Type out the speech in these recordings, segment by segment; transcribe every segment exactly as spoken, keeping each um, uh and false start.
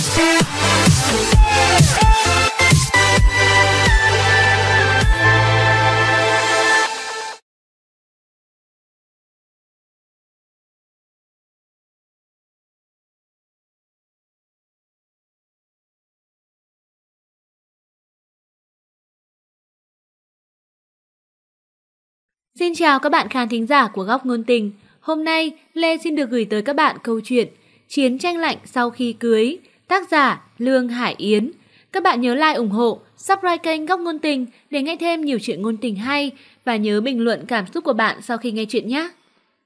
Xin chào các bạn khán thính giả của Góc Ngôn Tình. Hôm nay, Lê xin được gửi tới các bạn câu chuyện Chiến tranh lạnh sau khi cưới, tác giả Lương Hải Yến. Các bạn nhớ like ủng hộ, subscribe kênh Góc Ngôn Tình để nghe thêm nhiều chuyện ngôn tình hay và nhớ bình luận cảm xúc của bạn sau khi nghe chuyện nhé.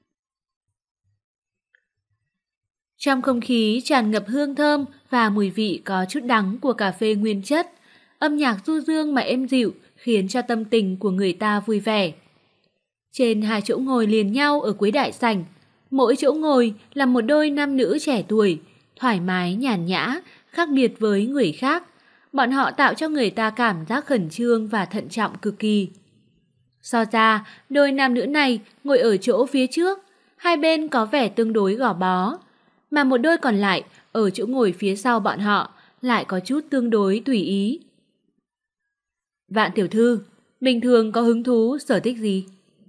Trong không khí tràn ngập hương thơm và mùi vị có chút đắng của cà phê nguyên chất, âm nhạc du dương mà êm dịu khiến cho tâm tình của người ta vui vẻ. Trên hai chỗ ngồi liền nhau ở cuối đại sảnh, mỗi chỗ ngồi là một đôi nam nữ trẻ tuổi, thoải mái nhàn nhã, khác biệt với người khác. Bọn họ tạo cho người ta cảm giác khẩn trương và thận trọng cực kỳ. So ra, đôi nam nữ này ngồi ở chỗ phía trước, hai bên có vẻ tương đối gò bó, mà một đôi còn lại ở chỗ ngồi phía sau bọn họ lại có chút tương đối tùy ý. Vạn tiểu thư, bình thường có hứng thú sở thích gì?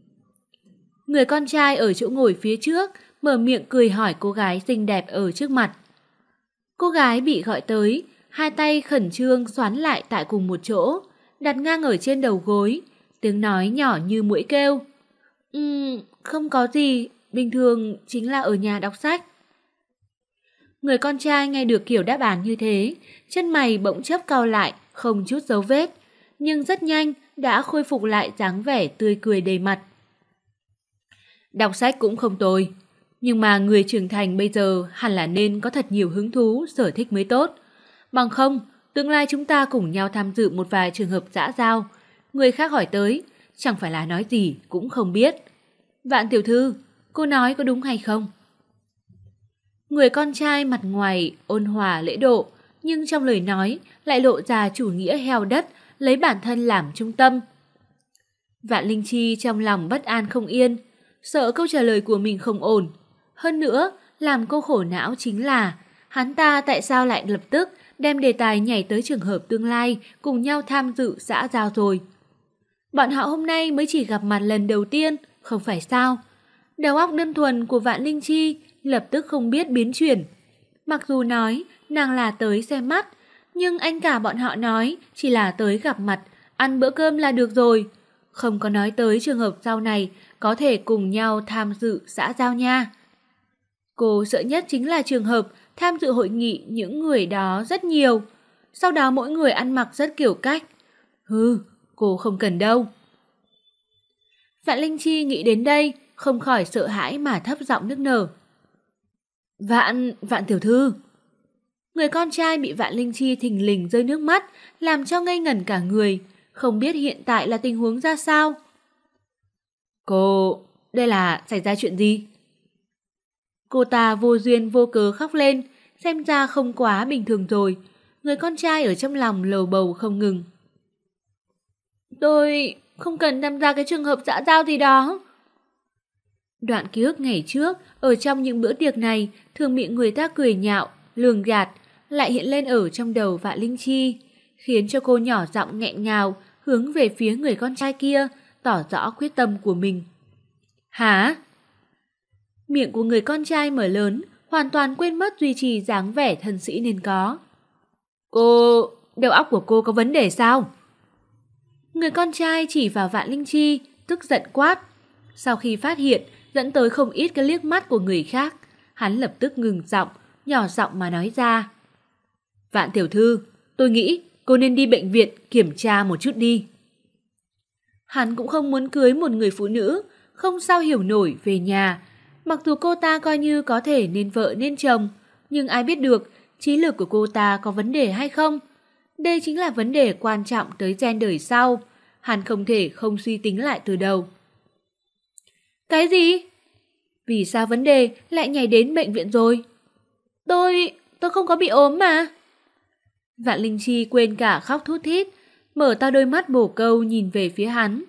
Người con trai ở chỗ ngồi phía trước mở miệng cười hỏi cô gái xinh đẹp ở trước mặt. Cô gái bị gọi tới, hai tay khẩn trương xoắn lại tại cùng một chỗ, đặt ngang ở trên đầu gối, tiếng nói nhỏ như muỗi kêu. Ừm, không có gì, bình thường chính là ở nhà đọc sách. Người con trai nghe được kiểu đáp án như thế, chân mày bỗng chốc cau lại, không chút dấu vết, nhưng rất nhanh đã khôi phục lại dáng vẻ tươi cười đầy mặt. Đọc sách cũng không tồi, nhưng mà người trưởng thành bây giờ hẳn là nên có thật nhiều hứng thú, sở thích mới tốt. Bằng không, tương lai chúng ta cùng nhau tham dự một vài trường hợp xã giao. Người khác hỏi tới, chẳng phải là nói gì cũng không biết. Vạn tiểu thư, cô nói có đúng hay không? Người con trai mặt ngoài ôn hòa lễ độ, nhưng trong lời nói lại lộ ra chủ nghĩa heo đất, lấy bản thân làm trung tâm. Vạn Linh Chi trong lòng bất an không yên, sợ câu trả lời của mình không ổn. Hơn nữa, làm cô khổ não chính là hắn ta tại sao lại lập tức đem đề tài nhảy tới trường hợp tương lai cùng nhau tham dự xã giao rồi. Bọn họ hôm nay mới chỉ gặp mặt lần đầu tiên, không phải sao? Đầu óc đơn thuần của Vạn Linh Chi lập tức không biết biến chuyển. Mặc dù nói nàng là tới xem mắt, nhưng anh cả bọn họ nói chỉ là tới gặp mặt, ăn bữa cơm là được rồi. Không có nói tới trường hợp sau này có thể cùng nhau tham dự xã giao nha. Cô sợ nhất chính là trường hợp tham dự hội nghị những người đó rất nhiều, sau đó mỗi người ăn mặc rất kiểu cách. Hừ, cô không cần đâu. Vạn Linh Chi nghĩ đến đây, không khỏi sợ hãi mà thấp giọng nức nở. Vạn, Vạn tiểu thư. Người con trai bị Vạn Linh Chi thình lình rơi nước mắt, làm cho ngây ngẩn cả người, không biết hiện tại là tình huống ra sao. Cô, đây là xảy ra chuyện gì? Cô ta vô duyên vô cớ khóc lên, xem ra không quá bình thường rồi. Người con trai ở trong lòng lầu bầu không ngừng. Tôi không cần tham gia cái trường hợp xã giao gì đó. Đoạn ký ức ngày trước, ở trong những bữa tiệc này, thường bị người ta cười nhạo, lường gạt, lại hiện lên ở trong đầu Vạn Linh Chi, khiến cho cô nhỏ giọng nghẹn ngào, hướng về phía người con trai kia, tỏ rõ quyết tâm của mình. Hả? Miệng của người con trai mở lớn, hoàn toàn quên mất duy trì dáng vẻ thân sĩ nên có. Cô, đầu óc của cô có vấn đề sao? Người con trai chỉ vào Vạn Linh Chi, tức giận quát. Sau khi phát hiện, dẫn tới không ít cái liếc mắt của người khác, hắn lập tức ngừng giọng, nhỏ giọng mà nói ra. Vạn tiểu thư, tôi nghĩ cô nên đi bệnh viện kiểm tra một chút đi. Hắn cũng không muốn cưới một người phụ nữ, không sao hiểu nổi về nhà. Mặc dù cô ta coi như có thể nên vợ nên chồng, nhưng ai biết được trí lực của cô ta có vấn đề hay không. Đây chính là vấn đề quan trọng tới gen đời sau. Hắn không thể không suy tính lại từ đầu. Cái gì? Vì sao vấn đề lại nhảy đến bệnh viện rồi? Tôi, tôi không có bị ốm mà. Vạn Linh Chi quên cả khóc thút thít, mở to đôi mắt bồ câu nhìn về phía hắn.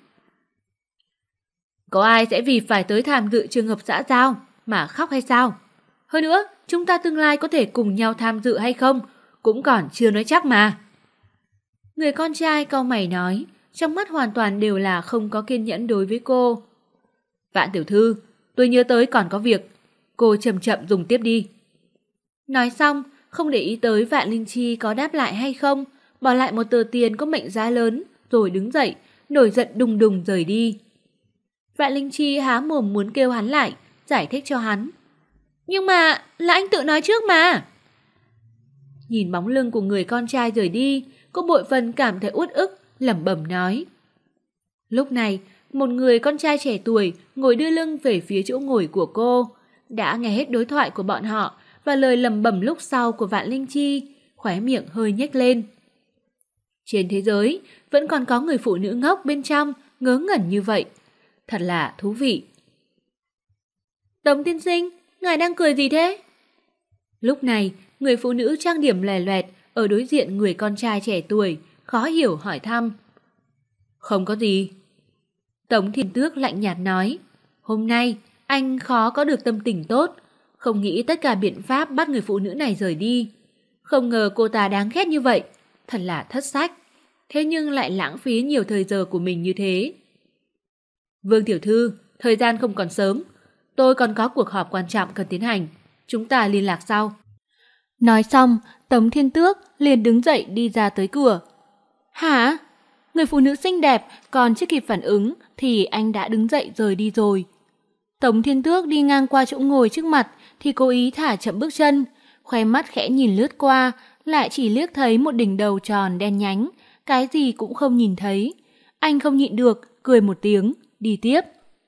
Có ai sẽ vì phải tới tham dự trường hợp xã giao mà khóc hay sao? Hơn nữa, chúng ta tương lai có thể cùng nhau tham dự hay không, cũng còn chưa nói chắc mà. Người con trai cau mày nói, trong mắt hoàn toàn đều là không có kiên nhẫn đối với cô. Vạn tiểu thư, tôi nhớ tới còn có việc, cô chậm chậm dùng tiếp đi. Nói xong, không để ý tới Vạn Linh Chi có đáp lại hay không, bỏ lại một tờ tiền có mệnh giá lớn, rồi đứng dậy, nổi giận đùng đùng rời đi. Vạn Linh Chi há mồm muốn kêu hắn lại, giải thích cho hắn. Nhưng mà, là anh tự nói trước mà. Nhìn bóng lưng của người con trai rời đi, cô bội phần cảm thấy uất ức, lẩm bẩm nói. Lúc này, một người con trai trẻ tuổi ngồi đưa lưng về phía chỗ ngồi của cô, đã nghe hết đối thoại của bọn họ và lời lẩm bẩm lúc sau của Vạn Linh Chi, khóe miệng hơi nhếch lên. Trên thế giới, vẫn còn có người phụ nữ ngốc bên trong, ngớ ngẩn như vậy. Thật là thú vị. Tống tiên sinh, ngài đang cười gì thế? Lúc này, người phụ nữ trang điểm lòe loẹt ở đối diện người con trai trẻ tuổi, khó hiểu hỏi thăm. Không có gì. Tống Thiên Tước lạnh nhạt nói, hôm nay anh khó có được tâm tình tốt, không nghĩ tất cả biện pháp bắt người phụ nữ này rời đi. Không ngờ cô ta đáng ghét như vậy, thật là thất sách, thế nhưng lại lãng phí nhiều thời giờ của mình như thế. Vương tiểu thư, thời gian không còn sớm, tôi còn có cuộc họp quan trọng cần tiến hành, chúng ta liên lạc sau. Nói xong, Tống Thiên Tước liền đứng dậy đi ra tới cửa. Hả? Người phụ nữ xinh đẹp còn chưa kịp phản ứng thì anh đã đứng dậy rời đi rồi. Tống Thiên Tước đi ngang qua chỗ ngồi trước mặt thì cố ý thả chậm bước chân, khóe mắt khẽ nhìn lướt qua, lại chỉ liếc thấy một đỉnh đầu tròn đen nhánh, cái gì cũng không nhìn thấy. Anh không nhịn được, cười một tiếng, đi tiếp.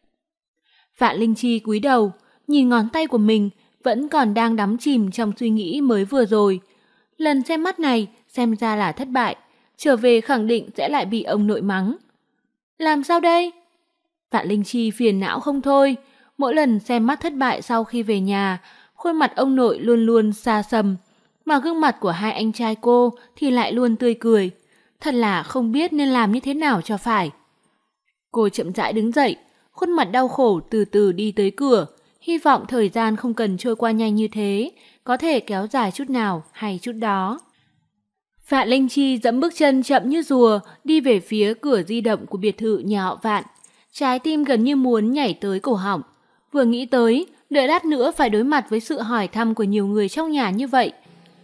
Vạn Linh Chi cúi đầu, nhìn ngón tay của mình vẫn còn đang đắm chìm trong suy nghĩ mới vừa rồi. Lần xem mắt này xem ra là thất bại, trở về khẳng định sẽ lại bị ông nội mắng. Làm sao đây? Vạn Linh Chi phiền não không thôi, mỗi lần xem mắt thất bại sau khi về nhà, khuôn mặt ông nội luôn luôn xa sầm, mà gương mặt của hai anh trai cô thì lại luôn tươi cười. Thật là không biết nên làm như thế nào cho phải. Cô chậm rãi đứng dậy, khuôn mặt đau khổ từ từ đi tới cửa, hy vọng thời gian không cần trôi qua nhanh như thế, có thể kéo dài chút nào hay chút đó. Vạn Linh Chi dẫm bước chân chậm như rùa đi về phía cửa di động của biệt thự nhà họ Vạn. Trái tim gần như muốn nhảy tới cổ họng. Vừa nghĩ tới, đợi lát nữa phải đối mặt với sự hỏi thăm của nhiều người trong nhà như vậy.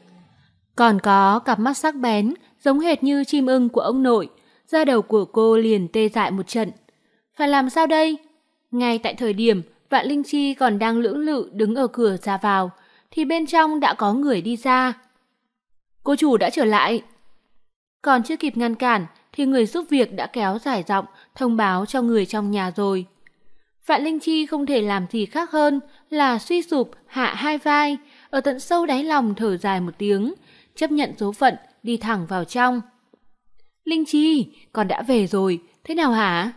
Còn có cặp mắt sắc bén, giống hệt như chim ưng của ông nội, da đầu của cô liền tê dại một trận. Phải làm sao đây? Ngay tại thời điểm Vạn Linh Chi còn đang lưỡng lự đứng ở cửa ra vào, thì bên trong đã có người đi ra. Cô chủ đã trở lại. Còn chưa kịp ngăn cản thì người giúp việc đã kéo dài giọng thông báo cho người trong nhà rồi. Vạn Linh Chi không thể làm gì khác hơn là suy sụp hạ hai vai, ở tận sâu đáy lòng thở dài một tiếng, chấp nhận số phận đi thẳng vào trong. Linh Chi, con đã về rồi, thế nào hả?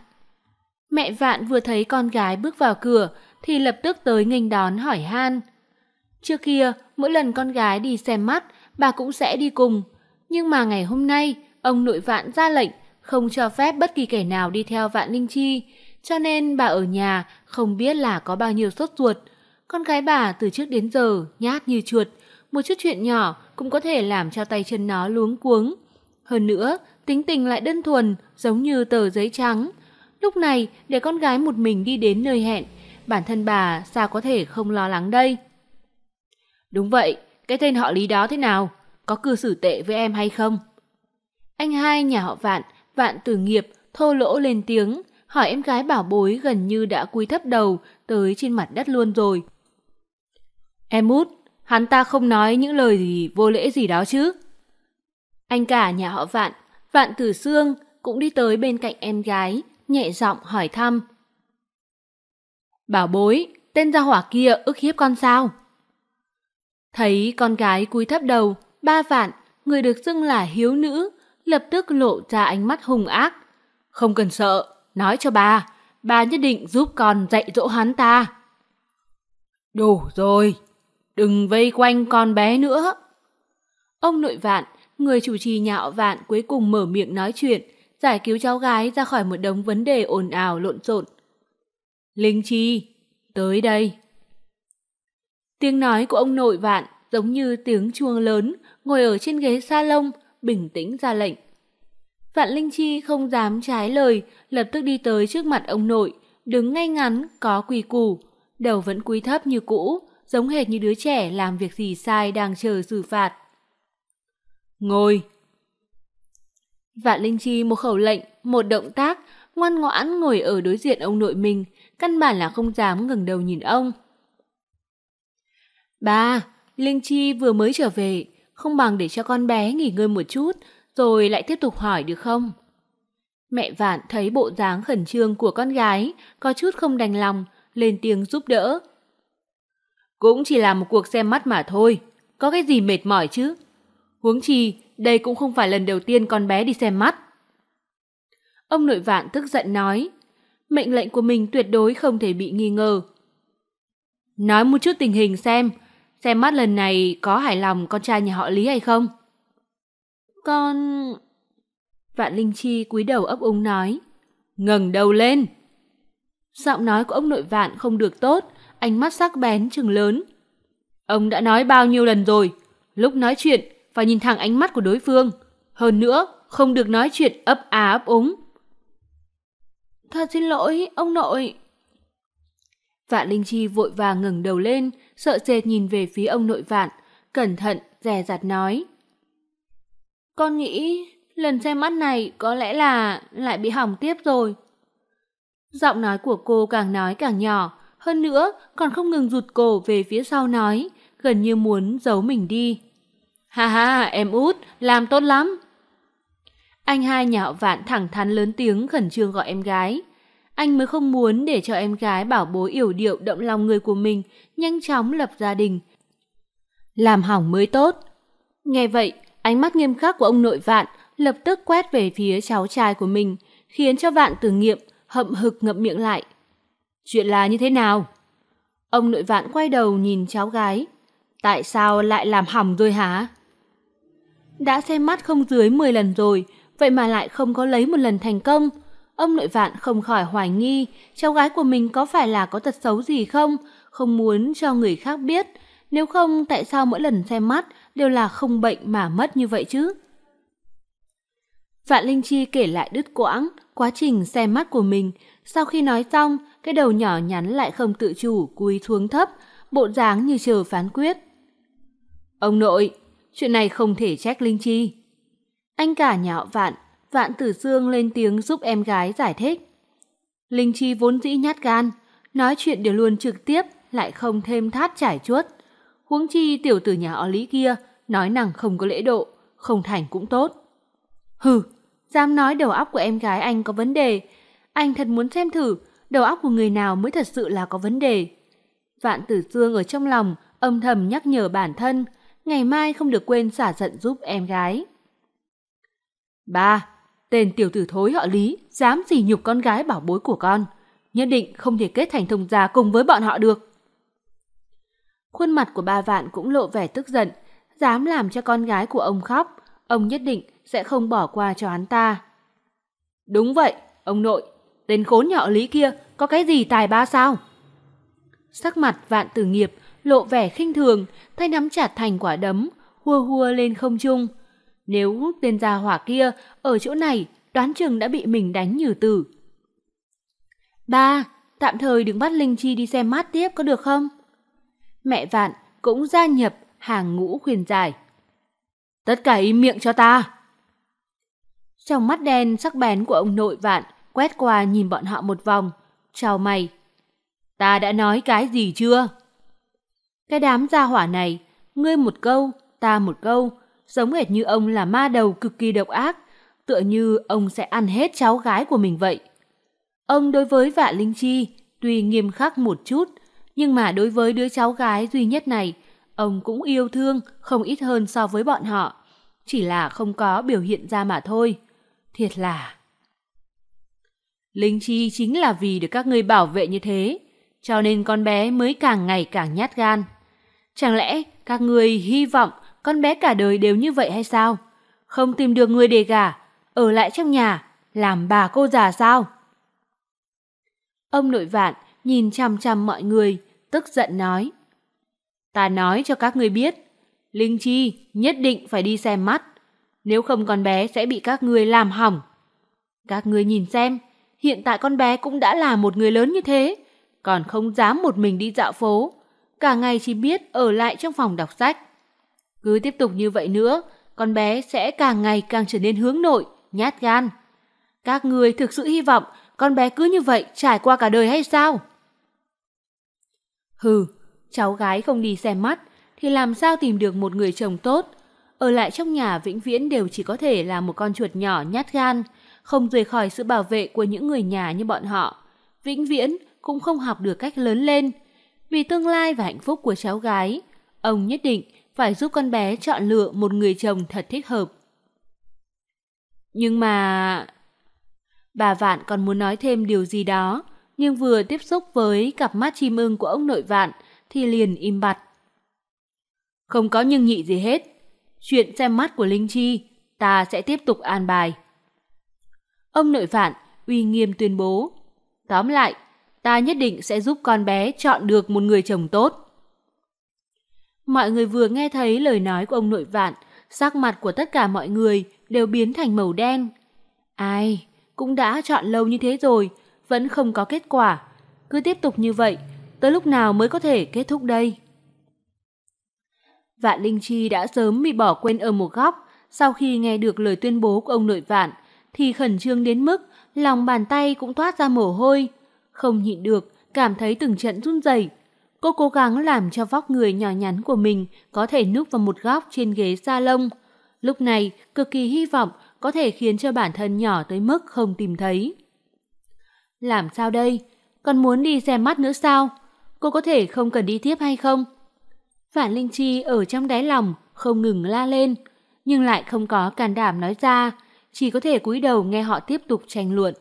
Mẹ Vạn vừa thấy con gái bước vào cửa thì lập tức tới nghênh đón hỏi han. Trước kia, mỗi lần con gái đi xem mắt, bà cũng sẽ đi cùng. Nhưng mà ngày hôm nay, ông nội Vạn ra lệnh không cho phép bất kỳ kẻ nào đi theo Vạn Linh Chi, cho nên bà ở nhà không biết là có bao nhiêu sốt ruột. Con gái bà từ trước đến giờ nhát như chuột, một chút chuyện nhỏ cũng có thể làm cho tay chân nó luống cuống. Hơn nữa, tính tình lại đơn thuần, giống như tờ giấy trắng. Lúc này, để con gái một mình đi đến nơi hẹn, bản thân bà sao có thể không lo lắng đây? Đúng vậy, cái tên họ Lý đó thế nào? Có cư xử tệ với em hay không? Anh hai nhà họ Vạn, Vạn Tử Nghiệp, thô lỗ lên tiếng, hỏi em gái bảo bối gần như đã cúi thấp đầu tới trên mặt đất luôn rồi. Em út, hắn ta không nói những lời gì vô lễ gì đó chứ? Anh cả nhà họ Vạn, Vạn Tử Sương cũng đi tới bên cạnh em gái, nhẹ giọng hỏi thăm. Bảo bối, tên gia hỏa kia ức hiếp con sao? Thấy con gái cúi thấp đầu, ba Vạn, người được xưng là hiếu nữ, lập tức lộ ra ánh mắt hung ác. Không cần sợ, nói cho bà, bà nhất định giúp con dạy dỗ hắn ta. Đủ rồi, đừng vây quanh con bé nữa. Ông nội Vạn, người chủ trì nhà họ Vạn cuối cùng mở miệng nói chuyện, giải cứu cháu gái ra khỏi một đống vấn đề ồn ào lộn xộn. Linh Chi, tới đây. Tiếng nói của ông nội Vạn giống như tiếng chuông lớn, ngồi ở trên ghế salon, bình tĩnh ra lệnh. Vạn Linh Chi không dám trái lời, lập tức đi tới trước mặt ông nội, đứng ngay ngắn, có quy củ, đầu vẫn cúi thấp như cũ, giống hệt như đứa trẻ làm việc gì sai đang chờ xử phạt. Ngồi. Vạn Linh Chi một khẩu lệnh, một động tác, ngoan ngoãn ngồi ở đối diện ông nội mình, căn bản là không dám ngẩng đầu nhìn ông. Ba, Linh Chi vừa mới trở về, không bằng để cho con bé nghỉ ngơi một chút, rồi lại tiếp tục hỏi được không? Mẹ Vạn thấy bộ dáng khẩn trương của con gái, có chút không đành lòng, lên tiếng giúp đỡ. Cũng chỉ là một cuộc xem mắt mà thôi, có cái gì mệt mỏi chứ? Huống chi, đây cũng không phải lần đầu tiên con bé đi xem mắt. Ông nội Vạn tức giận nói, mệnh lệnh của mình tuyệt đối không thể bị nghi ngờ. Nói một chút tình hình xem, xem mắt lần này có hài lòng con trai nhà họ Lý hay không? Con... Vạn Linh Chi cúi đầu ấp úng nói, ngẩng đầu lên. Giọng nói của ông nội Vạn không được tốt, ánh mắt sắc bén trừng lớn. Ông đã nói bao nhiêu lần rồi, lúc nói chuyện phải nhìn thẳng ánh mắt của đối phương. Hơn nữa, không được nói chuyện ấp à ấp úng. Thật xin lỗi, ông nội. Vạn Linh Chi vội vàng ngẩng đầu lên, sợ sệt nhìn về phía ông nội Vạn, cẩn thận, dè dặt nói. Con nghĩ lần xem mắt này có lẽ là lại bị hỏng tiếp rồi. Giọng nói của cô càng nói càng nhỏ, hơn nữa còn không ngừng rụt cổ về phía sau nói, gần như muốn giấu mình đi. Ha ha, em út, làm tốt lắm. Anh hai nhà họ Vạn thẳng thắn lớn tiếng khẩn trương gọi em gái. Anh mới không muốn để cho em gái bảo bối yểu điệu động lòng người của mình nhanh chóng lập gia đình. Làm hỏng mới tốt. Nghe vậy, ánh mắt nghiêm khắc của ông nội Vạn lập tức quét về phía cháu trai của mình, khiến cho Vạn Tử Nghiệm hậm hực ngậm miệng lại. Chuyện là như thế nào? Ông nội Vạn quay đầu nhìn cháu gái. Tại sao lại làm hỏng rồi hả? Đã xem mắt không dưới mười lần rồi, vậy mà lại không có lấy một lần thành công. Ông nội Vạn không khỏi hoài nghi cháu gái của mình có phải là có tật xấu gì không, không muốn cho người khác biết. Nếu không, tại sao mỗi lần xem mắt đều là không bệnh mà mất như vậy chứ? Vạn Linh Chi kể lại đứt quãng quá trình xem mắt của mình. Sau khi nói xong, cái đầu nhỏ nhắn lại không tự chủ cúi xuống thấp, bộ dáng như chờ phán quyết. Ông nội, chuyện này không thể trách Linh Chi. Anh cả nhà họ Vạn, Vạn Tử Dương lên tiếng giúp em gái giải thích. Linh Chi vốn dĩ nhát gan, nói chuyện đều luôn trực tiếp, lại không thêm thát trải chuốt. Huống chi tiểu tử nhà họ Lý kia, nói năng không có lễ độ, không thành cũng tốt. Hừ, dám nói đầu óc của em gái anh có vấn đề. Anh thật muốn xem thử đầu óc của người nào mới thật sự là có vấn đề. Vạn Tử Dương ở trong lòng âm thầm nhắc nhở bản thân, ngày mai không được quên xả giận giúp em gái. Ba, tên tiểu tử thối họ Lý dám sỉ nhục con gái bảo bối của con, nhất định không thể kết thành thông gia cùng với bọn họ được. Khuôn mặt của ba Vạn cũng lộ vẻ tức giận, dám làm cho con gái của ông khóc, ông nhất định sẽ không bỏ qua cho hắn ta. Đúng vậy, ông nội, tên khốn nhà họ Lý kia có cái gì tài ba sao? Sắc mặt Vạn Tử Nghiệp lộ vẻ khinh thường, tay nắm chặt thành quả đấm, hua hua lên không trung. Nếu tên gia hỏa kia ở chỗ này, đoán chừng đã bị mình đánh nhừ tử. Ba, tạm thời đừng bắt Linh Chi đi xem mắt tiếp có được không? Mẹ Vạn cũng gia nhập hàng ngũ khuyên giải. Tất cả im miệng cho ta. Trong mắt đen sắc bén của ông nội Vạn quét qua nhìn bọn họ một vòng, chào mày. Ta đã nói cái gì chưa? Cái đám gia hỏa này, ngươi một câu, ta một câu, giống hệt như ông là ma đầu cực kỳ độc ác, tựa như ông sẽ ăn hết cháu gái của mình vậy. Ông đối với Vạn Linh Chi tuy nghiêm khắc một chút, nhưng mà đối với đứa cháu gái duy nhất này, ông cũng yêu thương không ít hơn so với bọn họ, chỉ là không có biểu hiện ra mà thôi. Thiệt là... Linh Chi chính là vì được các ngươi bảo vệ như thế, cho nên con bé mới càng ngày càng nhát gan. Chẳng lẽ các ngươi hy vọng con bé cả đời đều như vậy hay sao? Không tìm được người để gả, ở lại trong nhà, làm bà cô già sao? Ông nội Vạn nhìn chằm chằm mọi người, tức giận nói. Ta nói cho các ngươi biết, Linh Chi nhất định phải đi xem mắt, nếu không con bé sẽ bị các ngươi làm hỏng. Các ngươi nhìn xem, hiện tại con bé cũng đã là một người lớn như thế, còn không dám một mình đi dạo phố, cả ngày chỉ biết ở lại trong phòng đọc sách. Cứ tiếp tục như vậy nữa, con bé sẽ càng ngày càng trở nên hướng nội, nhát gan. Các ngươi thực sự hy vọng con bé cứ như vậy trải qua cả đời hay sao? Hừ, cháu gái không đi xem mắt thì làm sao tìm được một người chồng tốt? Ở lại trong nhà vĩnh viễn đều chỉ có thể là một con chuột nhỏ nhát gan, không rời khỏi sự bảo vệ của những người nhà như bọn họ. Vĩnh viễn cũng không học được cách lớn lên. Vì tương lai và hạnh phúc của cháu gái, ông nhất định phải giúp con bé chọn lựa một người chồng thật thích hợp. Nhưng mà... Bà Vạn còn muốn nói thêm điều gì đó, nhưng vừa tiếp xúc với cặp mắt chim ưng của ông nội Vạn thì liền im bặt. Không có nhưng nhị gì hết. Chuyện xem mắt của Linh Chi, ta sẽ tiếp tục an bài. Ông nội Vạn uy nghiêm tuyên bố. Tóm lại, ta nhất định sẽ giúp con bé chọn được một người chồng tốt. Mọi người vừa nghe thấy lời nói của ông nội Vạn, sắc mặt của tất cả mọi người đều biến thành màu đen. Ai, cũng đã chọn lâu như thế rồi, vẫn không có kết quả. Cứ tiếp tục như vậy, tới lúc nào mới có thể kết thúc đây? Vạn Linh Chi đã sớm bị bỏ quên ở một góc, sau khi nghe được lời tuyên bố của ông nội Vạn, thì khẩn trương đến mức lòng bàn tay cũng toát ra mồ hôi. Không nhịn được, cảm thấy từng trận run rẩy. Cô cố gắng làm cho vóc người nhỏ nhắn của mình có thể núp vào một góc trên ghế salon. Lúc này, cực kỳ hy vọng có thể khiến cho bản thân nhỏ tới mức không tìm thấy. Làm sao đây? Còn muốn đi xem mắt nữa sao? Cô có thể không cần đi tiếp hay không? Vạn Linh Chi ở trong đáy lòng không ngừng la lên, nhưng lại không có can đảm nói ra, chỉ có thể cúi đầu nghe họ tiếp tục tranh luận.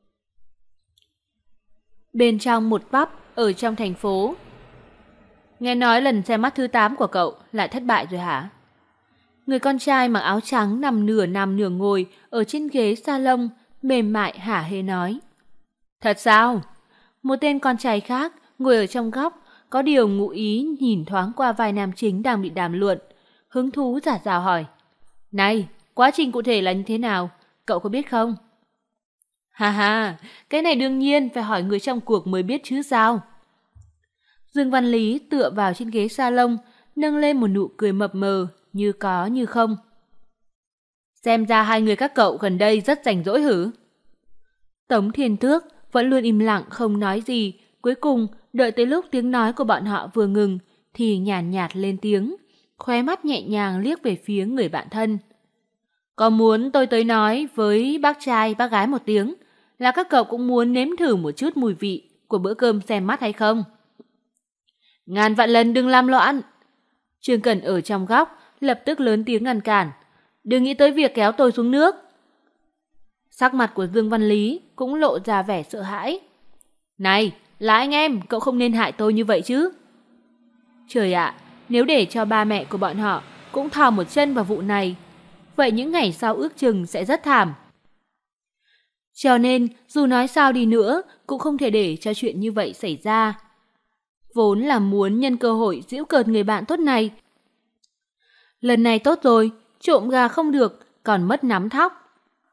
Bên trong một pub ở trong thành phố. Nghe nói lần xem mắt thứ tám của cậu lại thất bại rồi hả? Người con trai mặc áo trắng nằm nửa nằm nửa ngồi ở trên ghế salon, mềm mại hả hê nói. Thật sao? Một tên con trai khác ngồi ở trong góc, có điều ngụ ý nhìn thoáng qua vài nam chính đang bị đàm luận, hứng thú giả dào hỏi. Này, quá trình cụ thể là như thế nào? Cậu có biết không? Ha ha, cái này đương nhiên phải hỏi người trong cuộc mới biết chứ sao? Dương Văn Lý tựa vào trên ghế salon, nâng lên một nụ cười mập mờ, như có như không. Xem ra hai người các cậu gần đây rất rảnh rỗi hử? Tống Thiên Tước vẫn luôn im lặng không nói gì, cuối cùng đợi tới lúc tiếng nói của bọn họ vừa ngừng thì nhàn nhạt, nhạt lên tiếng, khóe mắt nhẹ nhàng liếc về phía người bạn thân. Có muốn tôi tới nói với bác trai bác gái một tiếng là các cậu cũng muốn nếm thử một chút mùi vị của bữa cơm xem mắt hay không? Ngàn vạn lần đừng làm loạn. Trương Cẩn ở trong góc lập tức lớn tiếng ngăn cản. Đừng nghĩ tới việc kéo tôi xuống nước. Sắc mặt của Dương Văn Lý cũng lộ ra vẻ sợ hãi. Này, là anh em, cậu không nên hại tôi như vậy chứ. Trời ạ, nếu để cho ba mẹ của bọn họ cũng thò một chân vào vụ này, vậy những ngày sau ước chừng sẽ rất thảm. Cho nên, dù nói sao đi nữa, cũng không thể để cho chuyện như vậy xảy ra. Vốn là muốn nhân cơ hội giễu cợt người bạn tốt này. Lần này tốt rồi, trộm gà không được, còn mất nắm thóc.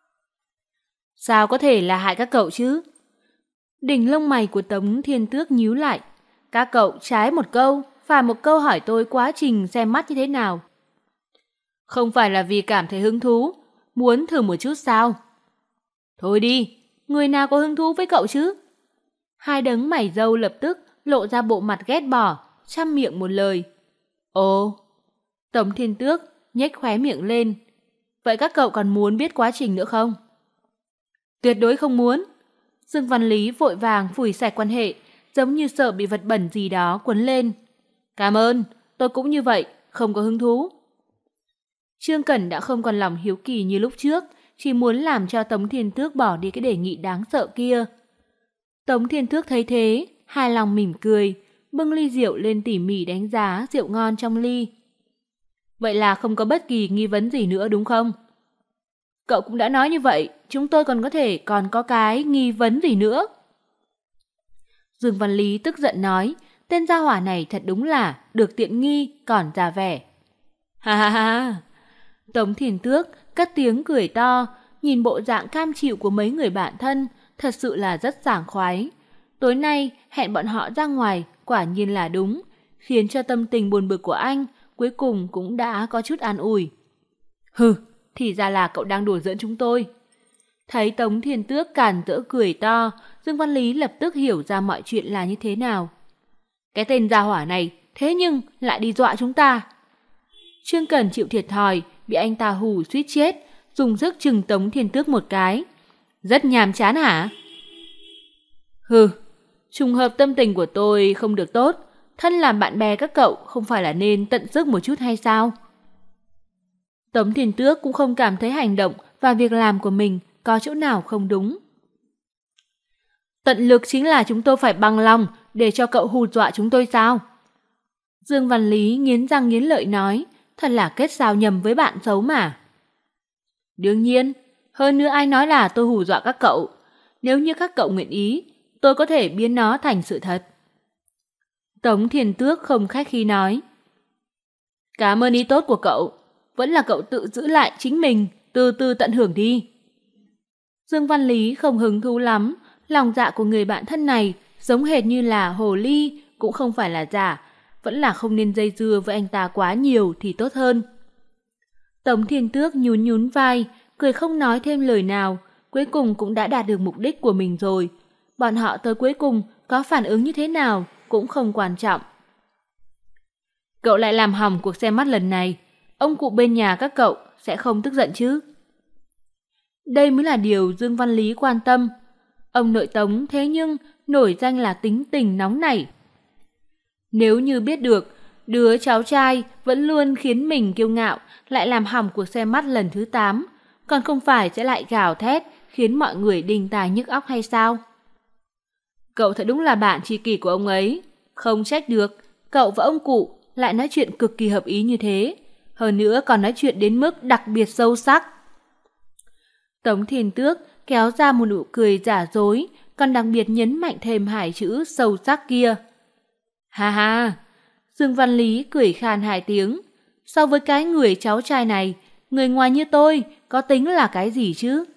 Sao có thể là hại các cậu chứ? Đỉnh lông mày của Tống Thiên Tước nhíu lại. Các cậu trái một câu, phải một câu hỏi tôi quá trình xem mắt như thế nào. Không phải là vì cảm thấy hứng thú, muốn thử một chút sao? Thôi đi, người nào có hứng thú với cậu chứ? Hai đấng mày râu lập tức lộ ra bộ mặt ghét bỏ, chăm miệng một lời. Ồ, Tống Thiên Tước nhếch khóe miệng lên. Vậy các cậu còn muốn biết quá trình nữa không? Tuyệt đối không muốn. Dương Văn Lý vội vàng phủi sạch quan hệ, giống như sợ bị vật bẩn gì đó quấn lên. Cảm ơn, tôi cũng như vậy, không có hứng thú. Trương Cẩn đã không còn lòng hiếu kỳ như lúc trước, chỉ muốn làm cho Tống Thiên Tước bỏ đi cái đề nghị đáng sợ kia. Tống Thiên Tước thấy thế, hài lòng mỉm cười, bưng ly rượu lên tỉ mỉ đánh giá rượu ngon trong ly. Vậy là không có bất kỳ nghi vấn gì nữa đúng không? Cậu cũng đã nói như vậy, chúng tôi còn có thể còn có cái nghi vấn gì nữa? Dương Văn Lý tức giận nói, tên gia hỏa này thật đúng là được tiện nghi còn ra vẻ. Ha ha ha. Tống Thiền Tước cất tiếng cười to, nhìn bộ dạng cam chịu của mấy người bạn thân, thật sự là rất sảng khoái. Tối nay hẹn bọn họ ra ngoài quả nhiên là đúng, khiến cho tâm tình buồn bực của anh cuối cùng cũng đã có chút an ủi. Hừ, thì ra là cậu đang đùa giỡn chúng tôi. Thấy Tống Thiền Tước càn rỡ cười to, Dương Văn Lý lập tức hiểu ra mọi chuyện là như thế nào. Cái tên gia hỏa này thế nhưng lại đi dọa chúng ta. Trương Cẩn chịu thiệt thòi, bị anh ta hù suýt chết, dùng sức chừng Tống Thiền Tước một cái. Rất nhàm chán hả? Hừ, trùng hợp tâm tình của tôi không được tốt, thân làm bạn bè các cậu không phải là nên tận sức một chút hay sao? Tống Thiền Tước cũng không cảm thấy hành động và việc làm của mình có chỗ nào không đúng. Tận lực chính là chúng tôi phải bằng lòng để cho cậu hù dọa chúng tôi sao? Dương Văn Lý nghiến răng nghiến lợi nói, thật là kết giao nhầm với bạn xấu mà. Đương nhiên, hơn nữa ai nói là tôi hù dọa các cậu. Nếu như các cậu nguyện ý, tôi có thể biến nó thành sự thật. Tống Thiền Tước không khách khí nói. Cảm ơn ý tốt của cậu, vẫn là cậu tự giữ lại chính mình, từ từ tận hưởng đi. Dương Văn Lý không hứng thú lắm, lòng dạ của người bạn thân này giống hệt như là hồ ly, cũng không phải là giả, vẫn là không nên dây dưa với anh ta quá nhiều thì tốt hơn. Tống Thiền Tước nhún nhún vai, cười không nói thêm lời nào, cuối cùng cũng đã đạt được mục đích của mình rồi. Bọn họ tới cuối cùng có phản ứng như thế nào cũng không quan trọng. Cậu lại làm hỏng cuộc xem mắt lần này, ông cụ bên nhà các cậu sẽ không tức giận chứ? Đây mới là điều Dương Văn Lý quan tâm. Ông nội Tống thế nhưng nổi danh là tính tình nóng nảy. Nếu như biết được đứa cháu trai vẫn luôn khiến mình kiêu ngạo lại làm hỏng cuộc xem mắt lần thứ tám, còn không phải sẽ lại gào thét khiến mọi người đinh tai nhức óc hay sao? Cậu thật đúng là bạn tri kỷ của ông ấy, không trách được, cậu và ông cụ lại nói chuyện cực kỳ hợp ý như thế, hơn nữa còn nói chuyện đến mức đặc biệt sâu sắc. Tống Thiền Tước kéo ra một nụ cười giả dối, còn đặc biệt nhấn mạnh thêm hai chữ sâu sắc kia. Ha ha, Dương Văn Lý cười khan hai tiếng. So với cái người cháu trai này, người ngoài như tôi có tính là cái gì chứ?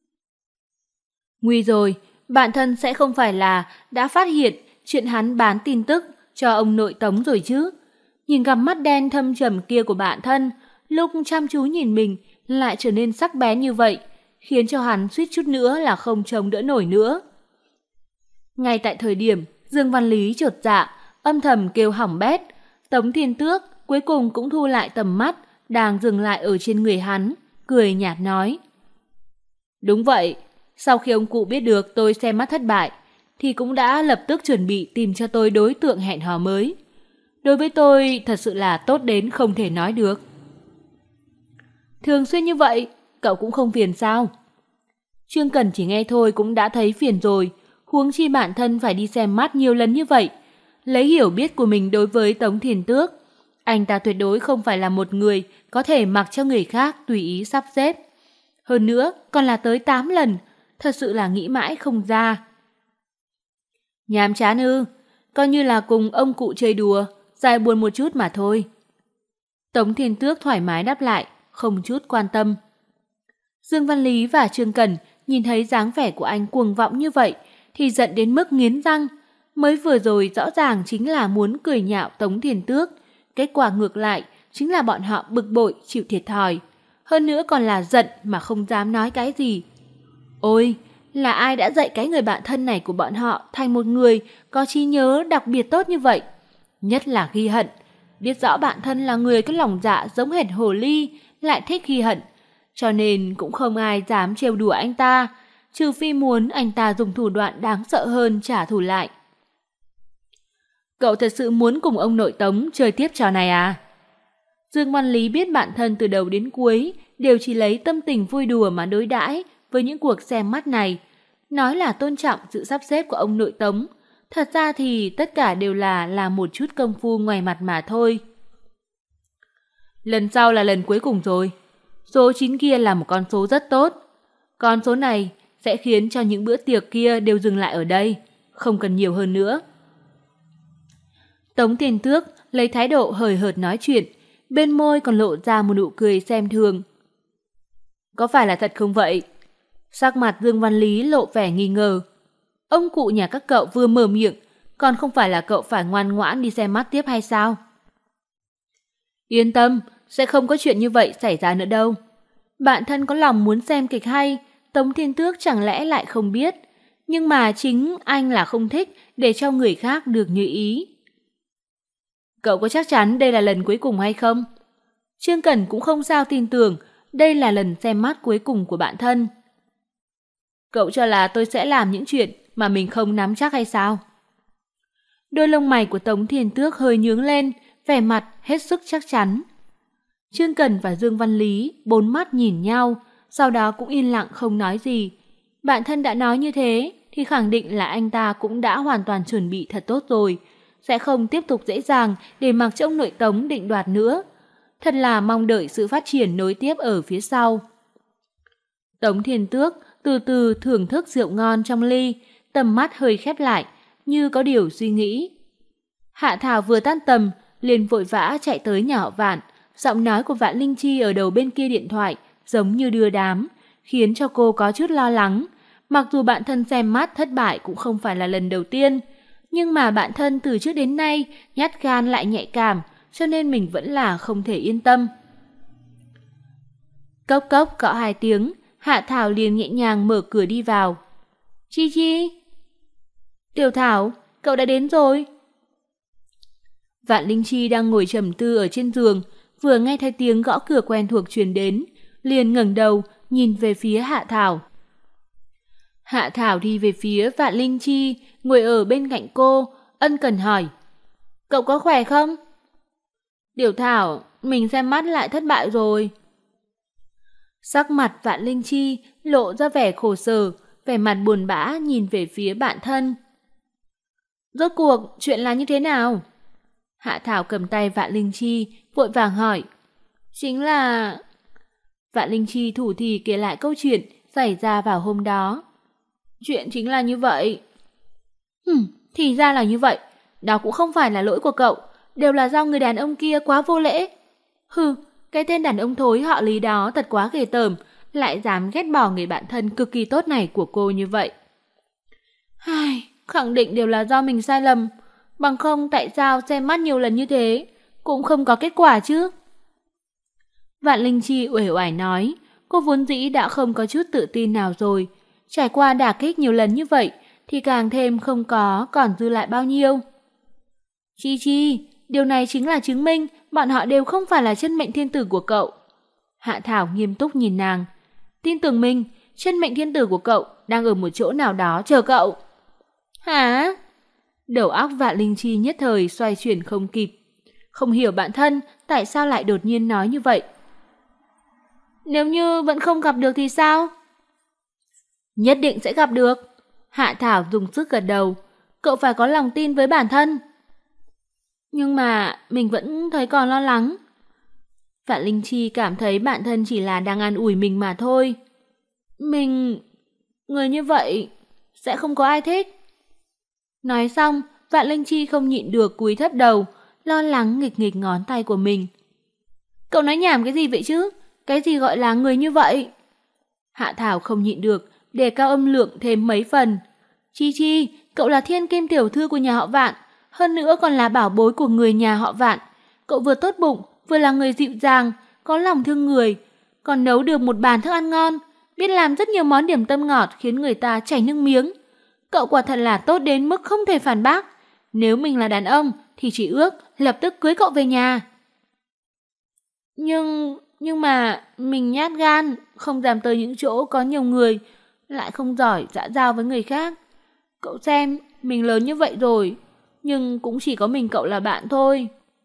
Nguy rồi, bạn thân sẽ không phải là đã phát hiện chuyện hắn bán tin tức cho ông nội Tống rồi chứ? Nhìn cặp mắt đen thâm trầm kia của bạn thân, lúc chăm chú nhìn mình lại trở nên sắc bén như vậy, khiến cho hắn suýt chút nữa là không chống đỡ nổi nữa. Ngay tại thời điểm Dương Văn Lý chột dạ, âm thầm kêu hỏng bét, Tống Thiền Tước cuối cùng cũng thu lại tầm mắt, đang dừng lại ở trên người hắn, cười nhạt nói. Đúng vậy, sau khi ông cụ biết được tôi xem mắt thất bại, thì cũng đã lập tức chuẩn bị tìm cho tôi đối tượng hẹn hò mới. Đối với tôi thật sự là tốt đến không thể nói được. Thường xuyên như vậy, cậu cũng không phiền sao? Trương Cẩn chỉ nghe thôi cũng đã thấy phiền rồi, huống chi bản thân phải đi xem mắt nhiều lần như vậy. Lấy hiểu biết của mình đối với Tống Thiền Tước, anh ta tuyệt đối không phải là một người có thể mặc cho người khác tùy ý sắp xếp. Hơn nữa, còn là tới tám lần, thật sự là nghĩ mãi không ra. Nhàm chán ư, coi như là cùng ông cụ chơi đùa, giải buồn một chút mà thôi. Tống Thiền Tước thoải mái đáp lại, không chút quan tâm. Dương Văn Lý và Trương Cẩn nhìn thấy dáng vẻ của anh cuồng vọng như vậy thì giận đến mức nghiến răng. Mới vừa rồi rõ ràng chính là muốn cười nhạo Tống Thiền Tước, kết quả ngược lại chính là bọn họ bực bội chịu thiệt thòi, hơn nữa còn là giận mà không dám nói cái gì. Ôi, là ai đã dạy cái người bạn thân này của bọn họ thành một người có trí nhớ đặc biệt tốt như vậy? Nhất là ghi hận, biết rõ bạn thân là người có lòng dạ giống hệt hồ ly, lại thích ghi hận, cho nên cũng không ai dám trêu đùa anh ta, trừ phi muốn anh ta dùng thủ đoạn đáng sợ hơn trả thù lại. Cậu thật sự muốn cùng ông nội Tống chơi tiếp trò này à? Dương Văn Lý biết bạn thân từ đầu đến cuối đều chỉ lấy tâm tình vui đùa mà đối đãi với những cuộc xem mắt này, nói là tôn trọng sự sắp xếp của ông nội Tống. Thật ra thì tất cả đều là làm một chút công phu ngoài mặt mà thôi. Lần sau là lần cuối cùng rồi. Số chín kia là một con số rất tốt. Con số này sẽ khiến cho những bữa tiệc kia đều dừng lại ở đây, không cần nhiều hơn nữa. Tống Thiền Tước lấy thái độ hời hợt nói chuyện, bên môi còn lộ ra một nụ cười xem thường. Có phải là thật không vậy? Sắc mặt Dương Văn Lý lộ vẻ nghi ngờ. Ông cụ nhà các cậu vừa mở miệng, còn không phải là cậu phải ngoan ngoãn đi xem mắt tiếp hay sao? Yên tâm, sẽ không có chuyện như vậy xảy ra nữa đâu. Bạn thân có lòng muốn xem kịch hay, Tống Thiên Tước chẳng lẽ lại không biết. Nhưng mà chính anh là không thích để cho người khác được như ý. Cậu có chắc chắn đây là lần cuối cùng hay không? Trương Cẩn cũng không sao tin tưởng đây là lần xem mắt cuối cùng của bạn thân. Cậu cho là tôi sẽ làm những chuyện mà mình không nắm chắc hay sao? Đôi lông mày của Tống Thiên Tước hơi nhướng lên, vẻ mặt hết sức chắc chắn. Trương Cẩn và Dương Văn Lý bốn mắt nhìn nhau, sau đó cũng yên lặng không nói gì. Bạn thân đã nói như thế thì khẳng định là anh ta cũng đã hoàn toàn chuẩn bị thật tốt rồi, sẽ không tiếp tục dễ dàng để mặc cho ông nội Tống định đoạt nữa. Thật là mong đợi sự phát triển nối tiếp ở phía sau. Tống Thiên Tước từ từ thưởng thức rượu ngon trong ly, tầm mắt hơi khép lại, như có điều suy nghĩ. Hạ Thảo vừa tan tầm, liền vội vã chạy tới nhà họ Vạn, giọng nói của Vạn Linh Chi ở đầu bên kia điện thoại giống như đưa đám, khiến cho cô có chút lo lắng. Mặc dù bạn thân xem mắt thất bại cũng không phải là lần đầu tiên, nhưng mà bạn thân từ trước đến nay nhát gan lại nhạy cảm, cho nên mình vẫn là không thể yên tâm. Cốc cốc cọ hai tiếng, Hạ Thảo liền nhẹ nhàng mở cửa đi vào. Chi Chi! Tiểu Thảo, cậu đã đến rồi. Vạn Linh Chi đang ngồi trầm tư ở trên giường, vừa nghe thấy tiếng gõ cửa quen thuộc truyền đến, liền ngẩng đầu nhìn về phía Hạ Thảo. Hạ Thảo đi về phía Vạn Linh Chi, ngồi ở bên cạnh cô, ân cần hỏi. Cậu có khỏe không? Tiểu Thảo, mình xem mắt lại thất bại rồi. Sắc mặt Vạn Linh Chi lộ ra vẻ khổ sở, vẻ mặt buồn bã nhìn về phía bạn thân. Rốt cuộc, chuyện là như thế nào? Hạ Thảo cầm tay Vạn Linh Chi, vội vàng hỏi. Chính là... Vạn Linh Chi thủ thỉ kể lại câu chuyện xảy ra vào hôm đó. Chuyện chính là như vậy. Hừm, thì ra là như vậy. Đó cũng không phải là lỗi của cậu, đều là do người đàn ông kia quá vô lễ. Hừ, cái tên đàn ông thối họ Lý đó thật quá ghê tởm, lại dám ghét bỏ người bạn thân cực kỳ tốt này của cô như vậy. Ai, khẳng định đều là do mình sai lầm, bằng không tại sao xem mắt nhiều lần như thế cũng không có kết quả chứ? Vạn Linh Chi uể oải nói, cô vốn dĩ đã không có chút tự tin nào rồi, trải qua đả kích nhiều lần như vậy thì càng thêm không có còn dư lại bao nhiêu. Chi Chi, điều này chính là chứng minh bọn họ đều không phải là chân mệnh thiên tử của cậu. Hạ Thảo nghiêm túc nhìn nàng. Tin tưởng mình, chân mệnh thiên tử của cậu đang ở một chỗ nào đó chờ cậu. Hả? Đầu óc Vạn Linh Chi nhất thời xoay chuyển không kịp. Không hiểu bản thân tại sao lại đột nhiên nói như vậy. Nếu như vẫn không gặp được thì sao? Nhất định sẽ gặp được. Hạ Thảo dùng sức gật đầu. Cậu phải có lòng tin với bản thân. Nhưng mà mình vẫn thấy còn lo lắng. Vạn Linh Chi cảm thấy bản thân chỉ là đang an ủi mình mà thôi. Mình... người như vậy sẽ không có ai thích. Nói xong, Vạn Linh Chi không nhịn được cúi thấp đầu, lo lắng nghịch nghịch ngón tay của mình. Cậu nói nhảm cái gì vậy chứ? Cái gì gọi là người như vậy? Hạ Thảo không nhịn được, đề cao âm lượng thêm mấy phần. Chi Chi, cậu là thiên kim tiểu thư của nhà họ Vạn, hơn nữa còn là bảo bối của người nhà họ Vạn. Cậu vừa tốt bụng, vừa là người dịu dàng, có lòng thương người, còn nấu được một bàn thức ăn ngon, biết làm rất nhiều món điểm tâm ngọt khiến người ta chảy nước miếng. Cậu quả thật là tốt đến mức không thể phản bác. Nếu mình là đàn ông thì chỉ ước lập tức cưới cậu về nhà. Nhưng... nhưng mà mình nhát gan, không dám tới những chỗ có nhiều người, lại không giỏi xã giao với người khác. Cậu xem, mình lớn như vậy rồi, nhưng cũng chỉ có mình cậu là bạn thôi.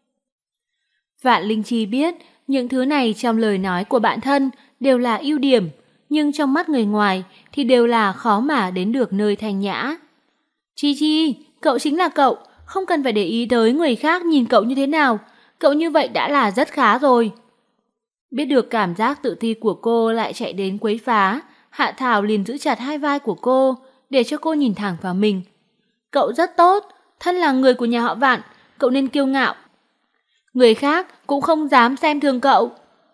Vạn Linh Chi biết những thứ này trong lời nói của bạn thân đều là ưu điểm, nhưng trong mắt người ngoài thì đều là khó mà đến được nơi thanh nhã. Chi Chi, cậu chính là cậu, không cần phải để ý tới người khác nhìn cậu như thế nào, cậu như vậy đã là rất khá rồi. Biết được cảm giác tự ti của cô lại chạy đến quấy phá, Hạ Thảo liền giữ chặt hai vai của cô, để cho cô nhìn thẳng vào mình. Cậu rất tốt, thân là người của nhà họ Vạn, cậu nên kiêu ngạo. Người khác cũng không dám xem thường cậu.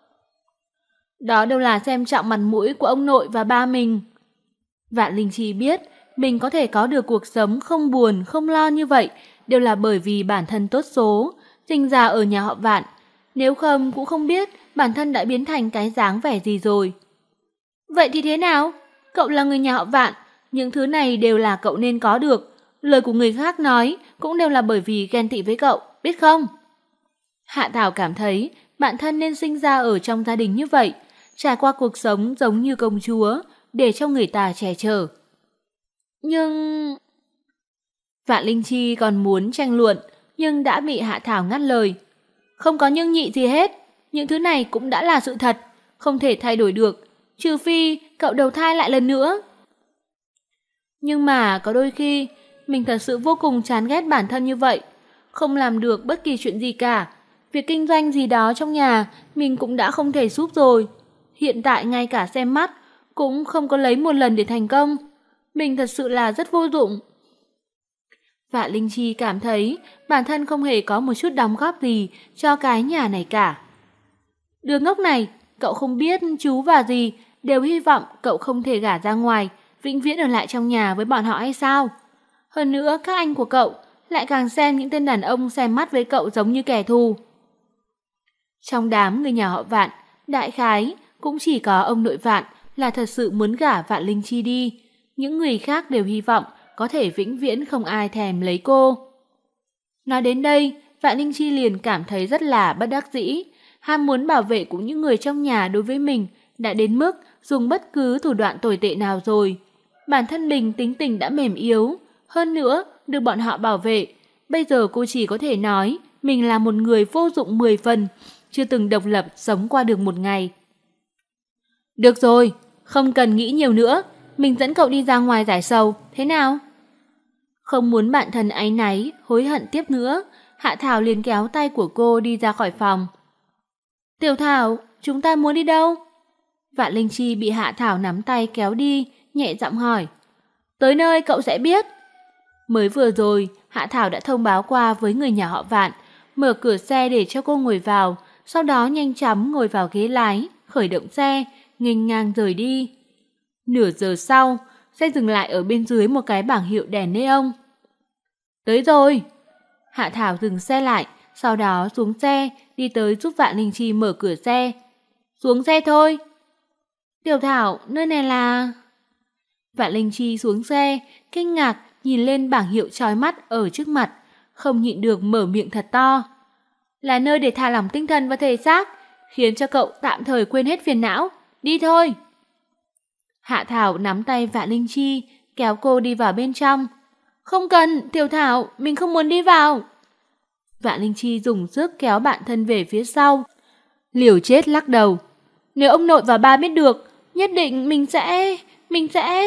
Đó đều là xem trọng mặt mũi của ông nội và ba mình. Vạn Linh Chi biết mình có thể có được cuộc sống không buồn, không lo như vậy đều là bởi vì bản thân tốt số, sinh ra ở nhà họ Vạn. Nếu không cũng không biết bản thân đã biến thành cái dáng vẻ gì rồi. Vậy thì thế nào? Cậu là người nhà họ Vạn, những thứ này đều là cậu nên có được. Lời của người khác nói cũng đều là bởi vì ghen tị với cậu, biết không? Hạ Thảo cảm thấy bản thân nên sinh ra ở trong gia đình như vậy, trải qua cuộc sống giống như công chúa, để cho người ta che chở. Nhưng... Vạn Linh Chi còn muốn tranh luận, nhưng đã bị Hạ Thảo ngắt lời. Không có nhưng nhị gì hết, những thứ này cũng đã là sự thật, không thể thay đổi được, trừ phi cậu đầu thai lại lần nữa. Nhưng mà có đôi khi, mình thật sự vô cùng chán ghét bản thân như vậy, không làm được bất kỳ chuyện gì cả. Việc kinh doanh gì đó trong nhà, mình cũng đã không thể giúp rồi. Hiện tại ngay cả xem mắt, cũng không có lấy một lần để thành công. Mình thật sự là rất vô dụng. Vạn Linh Chi cảm thấy bản thân không hề có một chút đóng góp gì cho cái nhà này cả. Đứa ngốc này, cậu không biết chú và dì đều hy vọng cậu không thể gả ra ngoài, vĩnh viễn ở lại trong nhà với bọn họ hay sao? Hơn nữa các anh của cậu lại càng xem những tên đàn ông xem mắt với cậu giống như kẻ thù. Trong đám người nhà họ Vạn, đại khái cũng chỉ có ông nội Vạn là thật sự muốn gả Vạn Linh Chi đi. Những người khác đều hy vọng có thể vĩnh viễn không ai thèm lấy cô. Nói đến đây, Vạn Linh Chi liền cảm thấy rất là bất đắc dĩ. Ham muốn bảo vệ của những người trong nhà đối với mình đã đến mức dùng bất cứ thủ đoạn tồi tệ nào rồi. Bản thân mình tính tình đã mềm yếu, hơn nữa được bọn họ bảo vệ. Bây giờ cô chỉ có thể nói mình là một người vô dụng mười phần, chưa từng độc lập sống qua được một ngày. Được rồi, không cần nghĩ nhiều nữa, mình dẫn cậu đi ra ngoài giải sầu, thế nào? Không muốn bạn thân áy náy, hối hận tiếp nữa, Hạ Thảo liền kéo tay của cô đi ra khỏi phòng. Tiểu Thảo, chúng ta muốn đi đâu? Vạn Linh Chi bị Hạ Thảo nắm tay kéo đi, nhẹ giọng hỏi. Tới nơi cậu sẽ biết. Mới vừa rồi, Hạ Thảo đã thông báo qua với người nhà họ Vạn, mở cửa xe để cho cô ngồi vào, sau đó nhanh chóng ngồi vào ghế lái, khởi động xe, nghênh ngang rời đi. Nửa giờ sau, xe dừng lại ở bên dưới một cái bảng hiệu đèn neon. Tới rồi! Hạ Thảo dừng xe lại, sau đó xuống xe, đi tới giúp Vạn Linh Chi mở cửa xe. Xuống xe thôi! Tiểu Thảo, nơi này là... Vạn Linh Chi xuống xe, kinh ngạc nhìn lên bảng hiệu chói mắt ở trước mặt, không nhịn được mở miệng thật to. Là nơi để thả lỏng tinh thần và thể xác, khiến cho cậu tạm thời quên hết phiền não. Đi thôi! Hạ Thảo nắm tay Vạn Linh Chi, kéo cô đi vào bên trong. Không cần, Tiểu Thảo, mình không muốn đi vào. Vạn Linh Chi dùng sức kéo bạn thân về phía sau. Liều chết lắc đầu. Nếu ông nội và ba biết được, nhất định mình sẽ... mình sẽ...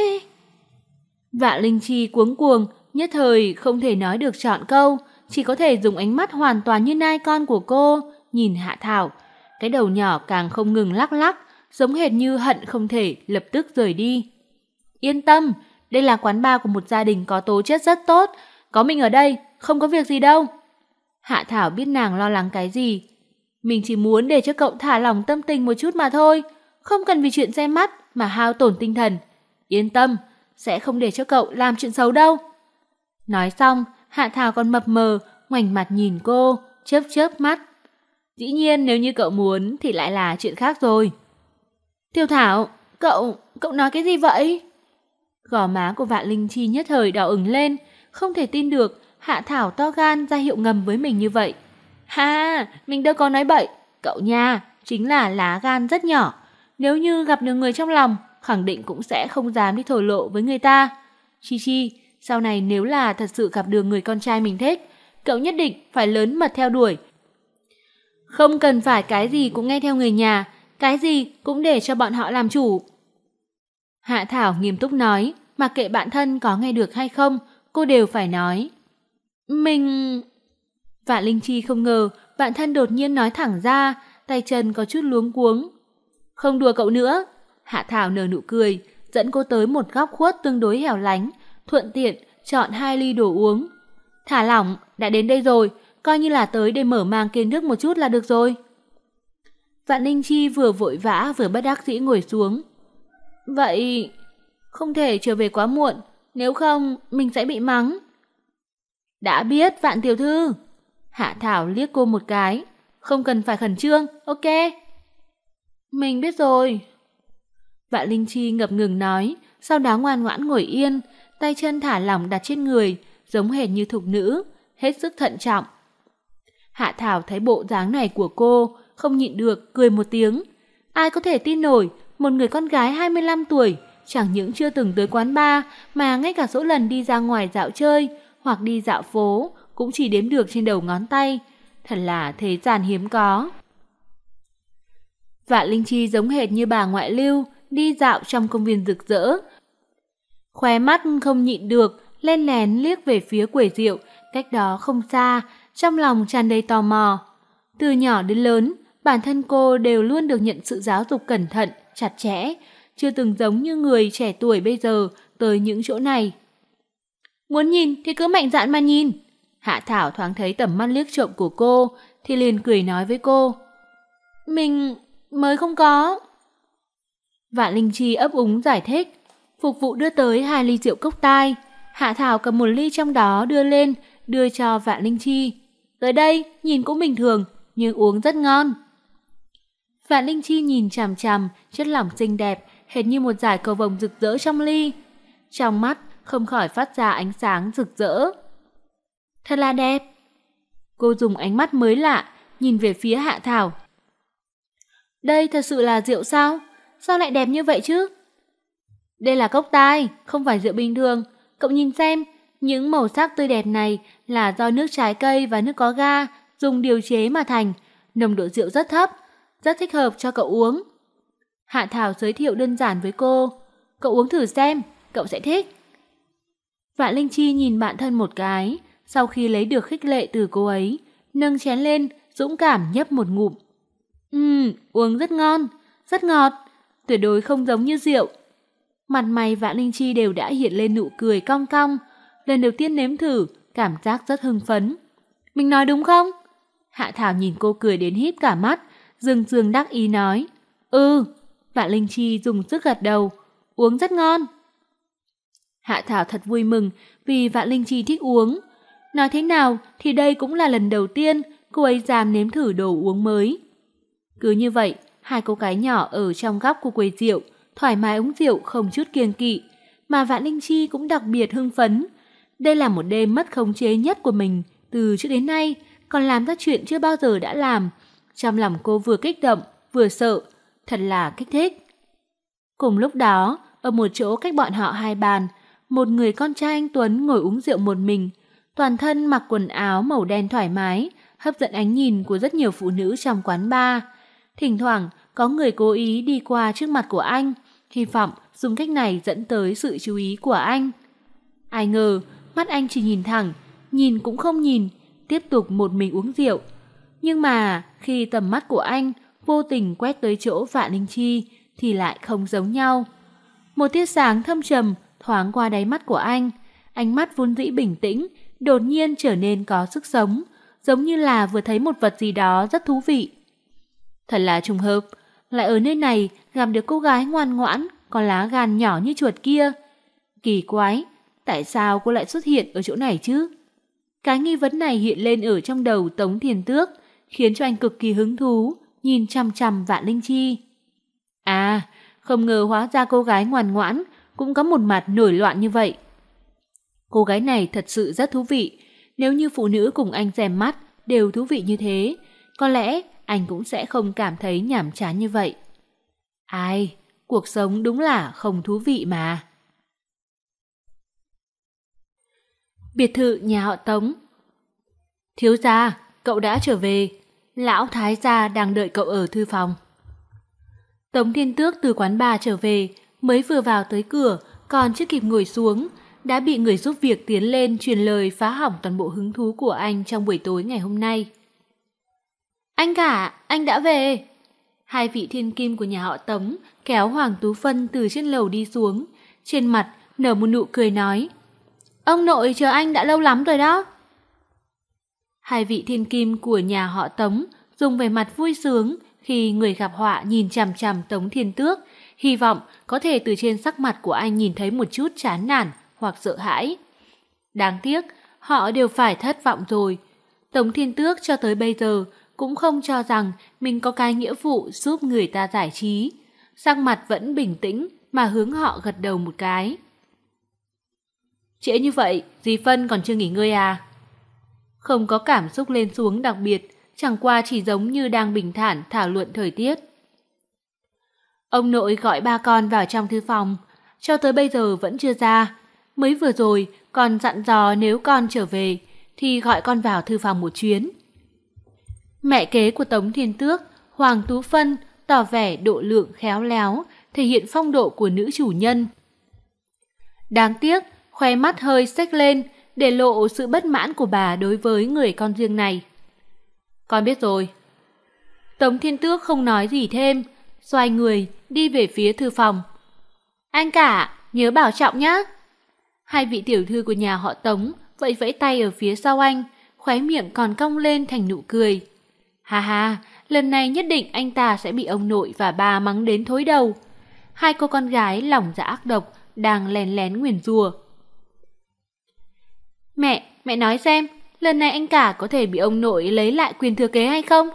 Vạn Linh Chi cuống cuồng, nhất thời không thể nói được trọn câu, chỉ có thể dùng ánh mắt hoàn toàn như nai con của cô, nhìn Hạ Thảo. Cái đầu nhỏ càng không ngừng lắc lắc, giống hệt như hận không thể lập tức rời đi. Yên tâm, đây là quán bar của một gia đình có tố chất rất tốt, có mình ở đây, không có việc gì đâu. Hạ Thảo biết nàng lo lắng cái gì. Mình chỉ muốn để cho cậu thả lỏng tâm tình một chút mà thôi, không cần vì chuyện xem mắt mà hao tổn tinh thần. Yên tâm, sẽ không để cho cậu làm chuyện xấu đâu. Nói xong, Hạ Thảo còn mập mờ, ngoảnh mặt nhìn cô, chớp chớp mắt. Dĩ nhiên nếu như cậu muốn thì lại là chuyện khác rồi. Tiểu Thảo, cậu, cậu nói cái gì vậy? Gò má của Vạn Linh Chi nhất thời đỏ ửng lên, không thể tin được Hạ Thảo to gan ra hiệu ngầm với mình như vậy. Ha, mình đâu có nói bậy, cậu nha, chính là lá gan rất nhỏ. Nếu như gặp được người trong lòng, khẳng định cũng sẽ không dám đi thổ lộ với người ta. Chi Chi, sau này nếu là thật sự gặp được người con trai mình thích, cậu nhất định phải lớn mật theo đuổi. Không cần phải cái gì cũng nghe theo người nhà, cái gì cũng để cho bọn họ làm chủ. Hạ Thảo nghiêm túc nói, mặc kệ bạn thân có nghe được hay không, cô đều phải nói. Mình... Vạn Linh Chi không ngờ bạn thân đột nhiên nói thẳng ra, tay chân có chút luống cuống. Không đùa cậu nữa. Hạ Thảo nở nụ cười, dẫn cô tới một góc khuất tương đối hẻo lánh, thuận tiện chọn hai ly đồ uống. Thả lỏng, đã đến đây rồi, coi như là tới để mở mang kiến thức một chút là được rồi. Vạn Linh Chi vừa vội vã vừa bất đắc dĩ ngồi xuống. Vậy không thể trở về quá muộn, nếu không mình sẽ bị mắng. Đã biết Vạn tiểu thư. Hạ Thảo liếc cô một cái. Không cần phải khẩn trương, ok. Mình biết rồi. Vạn Linh Chi ngập ngừng nói, sau đó ngoan ngoãn ngồi yên, tay chân thả lỏng đặt trên người, giống hệt như thục nữ, hết sức thận trọng. Hạ Thảo thấy bộ dáng này của cô, không nhịn được, cười một tiếng. Ai có thể tin nổi, một người con gái hai mươi lăm tuổi, chẳng những chưa từng tới quán bar, mà ngay cả số lần đi ra ngoài dạo chơi, hoặc đi dạo phố, cũng chỉ đếm được trên đầu ngón tay. Thật là thế gian hiếm có. Vạn Linh Chi giống hệt như bà ngoại Lưu, đi dạo trong công viên rực rỡ. Khóe mắt không nhịn được, len lén liếc về phía quầy rượu, cách đó không xa, trong lòng tràn đầy tò mò. Từ nhỏ đến lớn, bản thân cô đều luôn được nhận sự giáo dục cẩn thận, chặt chẽ, chưa từng giống như người trẻ tuổi bây giờ tới những chỗ này. Muốn nhìn thì cứ mạnh dạn mà nhìn. Hạ Thảo thoáng thấy tầm mắt liếc trộm của cô, thì liền cười nói với cô. Mình mới không có. Vạn Linh Chi ấp úng giải thích. Phục vụ đưa tới hai ly rượu cốc tai. Hạ Thảo cầm một ly trong đó đưa lên, đưa cho Vạn Linh Chi. Tới đây, nhìn cũng bình thường, nhưng uống rất ngon. Vạn Linh Chi nhìn chằm chằm, chất lỏng xinh đẹp, hệt như một dải cầu vồng rực rỡ trong ly. Trong mắt không khỏi phát ra ánh sáng rực rỡ. Thật là đẹp. Cô dùng ánh mắt mới lạ, nhìn về phía Hạ Thảo. Đây thật sự là rượu sao? Sao lại đẹp như vậy chứ? Đây là cốc tai, không phải rượu bình thường. Cậu nhìn xem, những màu sắc tươi đẹp này là do nước trái cây và nước có ga dùng điều chế mà thành. Nồng độ rượu rất thấp, rất thích hợp cho cậu uống. Hạ Thảo giới thiệu đơn giản với cô. Cậu uống thử xem, cậu sẽ thích. Vạn Linh Chi nhìn bạn thân một cái, sau khi lấy được khích lệ từ cô ấy, nâng chén lên, dũng cảm nhấp một ngụm. Ừm, uống rất ngon, rất ngọt, tuyệt đối không giống như rượu. Mặt mày Vạn Linh Chi đều đã hiện lên nụ cười cong cong, lần đầu tiên nếm thử, cảm giác rất hưng phấn. Mình nói đúng không? Hạ Thảo nhìn cô cười đến híp cả mắt, dương dương đắc ý nói. Ừ, Vạn Linh Chi dùng sức gật đầu, uống rất ngon. Hạ Thảo thật vui mừng vì Vạn Linh Chi thích uống. Nói thế nào thì đây cũng là lần đầu tiên cô ấy dám nếm thử đồ uống mới. Cứ như vậy, hai cô gái nhỏ ở trong góc của quầy rượu, thoải mái uống rượu không chút kiêng kỵ, mà Vạn Linh Chi cũng đặc biệt hưng phấn. Đây là một đêm mất khống chế nhất của mình từ trước đến nay, còn làm ra chuyện chưa bao giờ đã làm. Trong lòng cô vừa kích động, vừa sợ, thật là kích thích. Cùng lúc đó, ở một chỗ cách bọn họ hai bàn, một người con trai anh tuấn ngồi uống rượu một mình, toàn thân mặc quần áo màu đen thoải mái, hấp dẫn ánh nhìn của rất nhiều phụ nữ trong quán bar. Thỉnh thoảng có người cố ý đi qua trước mặt của anh, hy vọng dùng cách này dẫn tới sự chú ý của anh. Ai ngờ, mắt anh chỉ nhìn thẳng, nhìn cũng không nhìn, tiếp tục một mình uống rượu. Nhưng mà khi tầm mắt của anh vô tình quét tới chỗ Vạn Linh Chi thì lại không giống nhau. Một tia sáng thâm trầm thoáng qua đáy mắt của anh, ánh mắt vốn dĩ bình tĩnh đột nhiên trở nên có sức sống, giống như là vừa thấy một vật gì đó rất thú vị. Thật là trùng hợp, lại ở nơi này gặp được cô gái ngoan ngoãn, có lá gan nhỏ như chuột kia. Kỳ quái, tại sao cô lại xuất hiện ở chỗ này chứ? Cái nghi vấn này hiện lên ở trong đầu Tống Thiền Tước, khiến cho anh cực kỳ hứng thú, nhìn chằm chằm Vạn Linh Chi. À, không ngờ hóa ra cô gái ngoan ngoãn cũng có một mặt nổi loạn như vậy. Cô gái này thật sự rất thú vị, nếu như phụ nữ cùng anh xem mắt đều thú vị như thế, có lẽ anh cũng sẽ không cảm thấy nhàm chán như vậy. Ai, cuộc sống đúng là không thú vị mà. Biệt thự nhà họ Tống. Thiếu gia, cậu đã trở về. Lão thái gia đang đợi cậu ở thư phòng. Tống Thiên Tước từ quán bar trở về, mới vừa vào tới cửa, còn chưa kịp ngồi xuống, đã bị người giúp việc tiến lên truyền lời phá hỏng toàn bộ hứng thú của anh trong buổi tối ngày hôm nay. Anh cả, anh đã về. Hai vị thiên kim của nhà họ Tống kéo Hoàng Tú Phân từ trên lầu đi xuống, trên mặt nở một nụ cười nói. Ông nội chờ anh đã lâu lắm rồi đó. Hai vị thiên kim của nhà họ Tống dùng vẻ mặt vui sướng khi người gặp họa nhìn chằm chằm Tống Thiên Tước, hy vọng có thể từ trên sắc mặt của anh nhìn thấy một chút chán nản hoặc sợ hãi. Đáng tiếc, họ đều phải thất vọng rồi. Tống Thiên Tước cho tới bây giờ cũng không cho rằng mình có cái nghĩa vụ giúp người ta giải trí. Sắc mặt vẫn bình tĩnh mà hướng họ gật đầu một cái. Trễ như vậy, dì Phân còn chưa nghỉ ngơi à? Không có cảm xúc lên xuống đặc biệt, chẳng qua chỉ giống như đang bình thản thảo luận thời tiết. Ông nội gọi ba con vào trong thư phòng, cho tới bây giờ vẫn chưa ra. Mới vừa rồi còn dặn dò nếu con trở về thì gọi con vào thư phòng một chuyến. Mẹ kế của Tống Thiên Tước, Hoàng Tú Phân, tỏ vẻ độ lượng khéo léo, thể hiện phong độ của nữ chủ nhân. Đáng tiếc, khóe mắt hơi xếch lên, để lộ sự bất mãn của bà đối với người con riêng này. Con biết rồi. Tống Thiên Tước không nói gì thêm, xoay người đi về phía thư phòng. Anh cả, nhớ bảo trọng nhé. Hai vị tiểu thư của nhà họ Tống vẫy vẫy tay ở phía sau anh, khóe miệng còn cong lên thành nụ cười. Ha ha, lần này nhất định anh ta sẽ bị ông nội và bà mắng đến thối đầu. Hai cô con gái lòng dạ ác độc đang lén lén nguyền rủa. Mẹ, mẹ nói xem, lần này anh cả có thể bị ông nội lấy lại quyền thừa kế hay không?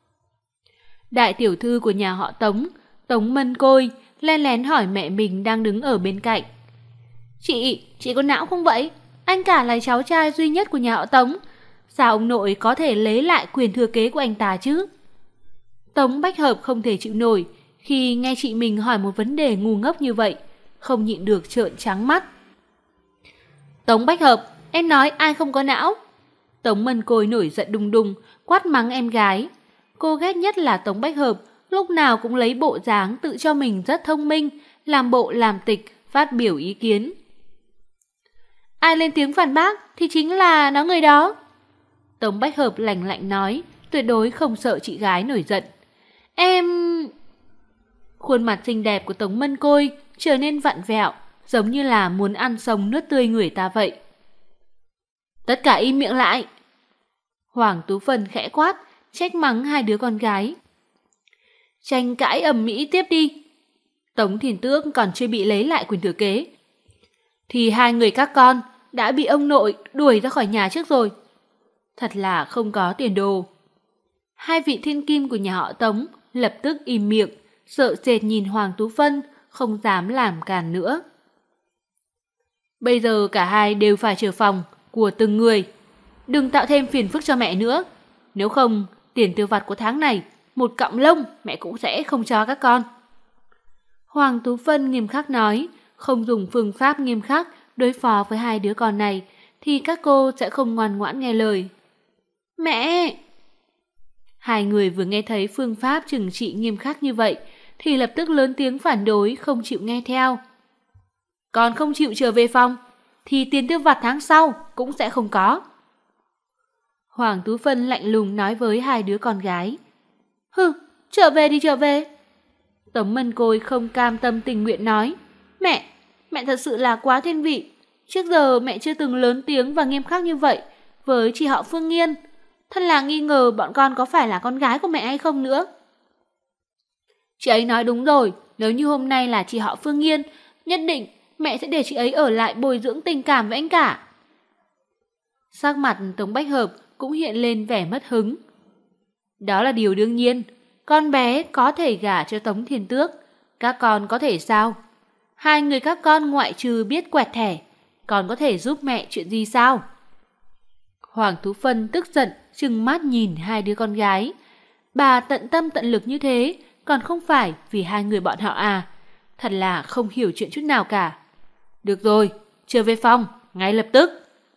Đại tiểu thư của nhà họ Tống, Tống Mân Côi, lén lén hỏi mẹ mình đang đứng ở bên cạnh. Chị, chị có não không vậy? Anh cả là cháu trai duy nhất của nhà họ Tống. Sao ông nội có thể lấy lại quyền thừa kế của anh ta chứ? Tống Bách Hợp không thể chịu nổi khi nghe chị mình hỏi một vấn đề ngu ngốc như vậy, không nhịn được trợn trắng mắt. Tống Bách Hợp, em nói ai không có não? Tống Mân Côi nổi giận đùng đùng, quát mắng em gái. Cô ghét nhất là Tống Bách Hợp, lúc nào cũng lấy bộ dáng tự cho mình rất thông minh, làm bộ làm tịch, phát biểu ý kiến. Ai lên tiếng phản bác thì chính là nó người đó. Tống Bách Hợp lạnh lạnh nói, tuyệt đối không sợ chị gái nổi giận. Em... Khuôn mặt xinh đẹp của Tống Mân Côi trở nên vặn vẹo, giống như là muốn ăn sống nuốt tươi người ta vậy. Tất cả im miệng lại. Hoàng Tú Phân khẽ quát, trách mắng hai đứa con gái. Tranh cãi ầm ĩ tiếp đi. Tống Thiên Tước còn chưa bị lấy lại quyền thừa kế, thì hai người các con đã bị ông nội đuổi ra khỏi nhà trước rồi. Thật là không có tiền đồ. Hai vị thiên kim của nhà họ Tống lập tức im miệng, sợ sệt nhìn Hoàng Tú Phân, không dám làm càn nữa. Bây giờ cả hai đều phải trở phòng của từng người. Đừng tạo thêm phiền phức cho mẹ nữa. Nếu không, tiền tiêu vặt của tháng này, một cọng lông mẹ cũng sẽ không cho các con. Hoàng Tú Phân nghiêm khắc nói, không dùng phương pháp nghiêm khắc đối phó với hai đứa con này, thì các cô sẽ không ngoan ngoãn nghe lời. Mẹ! Hai người vừa nghe thấy phương pháp trừng trị nghiêm khắc như vậy, thì lập tức lớn tiếng phản đối, không chịu nghe theo. Còn không chịu trở về phòng, thì tiền tiêu vặt tháng sau cũng sẽ không có. Hoàng Tú Phân lạnh lùng nói với hai đứa con gái. Hừ, trở về đi trở về. Tống Mân Côi không cam tâm tình nguyện nói. Mẹ, mẹ thật sự là quá thiên vị. Trước giờ mẹ chưa từng lớn tiếng và nghiêm khắc như vậy với chị họ Phương Nghiên. Thật là nghi ngờ bọn con có phải là con gái của mẹ hay không nữa. Chị ấy nói đúng rồi, nếu như hôm nay là chị họ Phương Nghiên, nhất định mẹ sẽ để chị ấy ở lại bồi dưỡng tình cảm với anh cả. Sắc mặt Tống Bách Hợp cũng hiện lên vẻ mất hứng. Đó là điều đương nhiên, con bé có thể gả cho Tống Thiên Tước, các con có thể sao? Hai người các con ngoại trừ biết quẹt thẻ, còn có thể giúp mẹ chuyện gì sao? Hoàng Tú Phân tức giận, trừng mắt nhìn hai đứa con gái. Bà tận tâm tận lực như thế, còn không phải vì hai người bọn họ à? Thật là không hiểu chuyện chút nào cả. Được rồi, trở về phòng, ngay lập tức.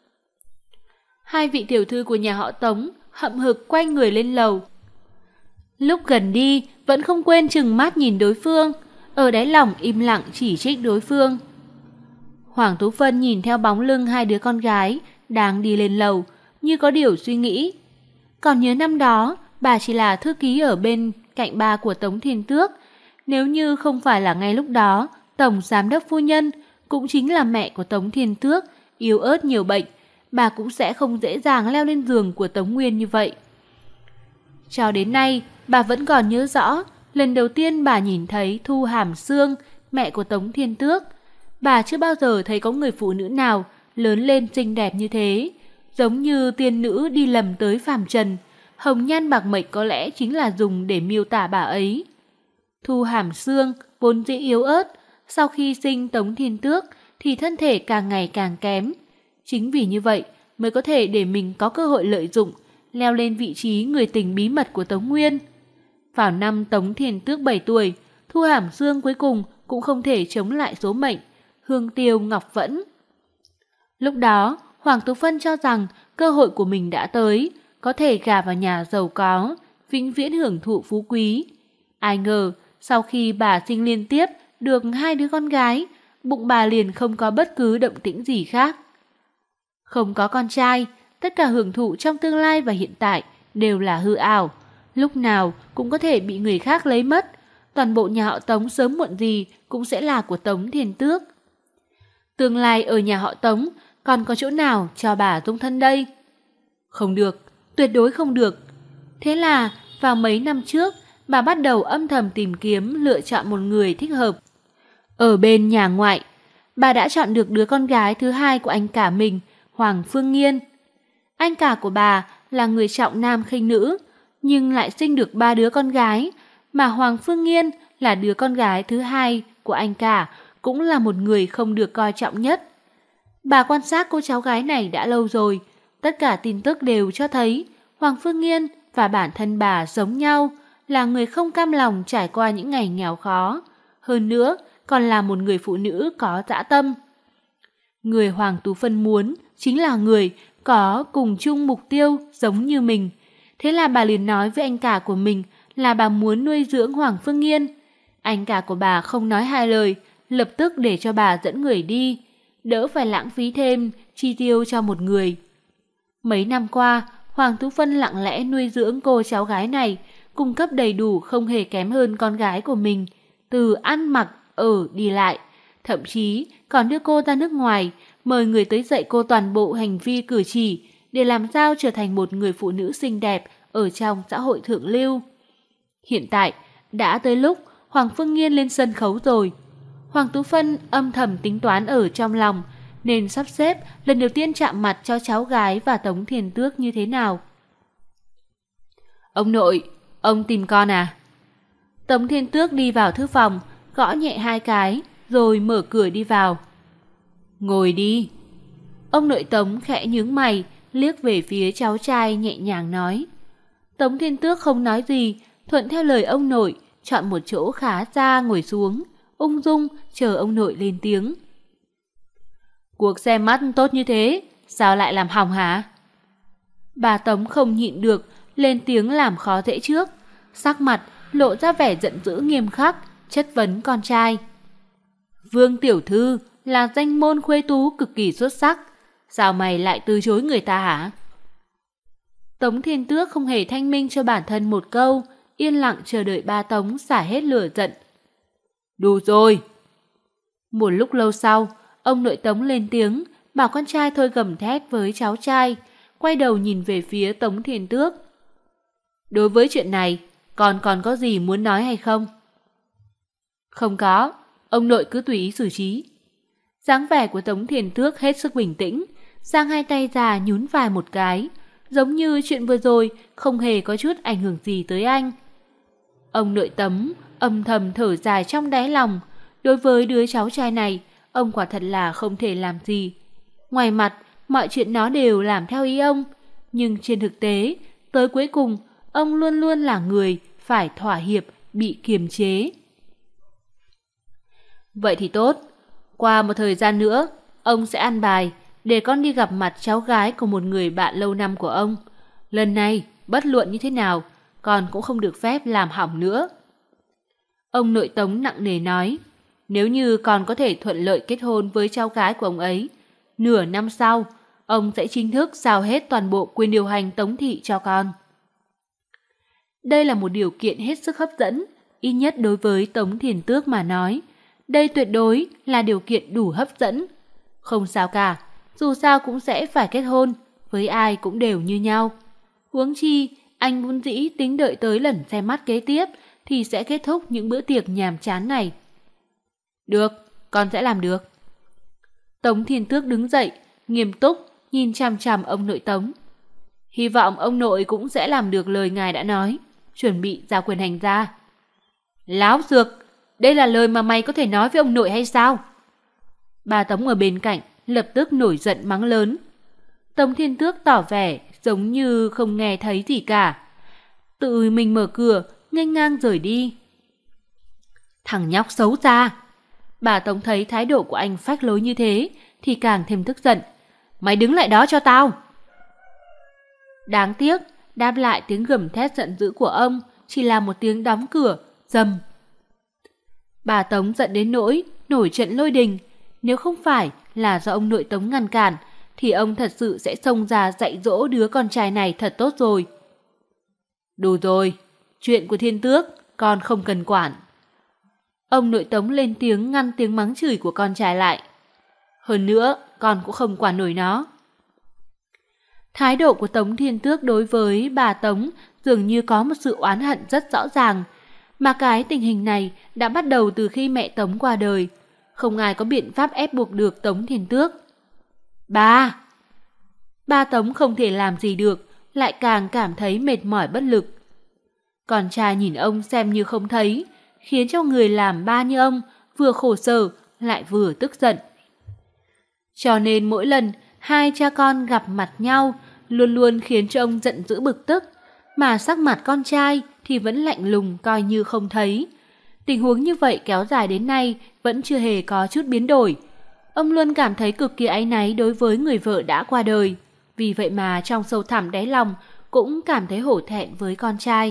Hai vị tiểu thư của nhà họ Tống hậm hực quay người lên lầu. Lúc gần đi, vẫn không quên trừng mắt nhìn đối phương, ở đáy lòng im lặng chỉ trích đối phương. Hoàng Tú Phân nhìn theo bóng lưng hai đứa con gái đang đi lên lầu, như có điều suy nghĩ. Còn nhớ năm đó, bà chỉ là thư ký ở bên cạnh ba của Tống Thiên Tước. Nếu như không phải là ngay lúc đó, Tổng Giám đốc Phu Nhân, cũng chính là mẹ của Tống Thiên Tước, yếu ớt nhiều bệnh, bà cũng sẽ không dễ dàng leo lên giường của Tống Nguyên như vậy. Cho đến nay, bà vẫn còn nhớ rõ, lần đầu tiên bà nhìn thấy Thu Hàm Sương, mẹ của Tống Thiên Tước. Bà chưa bao giờ thấy có người phụ nữ nào lớn lên xinh đẹp như thế, giống như tiên nữ đi lầm tới phàm trần. Hồng nhan bạc mệnh có lẽ chính là dùng để miêu tả bà ấy. Thu Hàm Sương vốn dĩ yếu ớt, sau khi sinh Tống Thiên Tước thì thân thể càng ngày càng kém. Chính vì như vậy mới có thể để mình có cơ hội lợi dụng, leo lên vị trí người tình bí mật của Tống Nguyên. Vào năm Tống Thiên Tước bảy tuổi, Thu Hàm Sương cuối cùng cũng không thể chống lại số mệnh, hương tiêu ngọc vẫn. Lúc đó, Hoàng Tú Phân cho rằng cơ hội của mình đã tới, có thể gả vào nhà giàu có, vĩnh viễn hưởng thụ phú quý. Ai ngờ, sau khi bà sinh liên tiếp được hai đứa con gái, bụng bà liền không có bất cứ động tĩnh gì khác. Không có con trai, tất cả hưởng thụ trong tương lai và hiện tại đều là hư ảo, lúc nào cũng có thể bị người khác lấy mất. Toàn bộ nhà họ Tống sớm muộn gì cũng sẽ là của Tống Thiên Tước. Tương lai ở nhà họ Tống còn có chỗ nào cho bà dung thân đây? Không được, tuyệt đối không được. Thế là vào mấy năm trước, bà bắt đầu âm thầm tìm kiếm lựa chọn một người thích hợp. Ở bên nhà ngoại, bà đã chọn được đứa con gái thứ hai của anh cả mình, Hoàng Phương Nghiên. Anh cả của bà là người trọng nam khinh nữ, nhưng lại sinh được ba đứa con gái, mà Hoàng Phương Nghiên là đứa con gái thứ hai của anh cả, cũng là một người không được coi trọng nhất. Bà quan sát cô cháu gái này đã lâu rồi, tất cả tin tức đều cho thấy Hoàng Phương Nghiên và bản thân bà giống nhau, là người không cam lòng trải qua những ngày nghèo khó, hơn nữa còn là một người phụ nữ có dã tâm. Người Hoàng Tú Phân muốn chính là người có cùng chung mục tiêu giống như mình. Thế là bà liền nói với anh cả của mình là bà muốn nuôi dưỡng Hoàng Phương Nghiên. Anh cả của bà không nói hai lời, lập tức để cho bà dẫn người đi, đỡ phải lãng phí thêm chi tiêu cho một người. Mấy năm qua, Hoàng Tú Phân lặng lẽ nuôi dưỡng cô cháu gái này, cung cấp đầy đủ không hề kém hơn con gái của mình, từ ăn mặc, ở, đi lại, thậm chí còn đưa cô ra nước ngoài, mời người tới dạy cô toàn bộ hành vi cử chỉ để làm sao trở thành một người phụ nữ xinh đẹp ở trong xã hội thượng lưu. Hiện tại, đã tới lúc Hoàng Phương Nghiên lên sân khấu rồi. Hoàng Tú Phân âm thầm tính toán ở trong lòng, nên sắp xếp lần đầu tiên chạm mặt cho cháu gái và Tống Thiên Tước như thế nào. Ông nội, ông tìm con à? Tống Thiên Tước đi vào thư phòng, gõ nhẹ hai cái, rồi mở cửa đi vào. Ngồi đi. Ông nội Tống khẽ nhướng mày, liếc về phía cháu trai nhẹ nhàng nói. Tống Thiên Tước không nói gì, thuận theo lời ông nội, chọn một chỗ khá xa ngồi xuống, ung dung chờ ông nội lên tiếng. Cuộc xem mắt tốt như thế, sao lại làm hỏng hả? Bà Tống không nhịn được, lên tiếng làm khó dễ trước, sắc mặt lộ ra vẻ giận dữ nghiêm khắc, chất vấn con trai. Vương tiểu thư là danh môn khuê tú cực kỳ xuất sắc, sao mày lại từ chối người ta hả? Tống Thiên Tước không hề thanh minh cho bản thân một câu, yên lặng chờ đợi ba Tống xả hết lửa giận. Đủ rồi. Một lúc lâu sau, ông nội Tống lên tiếng, bảo con trai thôi gầm thét với cháu trai, quay đầu nhìn về phía Tống Thiên Tước. Đối với chuyện này, con còn có gì muốn nói hay không? Không có, ông nội cứ tùy ý xử trí. Dáng vẻ của Tống Thiên Tước hết sức bình tĩnh, giang hai tay ra nhún vai một cái, giống như chuyện vừa rồi không hề có chút ảnh hưởng gì tới anh. Ông nội Tống âm thầm thở dài trong đáy lòng, đối với đứa cháu trai này, ông quả thật là không thể làm gì. Ngoài mặt, mọi chuyện nó đều làm theo ý ông, nhưng trên thực tế, tới cuối cùng, ông luôn luôn là người phải thỏa hiệp, bị kiềm chế. Vậy thì tốt, qua một thời gian nữa, ông sẽ ăn bài để con đi gặp mặt cháu gái của một người bạn lâu năm của ông. Lần này, bất luận như thế nào, con cũng không được phép làm hỏng nữa. Ông nội Tống nặng nề nói, nếu như con có thể thuận lợi kết hôn với cháu gái của ông ấy, nửa năm sau, ông sẽ chính thức giao hết toàn bộ quyền điều hành Tống thị cho con. Đây là một điều kiện hết sức hấp dẫn, ít nhất đối với Tống Thiên Tước mà nói. Đây tuyệt đối là điều kiện đủ hấp dẫn. Không sao cả, dù sao cũng sẽ phải kết hôn, với ai cũng đều như nhau. Huống chi, anh vốn dĩ tính đợi tới lần xem mắt kế tiếp thì sẽ kết thúc những bữa tiệc nhàm chán này. Được, con sẽ làm được. Tống Thiên Tước đứng dậy, nghiêm túc, nhìn chằm chằm ông nội Tống. Hy vọng ông nội cũng sẽ làm được lời ngài đã nói, chuẩn bị giao quyền hành ra. Láo xược, đây là lời mà mày có thể nói với ông nội hay sao? Bà Tống ở bên cạnh lập tức nổi giận mắng lớn. Tống Thiên Tước tỏ vẻ giống như không nghe thấy gì cả. Tự mình mở cửa, nghênh ngang rời đi. Thằng nhóc xấu xa. Bà Tống thấy thái độ của anh phách lối như thế thì càng thêm tức giận. Mày đứng lại đó cho tao. Đáng tiếc, đáp lại tiếng gầm thét giận dữ của ông chỉ là một tiếng đóng cửa, rầm. Bà Tống giận đến nỗi nổi trận lôi đình. Nếu không phải là do ông nội Tống ngăn cản thì ông thật sự sẽ xông ra dạy dỗ đứa con trai này thật tốt rồi. Đủ rồi, chuyện của Thiên Tước con không cần quản. Ông nội Tống lên tiếng ngăn tiếng mắng chửi của con trai lại. Hơn nữa, con cũng không quản nổi nó. Thái độ của Tống Thiên Tước đối với bà Tống dường như có một sự oán hận rất rõ ràng. Mà cái tình hình này đã bắt đầu từ khi mẹ Tống qua đời. Không ai có biện pháp ép buộc được Tống Thiên Tước. Ba! Ba Tống không thể làm gì được, lại càng cảm thấy mệt mỏi bất lực. Con trai nhìn ông xem như không thấy, khiến cho người làm ba như ông vừa khổ sở lại vừa tức giận. Cho nên mỗi lần hai cha con gặp mặt nhau luôn luôn khiến cho ông giận dữ bực tức, mà sắc mặt con trai thì vẫn lạnh lùng coi như không thấy. Tình huống như vậy kéo dài đến nay vẫn chưa hề có chút biến đổi. Ông luôn cảm thấy cực kỳ áy náy đối với người vợ đã qua đời. Vì vậy mà trong sâu thẳm đáy lòng cũng cảm thấy hổ thẹn với con trai.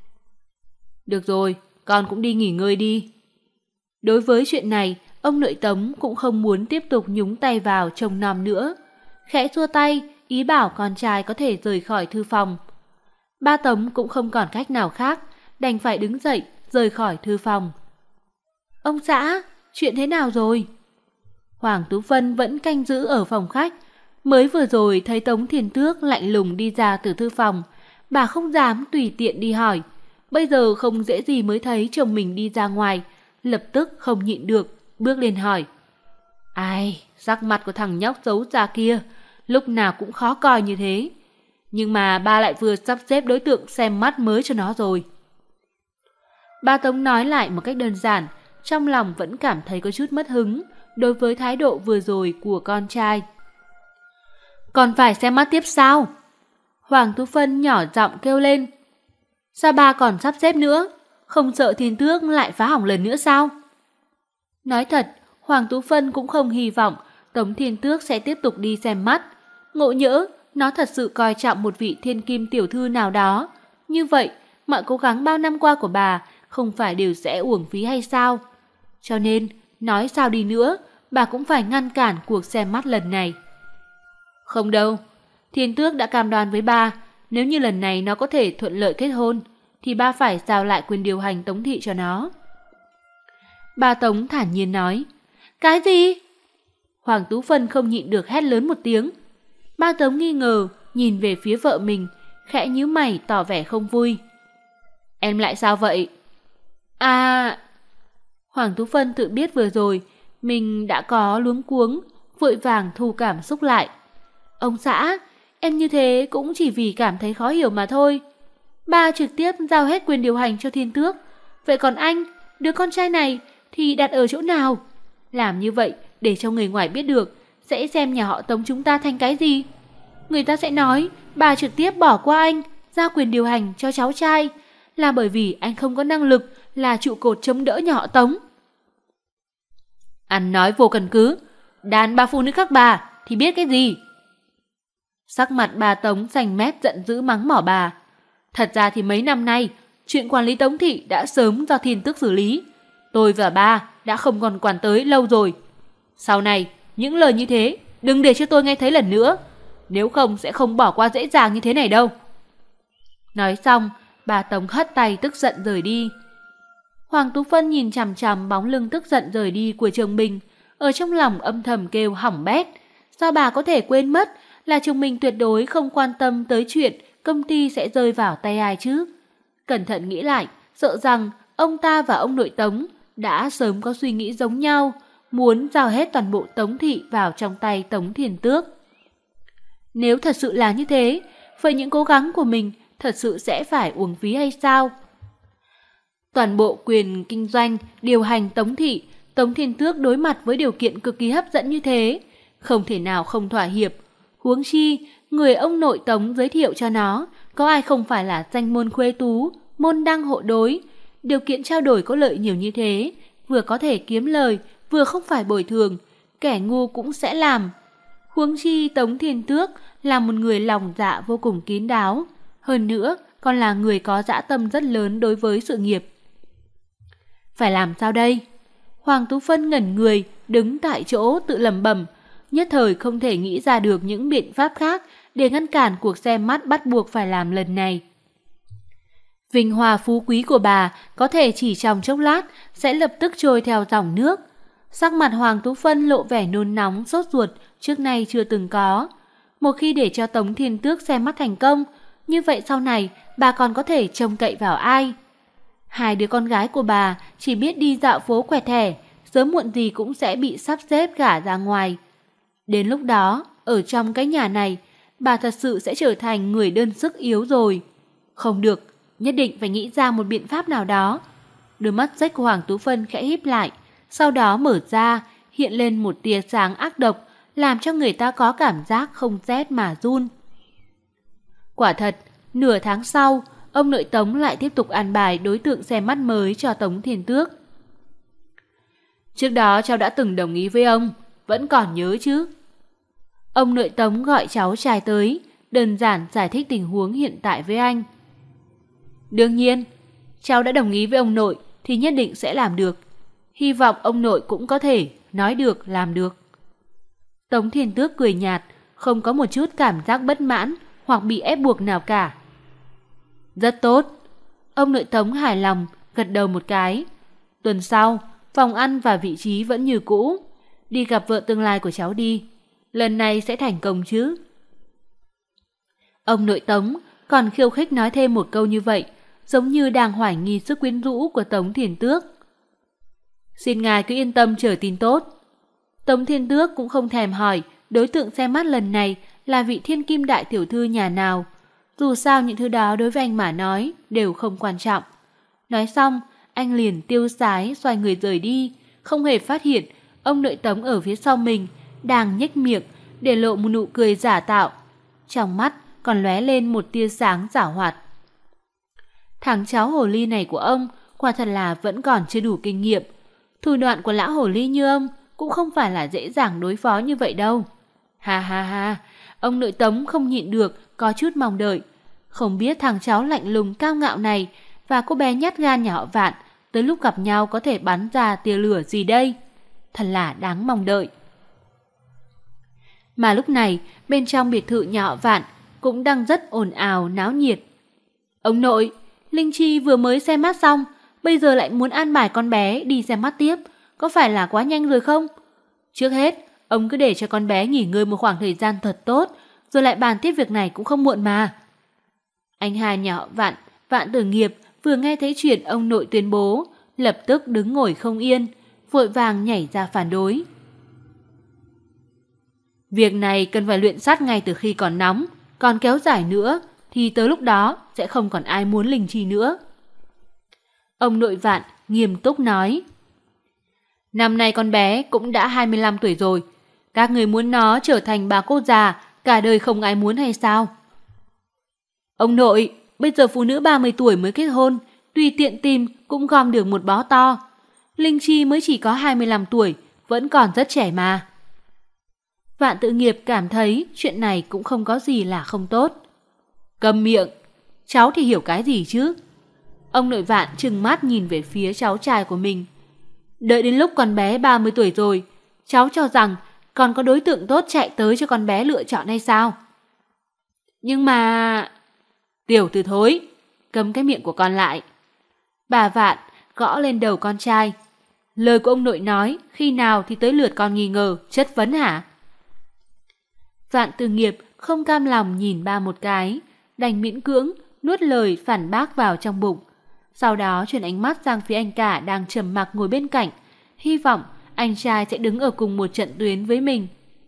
Được rồi, con cũng đi nghỉ ngơi đi. Đối với chuyện này, ông nội Tống cũng không muốn tiếp tục nhúng tay vào trông nom nữa. Khẽ xua tay, ý bảo con trai có thể rời khỏi thư phòng. Ba Tống cũng không còn cách nào khác, đành phải đứng dậy, rời khỏi thư phòng. Ông xã, chuyện thế nào rồi? Hoàng Tú Vân vẫn canh giữ ở phòng khách. Mới vừa rồi thấy Tống Thiên Tước lạnh lùng đi ra từ thư phòng, bà không dám tùy tiện đi hỏi. Bây giờ không dễ gì mới thấy chồng mình đi ra ngoài, lập tức không nhịn được, bước lên hỏi. Ai, sắc mặt của thằng nhóc xấu xa kia, lúc nào cũng khó coi như thế. Nhưng mà ba lại vừa sắp xếp đối tượng xem mắt mới cho nó rồi. Ba Tống nói lại một cách đơn giản, trong lòng vẫn cảm thấy có chút mất hứng đối với thái độ vừa rồi của con trai. Còn phải xem mắt tiếp sao? Hoàng Tú Phân nhỏ giọng kêu lên. Sao ba còn sắp xếp nữa? Không sợ Thiên Tước lại phá hỏng lần nữa sao? Nói thật, Hoàng Tú Phân cũng không hy vọng Tống Thiên Tước sẽ tiếp tục đi xem mắt. Ngộ nhỡ, nó thật sự coi trọng một vị thiên kim tiểu thư nào đó. Như vậy, mọi cố gắng bao năm qua của bà không phải đều sẽ uổng phí hay sao? Cho nên, nói sao đi nữa, bà cũng phải ngăn cản cuộc xem mắt lần này. Không đâu, Thiên Tước đã cam đoan với ba, nếu như lần này nó có thể thuận lợi kết hôn, thì ba phải giao lại quyền điều hành Tống thị cho nó. Bà Tống thản nhiên nói. Cái gì? Hoàng Tú Phân không nhịn được hét lớn một tiếng. Ba Tống nghi ngờ, nhìn về phía vợ mình, khẽ nhíu mày tỏ vẻ không vui. Em lại sao vậy? À... Hoàng Tú Phân tự biết vừa rồi, mình đã có luống cuống, vội vàng thu cảm xúc lại. Ông xã, em như thế cũng chỉ vì cảm thấy khó hiểu mà thôi. Ba trực tiếp giao hết quyền điều hành cho Thiên Tước. Vậy còn anh, đứa con trai này thì đặt ở chỗ nào? Làm như vậy để cho người ngoài biết được, sẽ xem nhà họ Tống chúng ta thành cái gì? Người ta sẽ nói bà trực tiếp bỏ qua anh, giao quyền điều hành cho cháu trai, là bởi vì anh không có năng lực là trụ cột chống đỡ nhà họ Tống. Ăn nói vô căn cứ, đàn bà phụ nữ các bà thì biết cái gì? Sắc mặt bà Tống xanh mét giận dữ mắng mỏ bà. Thật ra thì mấy năm nay, chuyện quản lý Tống thị đã sớm do Thiên Tước xử lý. Tôi và ba đã không còn quản tới lâu rồi. Sau này, những lời như thế đừng để cho tôi nghe thấy lần nữa. Nếu không sẽ không bỏ qua dễ dàng như thế này đâu. Nói xong, bà Tống hất tay tức giận rời đi. Hoàng Tú Phân nhìn chằm chằm bóng lưng tức giận rời đi của chồng mình, ở trong lòng âm thầm kêu hỏng bét. Sao bà có thể quên mất là chồng mình tuyệt đối không quan tâm tới chuyện công ty sẽ rơi vào tay ai chứ? Cẩn thận nghĩ lại, sợ rằng ông ta và ông nội Tống đã sớm có suy nghĩ giống nhau, muốn giao hết toàn bộ Tống thị vào trong tay Tống Thiền Tước. Nếu thật sự là như thế, vậy những cố gắng của mình thật sự sẽ phải uổng phí hay sao? Toàn bộ quyền kinh doanh, điều hành Tống thị, Tống Thiền Tước đối mặt với điều kiện cực kỳ hấp dẫn như thế, không thể nào không thỏa hiệp. Huống chi, người ông nội Tống giới thiệu cho nó, có ai không phải là danh môn khuê tú, môn đăng hộ đối. Điều kiện trao đổi có lợi nhiều như thế, vừa có thể kiếm lời, vừa không phải bồi thường, kẻ ngu cũng sẽ làm. Huống chi Tống Thiền Tước là một người lòng dạ vô cùng kín đáo, hơn nữa còn là người có dã tâm rất lớn đối với sự nghiệp. Phải làm sao đây? Hoàng Tú Phân ngẩn người, đứng tại chỗ tự lẩm bẩm, nhất thời không thể nghĩ ra được những biện pháp khác để ngăn cản cuộc xem mắt bắt buộc phải làm lần này. Vinh hoa phú quý của bà có thể chỉ trong chốc lát sẽ lập tức trôi theo dòng nước. Sắc mặt Hoàng Tú Phân lộ vẻ nôn nóng, sốt ruột trước nay chưa từng có. Một khi để cho Tống Thiền Tước xem mắt thành công, như vậy sau này bà còn có thể trông cậy vào ai? Hai đứa con gái của bà chỉ biết đi dạo phố quẹt thẻ, sớm muộn gì cũng sẽ bị sắp xếp gả ra ngoài. Đến lúc đó, ở trong cái nhà này, bà thật sự sẽ trở thành người đơn sức yếu rồi. Không được, nhất định phải nghĩ ra một biện pháp nào đó. Đôi mắt rách của Hoàng Tú Phân khẽ híp lại, sau đó mở ra, hiện lên một tia sáng ác độc, làm cho người ta có cảm giác không rét mà run. Quả thật, nửa tháng sau, ông nội Tống lại tiếp tục an bài đối tượng xem mắt mới cho Tống Thiền Tước. Trước đó cháu đã từng đồng ý với ông, vẫn còn nhớ chứ? Ông nội Tống gọi cháu trai tới, đơn giản giải thích tình huống hiện tại với anh. Đương nhiên, cháu đã đồng ý với ông nội thì nhất định sẽ làm được. Hy vọng ông nội cũng có thể nói được làm được. Tống Thiền Tước cười nhạt, không có một chút cảm giác bất mãn hoặc bị ép buộc nào cả. Rất tốt. Ông nội Tống hài lòng, gật đầu một cái. Tuần sau, phòng ăn và vị trí vẫn như cũ. Đi gặp vợ tương lai của cháu đi. Lần này sẽ thành công chứ? Ông nội Tống còn khiêu khích nói thêm một câu như vậy, giống như đang hoài nghi sức quyến rũ của Tống Thiền Tước. Xin ngài cứ yên tâm chờ tin tốt. Tống Thiền Tước cũng không thèm hỏi đối tượng xem mắt lần này là vị thiên kim đại tiểu thư nhà nào. Dù sao những thứ đó đối với anh mà nói đều không quan trọng. Nói xong, anh liền tiêu sái xoay người rời đi, không hề phát hiện ông nội Tống ở phía sau mình đang nhếch miệng để lộ một nụ cười giả tạo. Trong mắt còn lóe lên một tia sáng giảo hoạt. Thằng cháu hồ ly này của ông quả thật là vẫn còn chưa đủ kinh nghiệm. Thủ đoạn của lão hồ ly như ông cũng không phải là dễ dàng đối phó như vậy đâu. Ha ha ha, ông nội Tống không nhịn được, có chút mong đợi. Không biết thằng cháu lạnh lùng cao ngạo này và cô bé nhát gan nhà họ Vạn tới lúc gặp nhau có thể bắn ra tia lửa gì đây? Thật là đáng mong đợi. Mà lúc này, bên trong biệt thự nhà họ Vạn cũng đang rất ồn ào náo nhiệt. Ông nội, Linh Chi vừa mới xem mắt xong, bây giờ lại muốn an bài con bé đi xem mắt tiếp, có phải là quá nhanh rồi không? Trước hết, ông cứ để cho con bé nghỉ ngơi một khoảng thời gian thật tốt, rồi lại bàn tiếp việc này cũng không muộn mà. Anh hai nhà họ Vạn, Vạn Tử Nghiệp vừa nghe thấy chuyện ông nội tuyên bố, lập tức đứng ngồi không yên, vội vàng nhảy ra phản đối. Việc này cần phải luyện sắt ngay từ khi còn nóng, còn kéo dài nữa thì tới lúc đó sẽ không còn ai muốn Linh Chi nữa. Ông nội Vạn nghiêm túc nói. Năm nay con bé cũng đã hai mươi lăm tuổi rồi, các người muốn nó trở thành bà cô già cả đời không ai muốn hay sao? Ông nội, bây giờ phụ nữ ba mươi tuổi mới kết hôn, tùy tiện tìm cũng gom được một bó to. Linh Chi mới chỉ có hai mươi lăm tuổi, vẫn còn rất trẻ mà. Vạn Tự Nghiệp cảm thấy chuyện này cũng không có gì là không tốt. Cầm miệng, cháu thì hiểu cái gì chứ? Ông nội Vạn trừng mắt nhìn về phía cháu trai của mình. Đợi đến lúc con bé ba mươi tuổi rồi, cháu cho rằng còn có đối tượng tốt chạy tới cho con bé lựa chọn hay sao? Nhưng mà... Tiểu tử thối, cấm cái miệng của con lại. Bà Vạn gõ lên đầu con trai. Lời của ông nội nói khi nào thì tới lượt con nghi ngờ, chất vấn hả? Vạn Tử Nghiệp không cam lòng nhìn ba một cái, đành miễn cưỡng nuốt lời phản bác vào trong bụng. Sau đó chuyển ánh mắt sang phía anh cả đang trầm mặc ngồi bên cạnh, hy vọng anh trai sẽ đứng ở cùng một trận tuyến với mình.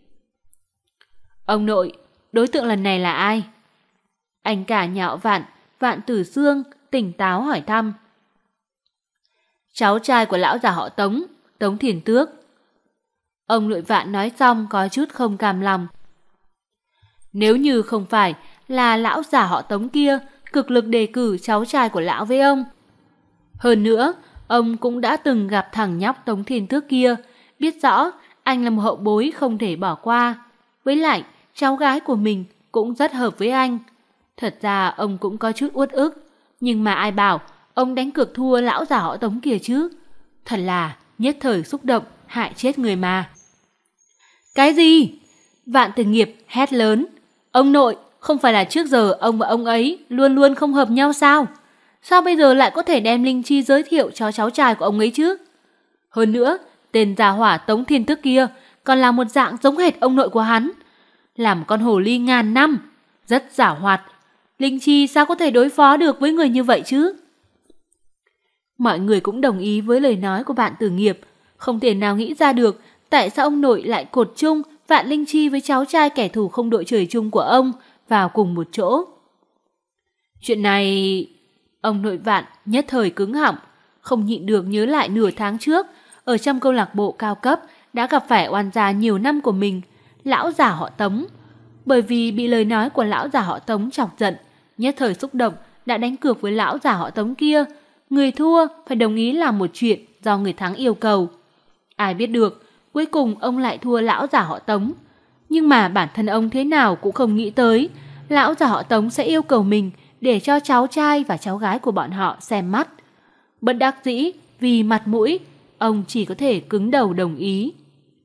Ông nội, đối tượng lần này là ai? Anh cả nhạo Vạn, Vạn Tử Xương tỉnh táo hỏi thăm. Cháu trai của lão già họ Tống, Tống Thiền Tước. Ông nội Vạn nói xong có chút không cam lòng. Nếu như không phải là lão già họ Tống kia cực lực đề cử cháu trai của lão với ông. Hơn nữa, ông cũng đã từng gặp thằng nhóc Tống Thiền Tước kia, biết rõ anh là một hậu bối không thể bỏ qua. Với lại, cháu gái của mình cũng rất hợp với anh. Thật ra ông cũng có chút uất ức, nhưng mà ai bảo ông đánh cược thua lão già họ Tống kia chứ. Thật là nhất thời xúc động, hại chết người mà. Cái gì? Vạn Tử Nghiệp hét lớn. Ông nội, không phải là trước giờ ông và ông ấy luôn luôn không hợp nhau sao? Sao bây giờ lại có thể đem Linh Chi giới thiệu cho cháu trai của ông ấy chứ? Hơn nữa, tên già hỏa Tống Thiên Tước kia còn là một dạng giống hệt ông nội của hắn. Làm con hồ ly ngàn năm, rất giảo hoạt. Linh Chi sao có thể đối phó được với người như vậy chứ? Mọi người cũng đồng ý với lời nói của Vạn Tử Nghiệp, không thể nào nghĩ ra được tại sao ông nội lại cột chung Vạn Linh Chi với cháu trai kẻ thù không đội trời chung của ông vào cùng một chỗ. Chuyện này... Ông nội Vạn nhất thời cứng họng, không nhịn được nhớ lại nửa tháng trước, ở trong câu lạc bộ cao cấp đã gặp phải oan gia nhiều năm của mình, lão già họ Tống. Bởi vì bị lời nói của lão già họ Tống chọc giận, nhất thời xúc động đã đánh cược với lão già họ Tống kia. Người thua phải đồng ý làm một chuyện do người thắng yêu cầu. Ai biết được, cuối cùng ông lại thua lão già họ Tống. Nhưng mà bản thân ông thế nào cũng không nghĩ tới, lão già họ Tống sẽ yêu cầu mình để cho cháu trai và cháu gái của bọn họ xem mắt. Bất đắc dĩ, vì mặt mũi, ông chỉ có thể cứng đầu đồng ý.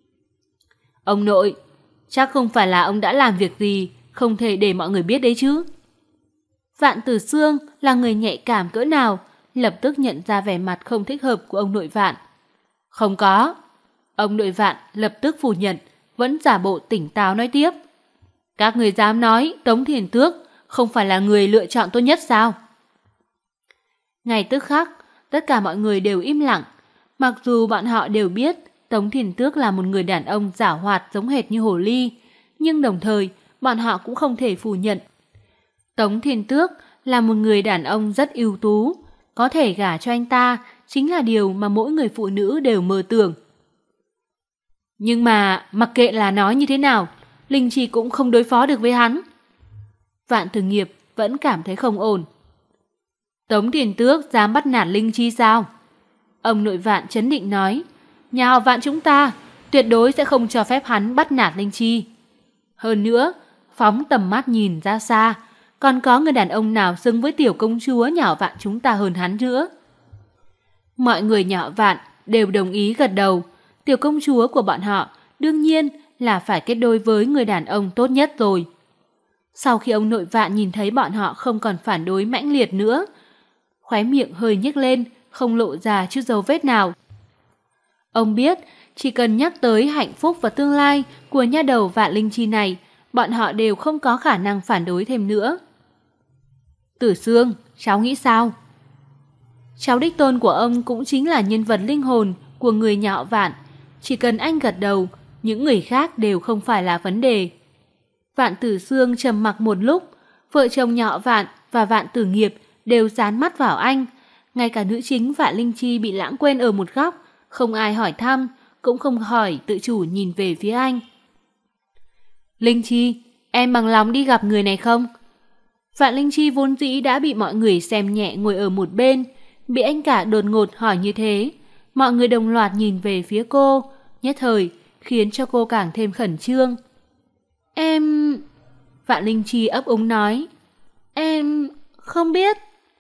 Ông nội, chắc không phải là ông đã làm việc gì không thể để mọi người biết đấy chứ? Vạn Tử Xương là người nhạy cảm cỡ nào, lập tức nhận ra vẻ mặt không thích hợp của ông nội Vạn. Không có. Ông nội Vạn lập tức phủ nhận, vẫn giả bộ tỉnh táo nói tiếp. Các người dám nói Tống Thiền Tước không phải là người lựa chọn tốt nhất sao? Ngay tức khắc, tất cả mọi người đều im lặng. Mặc dù bọn họ đều biết Tống Thiền Tước là một người đàn ông giảo hoạt giống hệt như hồ ly, nhưng đồng thời bọn họ cũng không thể phủ nhận. Tống Thiền Tước là một người đàn ông rất ưu tú, có thể gả cho anh ta chính là điều mà mỗi người phụ nữ đều mơ tưởng. Nhưng mà mặc kệ là nói như thế nào, Linh Chi cũng không đối phó được với hắn. Vạn Tử Nghiệp vẫn cảm thấy không ổn. Tống Thiền Tước dám bắt nạt Linh Chi sao? Ông nội Vạn trấn định nói, nhà họ Vạn chúng ta tuyệt đối sẽ không cho phép hắn bắt nạt Linh Chi. Hơn nữa, phóng tầm mắt nhìn ra xa, còn có người đàn ông nào xứng với tiểu công chúa nhà họ Vạn chúng ta hơn hắn nữa. Mọi người nhà họ Vạn đều đồng ý gật đầu. Tiểu công chúa của bọn họ đương nhiên là phải kết đôi với người đàn ông tốt nhất rồi. Sau khi ông nội Vạn nhìn thấy bọn họ không còn phản đối mãnh liệt nữa, khóe miệng hơi nhếch lên, không lộ ra chút dấu vết nào. Ông biết, chỉ cần nhắc tới hạnh phúc và tương lai của nha đầu Vạn Linh Chi này, bọn họ đều không có khả năng phản đối thêm nữa. Tử Xương, cháu nghĩ sao? Cháu đích tôn của ông cũng chính là nhân vật linh hồn của người nhà họ Vạn. Chỉ cần anh gật đầu, những người khác đều không phải là vấn đề. Vạn Tử Xương trầm mặc một lúc, vợ chồng nhà họ Vạn và Vạn Tử Nghiệp đều dán mắt vào anh. Ngay cả nữ chính Vạn Linh Chi bị lãng quên ở một góc, không ai hỏi thăm, cũng không hỏi, tự chủ nhìn về phía anh. Linh Chi, em bằng lòng đi gặp người này không? Vạn Linh Chi vốn dĩ đã bị mọi người xem nhẹ ngồi ở một bên, bị anh cả đột ngột hỏi như thế. Mọi người đồng loạt nhìn về phía cô, nhất thời khiến cho cô càng thêm khẩn trương. Em... Vạn Linh Chi ấp úng nói. Em... không biết.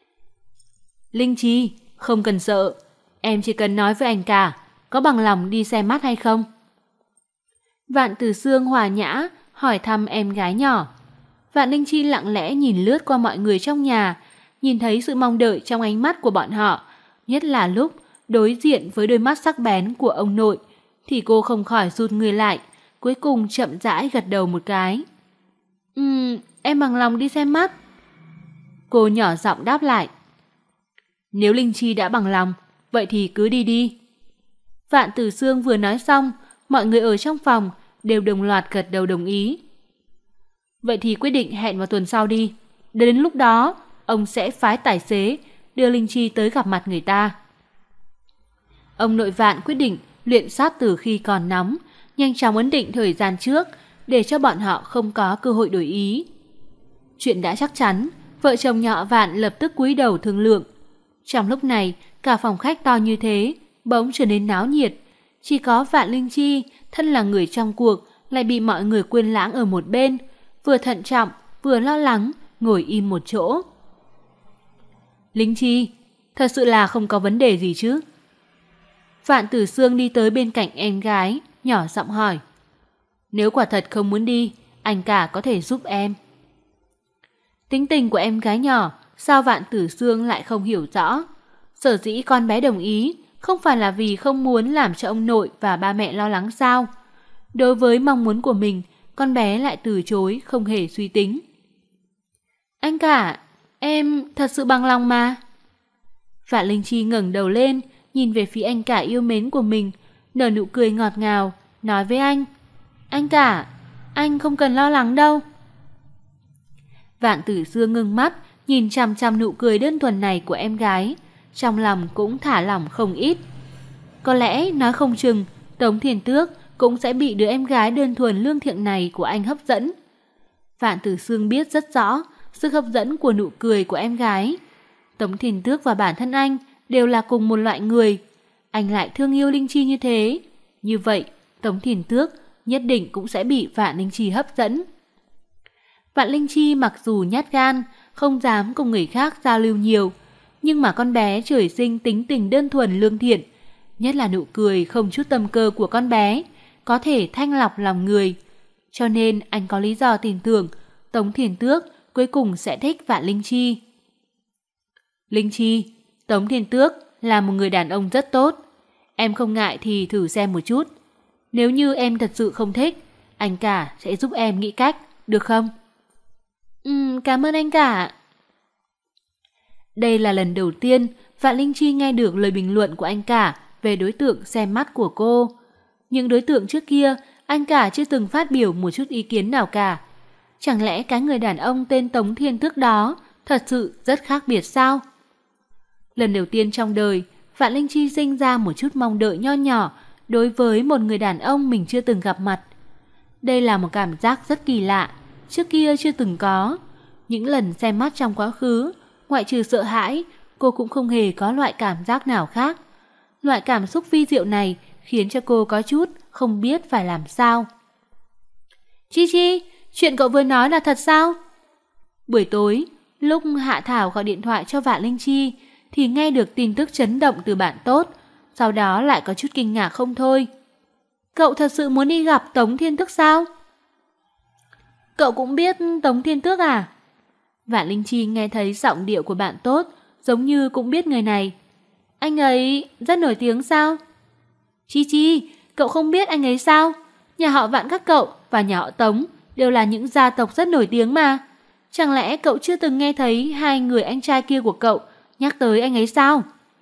Linh Chi, không cần sợ. Em chỉ cần nói với anh cả, có bằng lòng đi xem mắt hay không? Vạn Tử Xương hòa nhã hỏi thăm em gái nhỏ. Vạn Linh Chi lặng lẽ nhìn lướt qua mọi người trong nhà, nhìn thấy sự mong đợi trong ánh mắt của bọn họ, nhất là lúc đối diện với đôi mắt sắc bén của ông nội, thì cô không khỏi rụt người lại, cuối cùng chậm rãi gật đầu một cái. Ừm, em bằng lòng đi xem mắt. Cô nhỏ giọng đáp lại. Nếu Linh Chi đã bằng lòng, vậy thì cứ đi đi. Vạn Tử Sương vừa nói xong, mọi người ở trong phòng đều đồng loạt gật đầu đồng ý. Vậy thì quyết định hẹn vào tuần sau đi. Đến lúc đó, ông sẽ phái tài xế đưa Linh Chi tới gặp mặt người ta. Ông nội Vạn quyết định luyện sát từ khi còn nóng, nhanh chóng ấn định thời gian trước để cho bọn họ không có cơ hội đổi ý. Chuyện đã chắc chắn, vợ chồng nhỏ Vạn lập tức cúi đầu thương lượng. Trong lúc này, cả phòng khách to như thế bỗng trở nên náo nhiệt. Chỉ có Vạn Linh Chi, thân là người trong cuộc, lại bị mọi người quên lãng ở một bên, vừa thận trọng, vừa lo lắng, ngồi im một chỗ. Linh Chi, thật sự là không có vấn đề gì chứ? Vạn Tử Sương đi tới bên cạnh em gái, nhỏ giọng hỏi. Nếu quả thật không muốn đi, anh cả có thể giúp em. Tính tình của em gái nhỏ, sao Vạn Tử Sương lại không hiểu rõ? Sở dĩ con bé đồng ý, không phải là vì không muốn làm cho ông nội và ba mẹ lo lắng sao? Đối với mong muốn của mình, con bé lại từ chối, không hề suy tính. Anh cả, em thật sự bằng lòng mà. Vạn Linh Chi ngẩng đầu lên, nhìn về phía anh cả yêu mến của mình, nở nụ cười ngọt ngào, nói với anh. Anh cả, anh không cần lo lắng đâu. Vạn Tử Sương ngưng mắt, nhìn chằm chằm nụ cười đơn thuần này của em gái, trong lòng cũng thả lỏng không ít. Có lẽ nói không chừng, Tống Thiền Tước cũng sẽ bị đứa em gái đơn thuần lương thiện này của anh hấp dẫn. Vạn Tử Sương biết rất rõ sức hấp dẫn của nụ cười của em gái. Tống Thiền Tước và bản thân anh đều là cùng một loại người. Anh lại thương yêu Linh Chi như thế. Như vậy, Tống Thiền Tước nhất định cũng sẽ bị Vạn Linh Chi hấp dẫn. Vạn Linh Chi mặc dù nhát gan, không dám cùng người khác giao lưu nhiều, nhưng mà con bé trời sinh tính tình đơn thuần lương thiện, nhất là nụ cười không chút tâm cơ của con bé, có thể thanh lọc lòng người. Cho nên anh có lý do tin tưởng Tống Thiền Tước cuối cùng sẽ thích Vạn Linh Chi. Linh Chi, Tống Thiền Tước là một người đàn ông rất tốt. Em không ngại thì thử xem một chút. Nếu như em thật sự không thích, anh cả sẽ giúp em nghĩ cách, được không? Ừ, cảm ơn anh cả. Đây là lần đầu tiên Vạn Linh Chi nghe được lời bình luận của anh cả về đối tượng xem mắt của cô. Những đối tượng trước kia, anh cả chưa từng phát biểu một chút ý kiến nào cả. Chẳng lẽ cái người đàn ông tên Tống Thiên Tước đó thật sự rất khác biệt sao? Lần đầu tiên trong đời, Vạn Linh Chi sinh ra một chút mong đợi nho nhỏ đối với một người đàn ông mình chưa từng gặp mặt. Đây là một cảm giác rất kỳ lạ, trước kia chưa từng có. Những lần xem mắt trong quá khứ, ngoại trừ sợ hãi, cô cũng không hề có loại cảm giác nào khác. Loại cảm xúc vi diệu này khiến cho cô có chút không biết phải làm sao. Chi Chi, chuyện cậu vừa nói là thật sao? Buổi tối, lúc Hạ Thảo gọi điện thoại cho Vạn Linh Chi, thì nghe được tin tức chấn động từ bạn tốt, sau đó lại có chút kinh ngạc không thôi. Cậu thật sự muốn đi gặp Tống Thiên Tước sao? Cậu cũng biết Tống Thiên Tước à? Vạn Linh Chi nghe thấy giọng điệu của bạn tốt, giống như cũng biết người này. Anh ấy rất nổi tiếng sao? Chi Chi, cậu không biết anh ấy sao? Nhà họ Vạn các cậu và nhà họ Tống đều là những gia tộc rất nổi tiếng mà. Chẳng lẽ cậu chưa từng nghe thấy hai người anh trai kia của cậu nhắc tới anh ấy sao?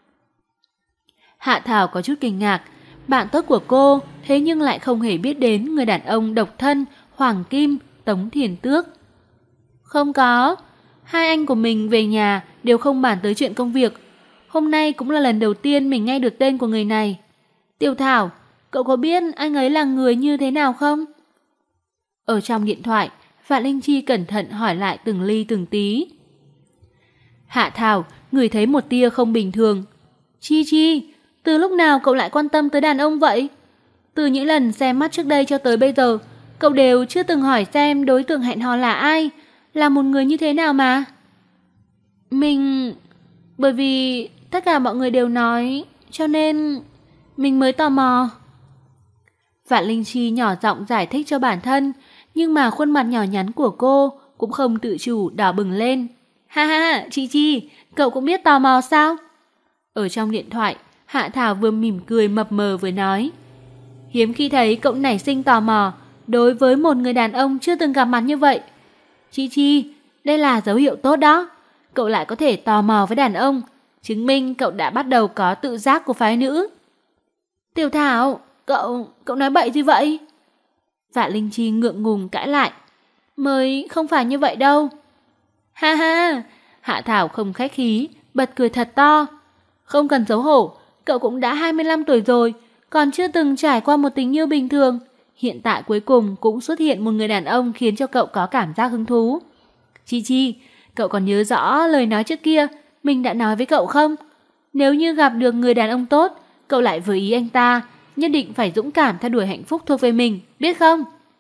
Hạ Thảo có chút kinh ngạc, bạn tốt của cô thế nhưng lại không hề biết đến người đàn ông độc thân Hoàng Kim Tống Thiền Tước. Không có, hai anh của mình về nhà đều không bàn tới chuyện công việc. Hôm nay cũng là lần đầu tiên mình nghe được tên của người này. Tiểu Thảo, cậu có biết anh ấy là người như thế nào không? Ở trong điện thoại, Vạn Linh Chi cẩn thận hỏi lại từng ly từng tí. Hạ Thảo ngửi thấy một tia không bình thường. Chi Chi, từ lúc nào cậu lại quan tâm tới đàn ông vậy? Từ những lần xem mắt trước đây cho tới bây giờ, cậu đều chưa từng hỏi xem đối tượng hẹn hò là ai, là một người như thế nào mà. Mình... Bởi vì tất cả mọi người đều nói, cho nên mình mới tò mò. Vạn Linh Chi nhỏ giọng giải thích cho bản thân, nhưng mà khuôn mặt nhỏ nhắn của cô cũng không tự chủ đỏ bừng lên. Ha ha, Chi Chi, cậu cũng biết tò mò sao? Ở trong điện thoại, Hạ Thảo vừa mỉm cười mập mờ vừa nói. Hiếm khi thấy cậu nảy sinh tò mò, đối với một người đàn ông chưa từng gặp mặt như vậy. Chi Chi, đây là dấu hiệu tốt đó. Cậu lại có thể tò mò với đàn ông, chứng minh cậu đã bắt đầu có tự giác của phái nữ. Tiểu Thảo, cậu, cậu nói bậy gì vậy? Vạn Linh Chi ngượng ngùng cãi lại. Mới không phải như vậy đâu. Ha ha, Hạ Thảo không khách khí, bật cười thật to. Không cần xấu hổ, cậu cũng đã hai mươi lăm tuổi rồi, còn chưa từng trải qua một tình yêu bình thường. Hiện tại cuối cùng cũng xuất hiện một người đàn ông khiến cho cậu có cảm giác hứng thú. Chi Chi, cậu còn nhớ rõ lời nói trước kia mình đã nói với cậu không? Nếu như gặp được người đàn ông tốt, cậu lại vừa ý anh ta, nhất định phải dũng cảm theo đuổi hạnh phúc thuộc về mình, biết không?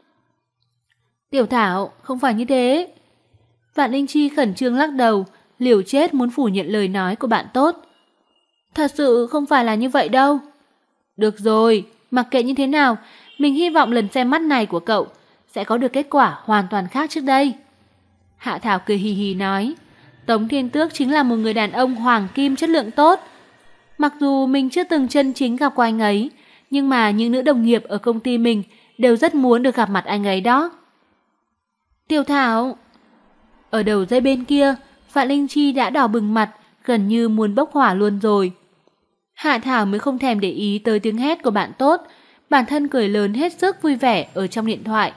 Tiểu Thảo, không phải như thế. Vạn Linh Chi khẩn trương lắc đầu, liều chết muốn phủ nhận lời nói của bạn tốt. Thật sự không phải là như vậy đâu. Được rồi, mặc kệ như thế nào, mình hy vọng lần xem mắt này của cậu sẽ có được kết quả hoàn toàn khác trước đây. Hạ Thảo cười hì hì nói, Tống Thiên Tước chính là một người đàn ông hoàng kim chất lượng tốt. Mặc dù mình chưa từng chân chính gặp qua anh ấy, nhưng mà những nữ đồng nghiệp ở công ty mình đều rất muốn được gặp mặt anh ấy đó. Tiểu Thảo. Ở đầu dây bên kia, Vạn Linh Chi đã đỏ bừng mặt, gần như muốn bốc hỏa luôn rồi. Hạ Thảo mới không thèm để ý tới tiếng hét của bạn tốt, bản thân cười lớn hết sức vui vẻ ở trong điện thoại.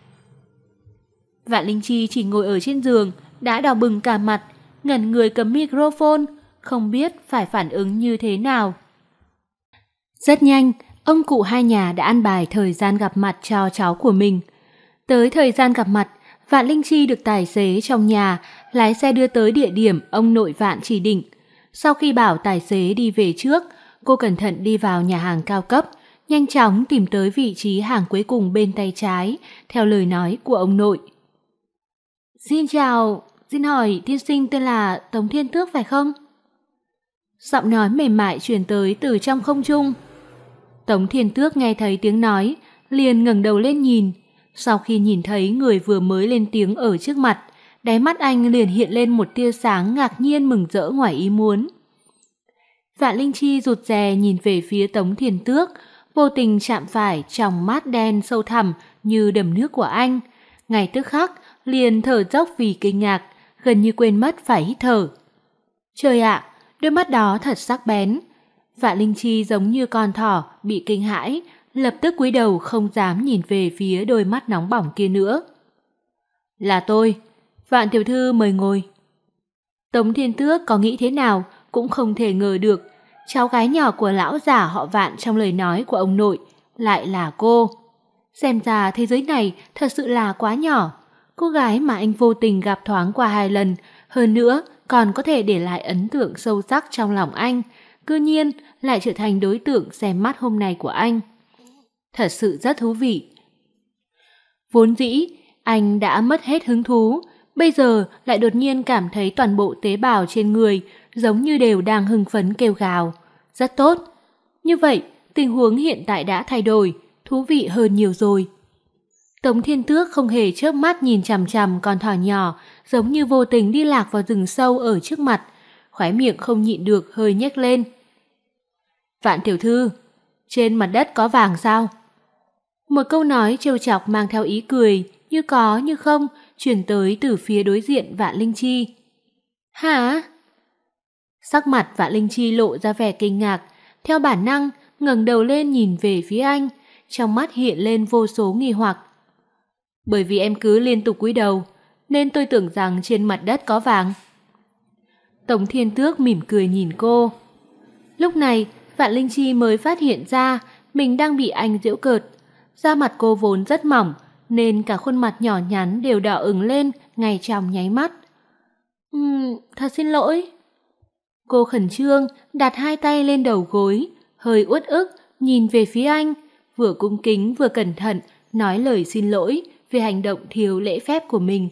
Vạn Linh Chi chỉ ngồi ở trên giường, đã đỏ bừng cả mặt, ngẩn người cầm microphone, không biết phải phản ứng như thế nào. Rất nhanh, ông cụ hai nhà đã an bài thời gian gặp mặt cho cháu của mình. Tới thời gian gặp mặt, Vạn Linh Chi được tài xế trong nhà lái xe đưa tới địa điểm ông nội Vạn chỉ định. Sau khi bảo tài xế đi về trước, cô cẩn thận đi vào nhà hàng cao cấp, nhanh chóng tìm tới vị trí hàng cuối cùng bên tay trái, theo lời nói của ông nội. Xin chào, xin hỏi tiên sinh tên là Tống Thiên Tước phải không? Giọng nói mềm mại truyền tới từ trong không trung. Tống Thiên Tước nghe thấy tiếng nói, liền ngẩng đầu lên nhìn. Sau khi nhìn thấy người vừa mới lên tiếng ở trước mặt, đáy mắt anh liền hiện lên một tia sáng ngạc nhiên mừng rỡ ngoài ý muốn. Vạn Linh Chi rụt rè nhìn về phía Tống Thiên Tước, vô tình chạm phải trong mắt đen sâu thẳm như đầm nước của anh. Ngay tức khắc, liền thở dốc vì kinh ngạc, gần như quên mất phải hít thở. Trời ạ, đôi mắt đó thật sắc bén. Vạn Linh Chi giống như con thỏ bị kinh hãi, lập tức cúi đầu không dám nhìn về phía đôi mắt nóng bỏng kia nữa. Là tôi, Vạn tiểu thư mời ngồi. Tống Thiên Tước có nghĩ thế nào cũng không thể ngờ được, cháu gái nhỏ của lão già họ Vạn trong lời nói của ông nội lại là cô. Xem ra thế giới này thật sự là quá nhỏ. Cô gái mà anh vô tình gặp thoáng qua hai lần, hơn nữa còn có thể để lại ấn tượng sâu sắc trong lòng anh, cư nhiên lại trở thành đối tượng xem mắt hôm nay của anh. Thật sự rất thú vị. Vốn dĩ, anh đã mất hết hứng thú, bây giờ lại đột nhiên cảm thấy toàn bộ tế bào trên người giống như đều đang hưng phấn kêu gào. Rất tốt. Như vậy, tình huống hiện tại đã thay đổi, thú vị hơn nhiều rồi. Tống Thiên Tước không hề chớp mắt nhìn chằm chằm con thỏ nhỏ, giống như vô tình đi lạc vào rừng sâu ở trước mặt, khóe miệng không nhịn được hơi nhếch lên. Vạn tiểu thư, trên mặt đất có vàng sao? Một câu nói trêu chọc mang theo ý cười, như có như không, truyền tới từ phía đối diện Vạn Linh Chi. Hả? Sắc mặt Vạn Linh Chi lộ ra vẻ kinh ngạc, theo bản năng ngẩng đầu lên nhìn về phía anh, trong mắt hiện lên vô số nghi hoặc. Bởi vì em cứ liên tục cúi đầu, nên tôi tưởng rằng trên mặt đất có vàng. Tống Thiên Tước mỉm cười nhìn cô. Lúc này, Vạn Linh Chi mới phát hiện ra mình đang bị anh giễu cợt. Da mặt cô vốn rất mỏng, nên cả khuôn mặt nhỏ nhắn đều đỏ ửng lên ngay trong nháy mắt. Ừm, thật xin lỗi. Cô khẩn trương đặt hai tay lên đầu gối, hơi uất ức nhìn về phía anh, vừa cung kính vừa cẩn thận nói lời xin lỗi về hành động thiếu lễ phép của mình.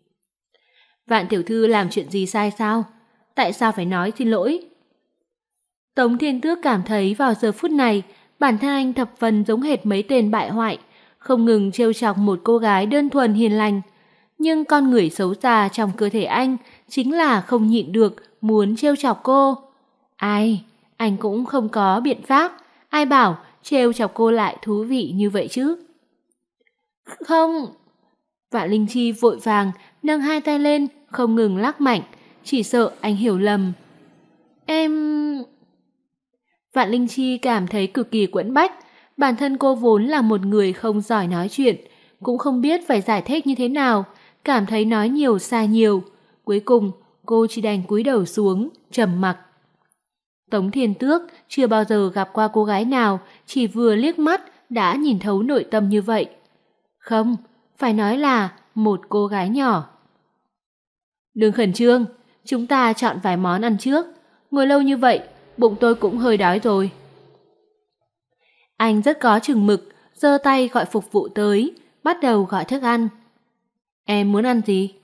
Vạn tiểu thư làm chuyện gì sai sao? Tại sao phải nói xin lỗi? Tống Thiên Tước cảm thấy vào giờ phút này, bản thân anh thập phần giống hệt mấy tên bại hoại, không ngừng trêu chọc một cô gái đơn thuần hiền lành. Nhưng con người xấu xa trong cơ thể anh chính là không nhịn được muốn trêu chọc cô. Ai, anh cũng không có biện pháp, ai bảo trêu chọc cô lại thú vị như vậy chứ? Không. Vạn Linh Chi vội vàng nâng hai tay lên, không ngừng lắc mạnh, chỉ sợ anh hiểu lầm. Em... Vạn Linh Chi cảm thấy cực kỳ quẫn bách, bản thân cô vốn là một người không giỏi nói chuyện, cũng không biết phải giải thích như thế nào, cảm thấy nói nhiều xa nhiều. Cuối cùng, cô chỉ đành cúi đầu xuống, trầm mặc. Tống Thiên Tước chưa bao giờ gặp qua cô gái nào chỉ vừa liếc mắt đã nhìn thấu nội tâm như vậy. Không, phải nói là một cô gái nhỏ. Đừng khẩn trương, chúng ta chọn vài món ăn trước. Ngồi lâu như vậy, bụng tôi cũng hơi đói rồi. Anh rất có chừng mực, giơ tay gọi phục vụ tới, bắt đầu gọi thức ăn. Em muốn ăn gì?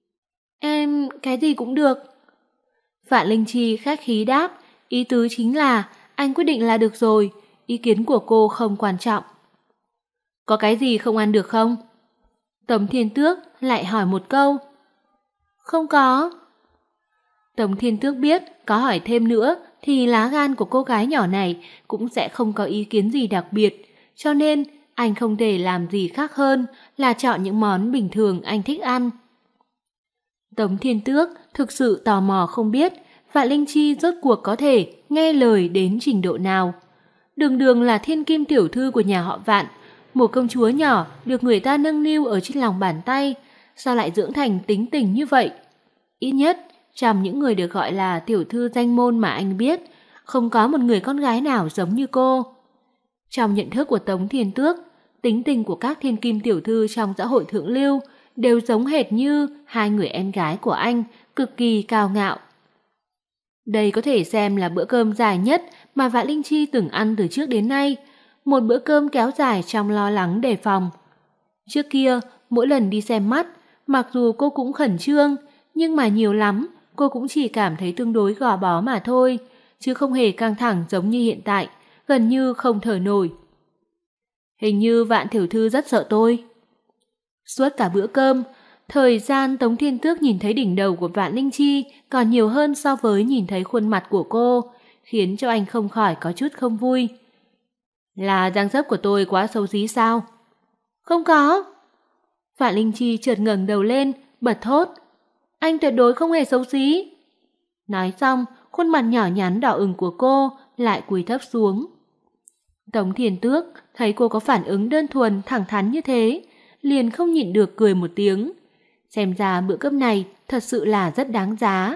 Em cái gì cũng được. Vạn Linh Chi khách khí đáp, ý tứ chính là anh quyết định là được rồi, ý kiến của cô không quan trọng. Có cái gì không ăn được không? Tống Thiên Tước lại hỏi một câu. Không có. Tống Thiên Tước biết có hỏi thêm nữa thì lá gan của cô gái nhỏ này cũng sẽ không có ý kiến gì đặc biệt, cho nên anh không thể làm gì khác hơn là chọn những món bình thường anh thích ăn. Tống Thiên Tước thực sự tò mò không biết Vạn Linh Chi rốt cuộc có thể nghe lời đến trình độ nào. Đường đường là thiên kim tiểu thư của nhà họ Vạn, một công chúa nhỏ được người ta nâng niu ở trên lòng bàn tay, sao lại dưỡng thành tính tình như vậy? Ít nhất, trong những người được gọi là tiểu thư danh môn mà anh biết, không có một người con gái nào giống như cô. Trong nhận thức của Tống Thiên Tước, tính tình của các thiên kim tiểu thư trong xã hội thượng lưu đều giống hệt như hai người em gái của anh, cực kỳ cao ngạo. Đây có thể xem là bữa cơm dài nhất mà Vạn Linh Chi từng ăn từ trước đến nay, một bữa cơm kéo dài trong lo lắng đề phòng. Trước kia, mỗi lần đi xem mắt, mặc dù cô cũng khẩn trương, nhưng mà nhiều lắm, cô cũng chỉ cảm thấy tương đối gò bó mà thôi, chứ không hề căng thẳng giống như hiện tại, gần như không thở nổi. Hình như Vạn tiểu thư rất sợ tôi. Suốt cả bữa cơm, thời gian Tống Thiên Tước nhìn thấy đỉnh đầu của Vạn Linh Chi còn nhiều hơn so với nhìn thấy khuôn mặt của cô, khiến cho anh không khỏi có chút không vui. Là dáng dấp của tôi quá xấu xí sao? Không có. Vạn Linh Chi chợt ngẩng đầu lên, bật thốt. Anh tuyệt đối không hề xấu xí. Nói xong, khuôn mặt nhỏ nhắn đỏ ửng của cô lại cúi thấp xuống. Tống Thiên Tước thấy cô có phản ứng đơn thuần thẳng thắn như thế, liền không nhịn được cười một tiếng. Xem ra bữa cơm này thật sự là rất đáng giá.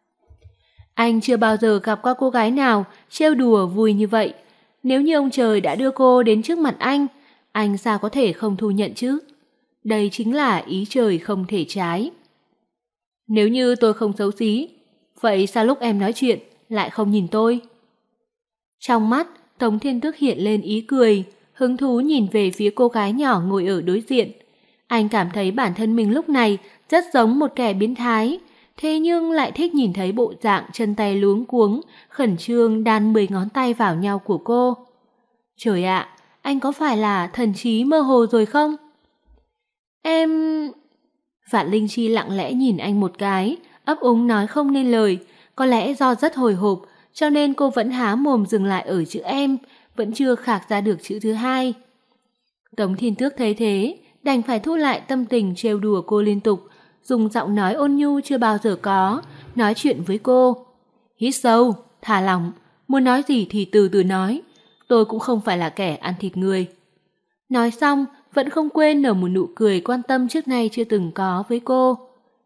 Anh chưa bao giờ gặp qua cô gái nào trêu đùa vui như vậy. Nếu như ông trời đã đưa cô đến trước mặt anh, anh sao có thể không thu nhận chứ? Đây chính là ý trời không thể trái. Nếu như tôi không xấu xí, vậy sao lúc em nói chuyện lại không nhìn tôi? Trong mắt, Tống Thiên Tước hiện lên ý cười, hứng thú nhìn về phía cô gái nhỏ ngồi ở đối diện. Anh cảm thấy bản thân mình lúc này rất giống một kẻ biến thái, thế nhưng lại thích nhìn thấy bộ dạng chân tay luống cuống, khẩn trương đan mười ngón tay vào nhau của cô. Trời ạ, anh có phải là thần trí mơ hồ rồi không? Em... Vạn Linh Chi lặng lẽ nhìn anh một cái, ấp úng nói không nên lời, có lẽ do rất hồi hộp, cho nên cô vẫn há mồm dừng lại ở chữ em, vẫn chưa khạc ra được chữ thứ hai. Tống Thiên Tước thấy thế, đành phải thu lại tâm tình trêu đùa cô liên tục, dùng giọng nói ôn nhu chưa bao giờ có, nói chuyện với cô. Hít sâu, thả lỏng, muốn nói gì thì từ từ nói, tôi cũng không phải là kẻ ăn thịt người. Nói xong, vẫn không quên nở một nụ cười quan tâm trước nay chưa từng có với cô.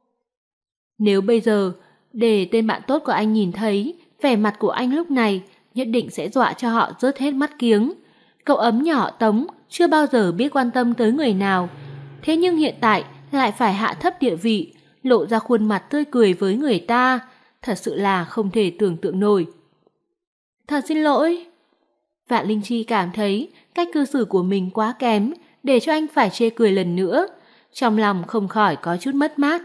Nếu bây giờ, để tên bạn tốt của anh nhìn thấy, vẻ mặt của anh lúc này nhất định sẽ dọa cho họ rớt hết mắt kiếng. Cậu ấm nhỏ Tống chưa bao giờ biết quan tâm tới người nào, thế nhưng hiện tại lại phải hạ thấp địa vị, lộ ra khuôn mặt tươi cười với người ta, thật sự là không thể tưởng tượng nổi. Thật xin lỗi. Vạn Linh Chi cảm thấy cách cư xử của mình quá kém, để cho anh phải chê cười lần nữa, trong lòng không khỏi có chút mất mát.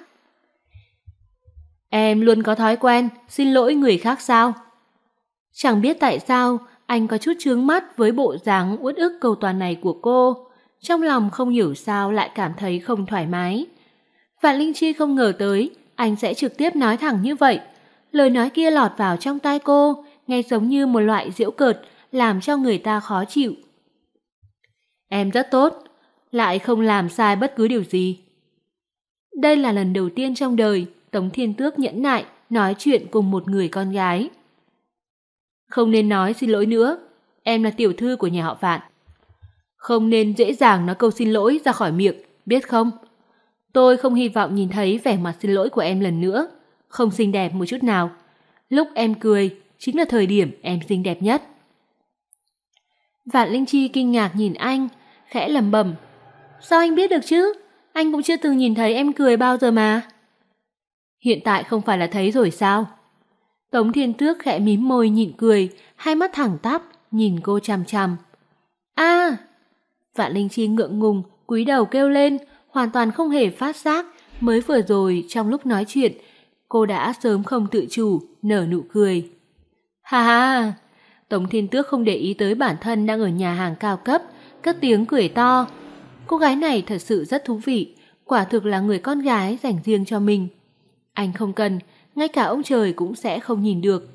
Em luôn có thói quen xin lỗi người khác sao? Chẳng biết tại sao anh có chút chướng mắt với bộ dáng uất ức cầu toàn này của cô, trong lòng không hiểu sao lại cảm thấy không thoải mái. Vạn Linh Chi không ngờ tới anh sẽ trực tiếp nói thẳng như vậy. Lời nói kia lọt vào trong tai cô, nghe giống như một loại giễu cợt, làm cho người ta khó chịu. Em rất tốt, lại không làm sai bất cứ điều gì. Đây là lần đầu tiên trong đời Tống Thiên Tước nhẫn nại nói chuyện cùng một người con gái. Không nên nói xin lỗi nữa, em là tiểu thư của nhà họ Vạn. Không nên dễ dàng nói câu xin lỗi ra khỏi miệng, biết không? Tôi không hy vọng nhìn thấy vẻ mặt xin lỗi của em lần nữa, không xinh đẹp một chút nào. Lúc em cười chính là thời điểm em xinh đẹp nhất. Vạn Linh Chi kinh ngạc nhìn anh, khẽ lẩm bẩm. Sao anh biết được chứ? Anh cũng chưa từng nhìn thấy em cười bao giờ mà. Hiện tại không phải là thấy rồi sao? Tống Thiên Tước khẽ mím môi nhịn cười, hai mắt thẳng tắp, nhìn cô chằm chằm. À! Vạn Linh Chi ngượng ngùng, cúi đầu kêu lên, hoàn toàn không hề phát giác. Mới vừa rồi trong lúc nói chuyện, cô đã sớm không tự chủ, nở nụ cười. Ha ha! Tống Thiên Tước không để ý tới bản thân đang ở nhà hàng cao cấp, cất tiếng cười to. Cô gái này thật sự rất thú vị, quả thực là người con gái dành riêng cho mình. Anh không cần, ngay cả ông trời cũng sẽ không nhìn được.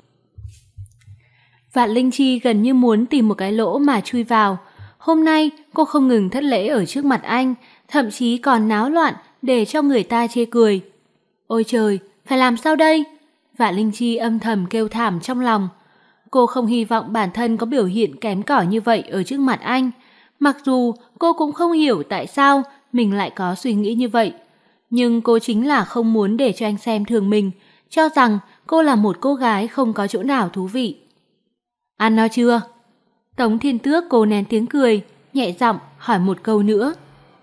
Vạn Linh Chi gần như muốn tìm một cái lỗ mà chui vào. Hôm nay cô không ngừng thất lễ ở trước mặt anh, thậm chí còn náo loạn để cho người ta chê cười. Ôi trời, phải làm sao đây? Vạn Linh Chi âm thầm kêu thảm trong lòng. Cô không hy vọng bản thân có biểu hiện kém cỏi như vậy ở trước mặt anh. Mặc dù cô cũng không hiểu tại sao mình lại có suy nghĩ như vậy. Nhưng cô chính là không muốn để cho anh xem thường mình, cho rằng cô là một cô gái không có chỗ nào thú vị. Ăn no chưa? Tống Thiên Tước cố nén tiếng cười, nhẹ giọng hỏi một câu nữa.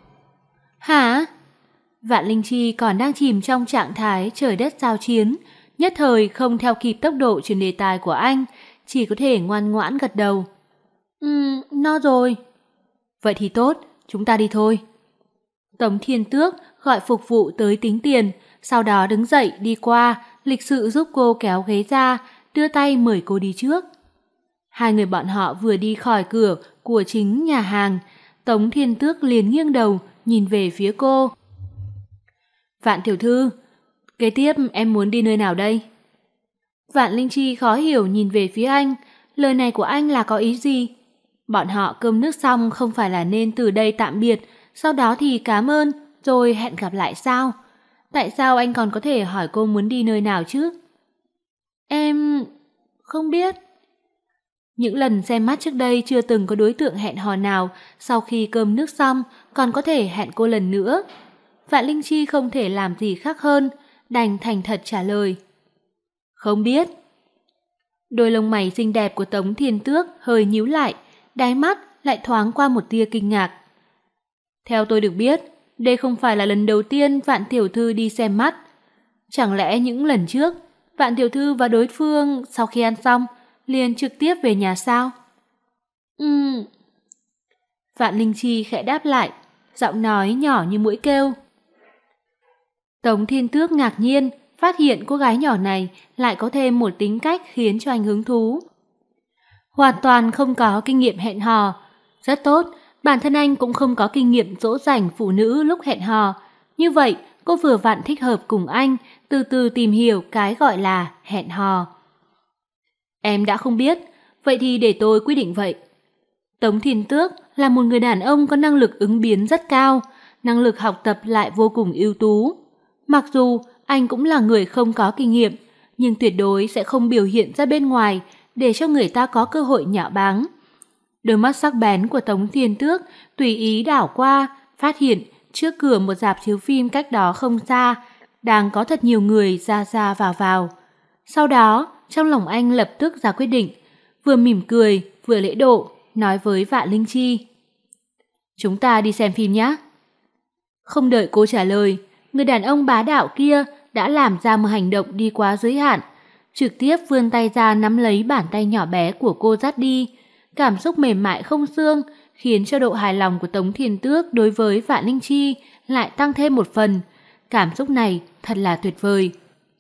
Hả? Vạn Linh Chi còn đang chìm trong trạng thái trời đất giao chiến, nhất thời không theo kịp tốc độ chuyển đề tài của anh, chỉ có thể ngoan ngoãn gật đầu. Ừm, no rồi. Vậy thì tốt, chúng ta đi thôi. Tống Thiên Tước gọi phục vụ tới tính tiền, sau đó đứng dậy đi qua, lịch sự giúp cô kéo ghế ra, đưa tay mời cô đi trước. Hai người bọn họ vừa đi khỏi cửa của chính nhà hàng, Tống Thiên Tước liền nghiêng đầu nhìn về phía cô. Vạn tiểu thư, kế tiếp em muốn đi nơi nào đây? Vạn Linh Chi khó hiểu nhìn về phía anh, lời này của anh là có ý gì? Bọn họ cơm nước xong không phải là nên từ đây tạm biệt, sau đó thì cảm ơn, rồi hẹn gặp lại sao? Tại sao anh còn có thể hỏi cô muốn đi nơi nào chứ? Em... không biết. Những lần xem mắt trước đây chưa từng có đối tượng hẹn hò nào sau khi cơm nước xong còn có thể hẹn cô lần nữa. Vạn Linh Chi không thể làm gì khác hơn, đành thành thật trả lời. Không biết. Đôi lông mày xinh đẹp của Tống Thiên Tước hơi nhíu lại, đáy mắt lại thoáng qua một tia kinh ngạc. Theo tôi được biết, đây không phải là lần đầu tiên Vạn tiểu thư đi xem mắt. Chẳng lẽ những lần trước, Vạn tiểu thư và đối phương sau khi ăn xong liền trực tiếp về nhà sao? Ừm. Vạn Linh Chi khẽ đáp lại, giọng nói nhỏ như mũi kêu. Tống Thiên Tước ngạc nhiên, phát hiện cô gái nhỏ này lại có thêm một tính cách khiến cho anh hứng thú. Hoàn toàn không có kinh nghiệm hẹn hò. Rất tốt, bản thân anh cũng không có kinh nghiệm dỗ dành phụ nữ lúc hẹn hò. Như vậy, cô vừa vặn thích hợp cùng anh, từ từ tìm hiểu cái gọi là hẹn hò. Em đã không biết, vậy thì để tôi quyết định vậy. Tống Thiên Tước là một người đàn ông có năng lực ứng biến rất cao, năng lực học tập lại vô cùng ưu tú. Mặc dù anh cũng là người không có kinh nghiệm, nhưng tuyệt đối sẽ không biểu hiện ra bên ngoài để cho người ta có cơ hội nhạo báng. Đôi mắt sắc bén của Tống Thiên Tước tùy ý đảo qua, phát hiện trước cửa một rạp chiếu phim cách đó không xa, đang có thật nhiều người ra ra vào vào. Sau đó, trong lòng anh lập tức ra quyết định, vừa mỉm cười, vừa lễ độ, nói với Vạn Linh Chi. Chúng ta đi xem phim nhé. Không đợi cô trả lời, người đàn ông bá đạo kia đã làm ra một hành động đi quá giới hạn, trực tiếp vươn tay ra nắm lấy bàn tay nhỏ bé của cô dắt đi. Cảm xúc mềm mại không xương khiến cho độ hài lòng của Tống Thiên Tước đối với Vạn Linh Chi lại tăng thêm một phần. Cảm xúc này thật là tuyệt vời.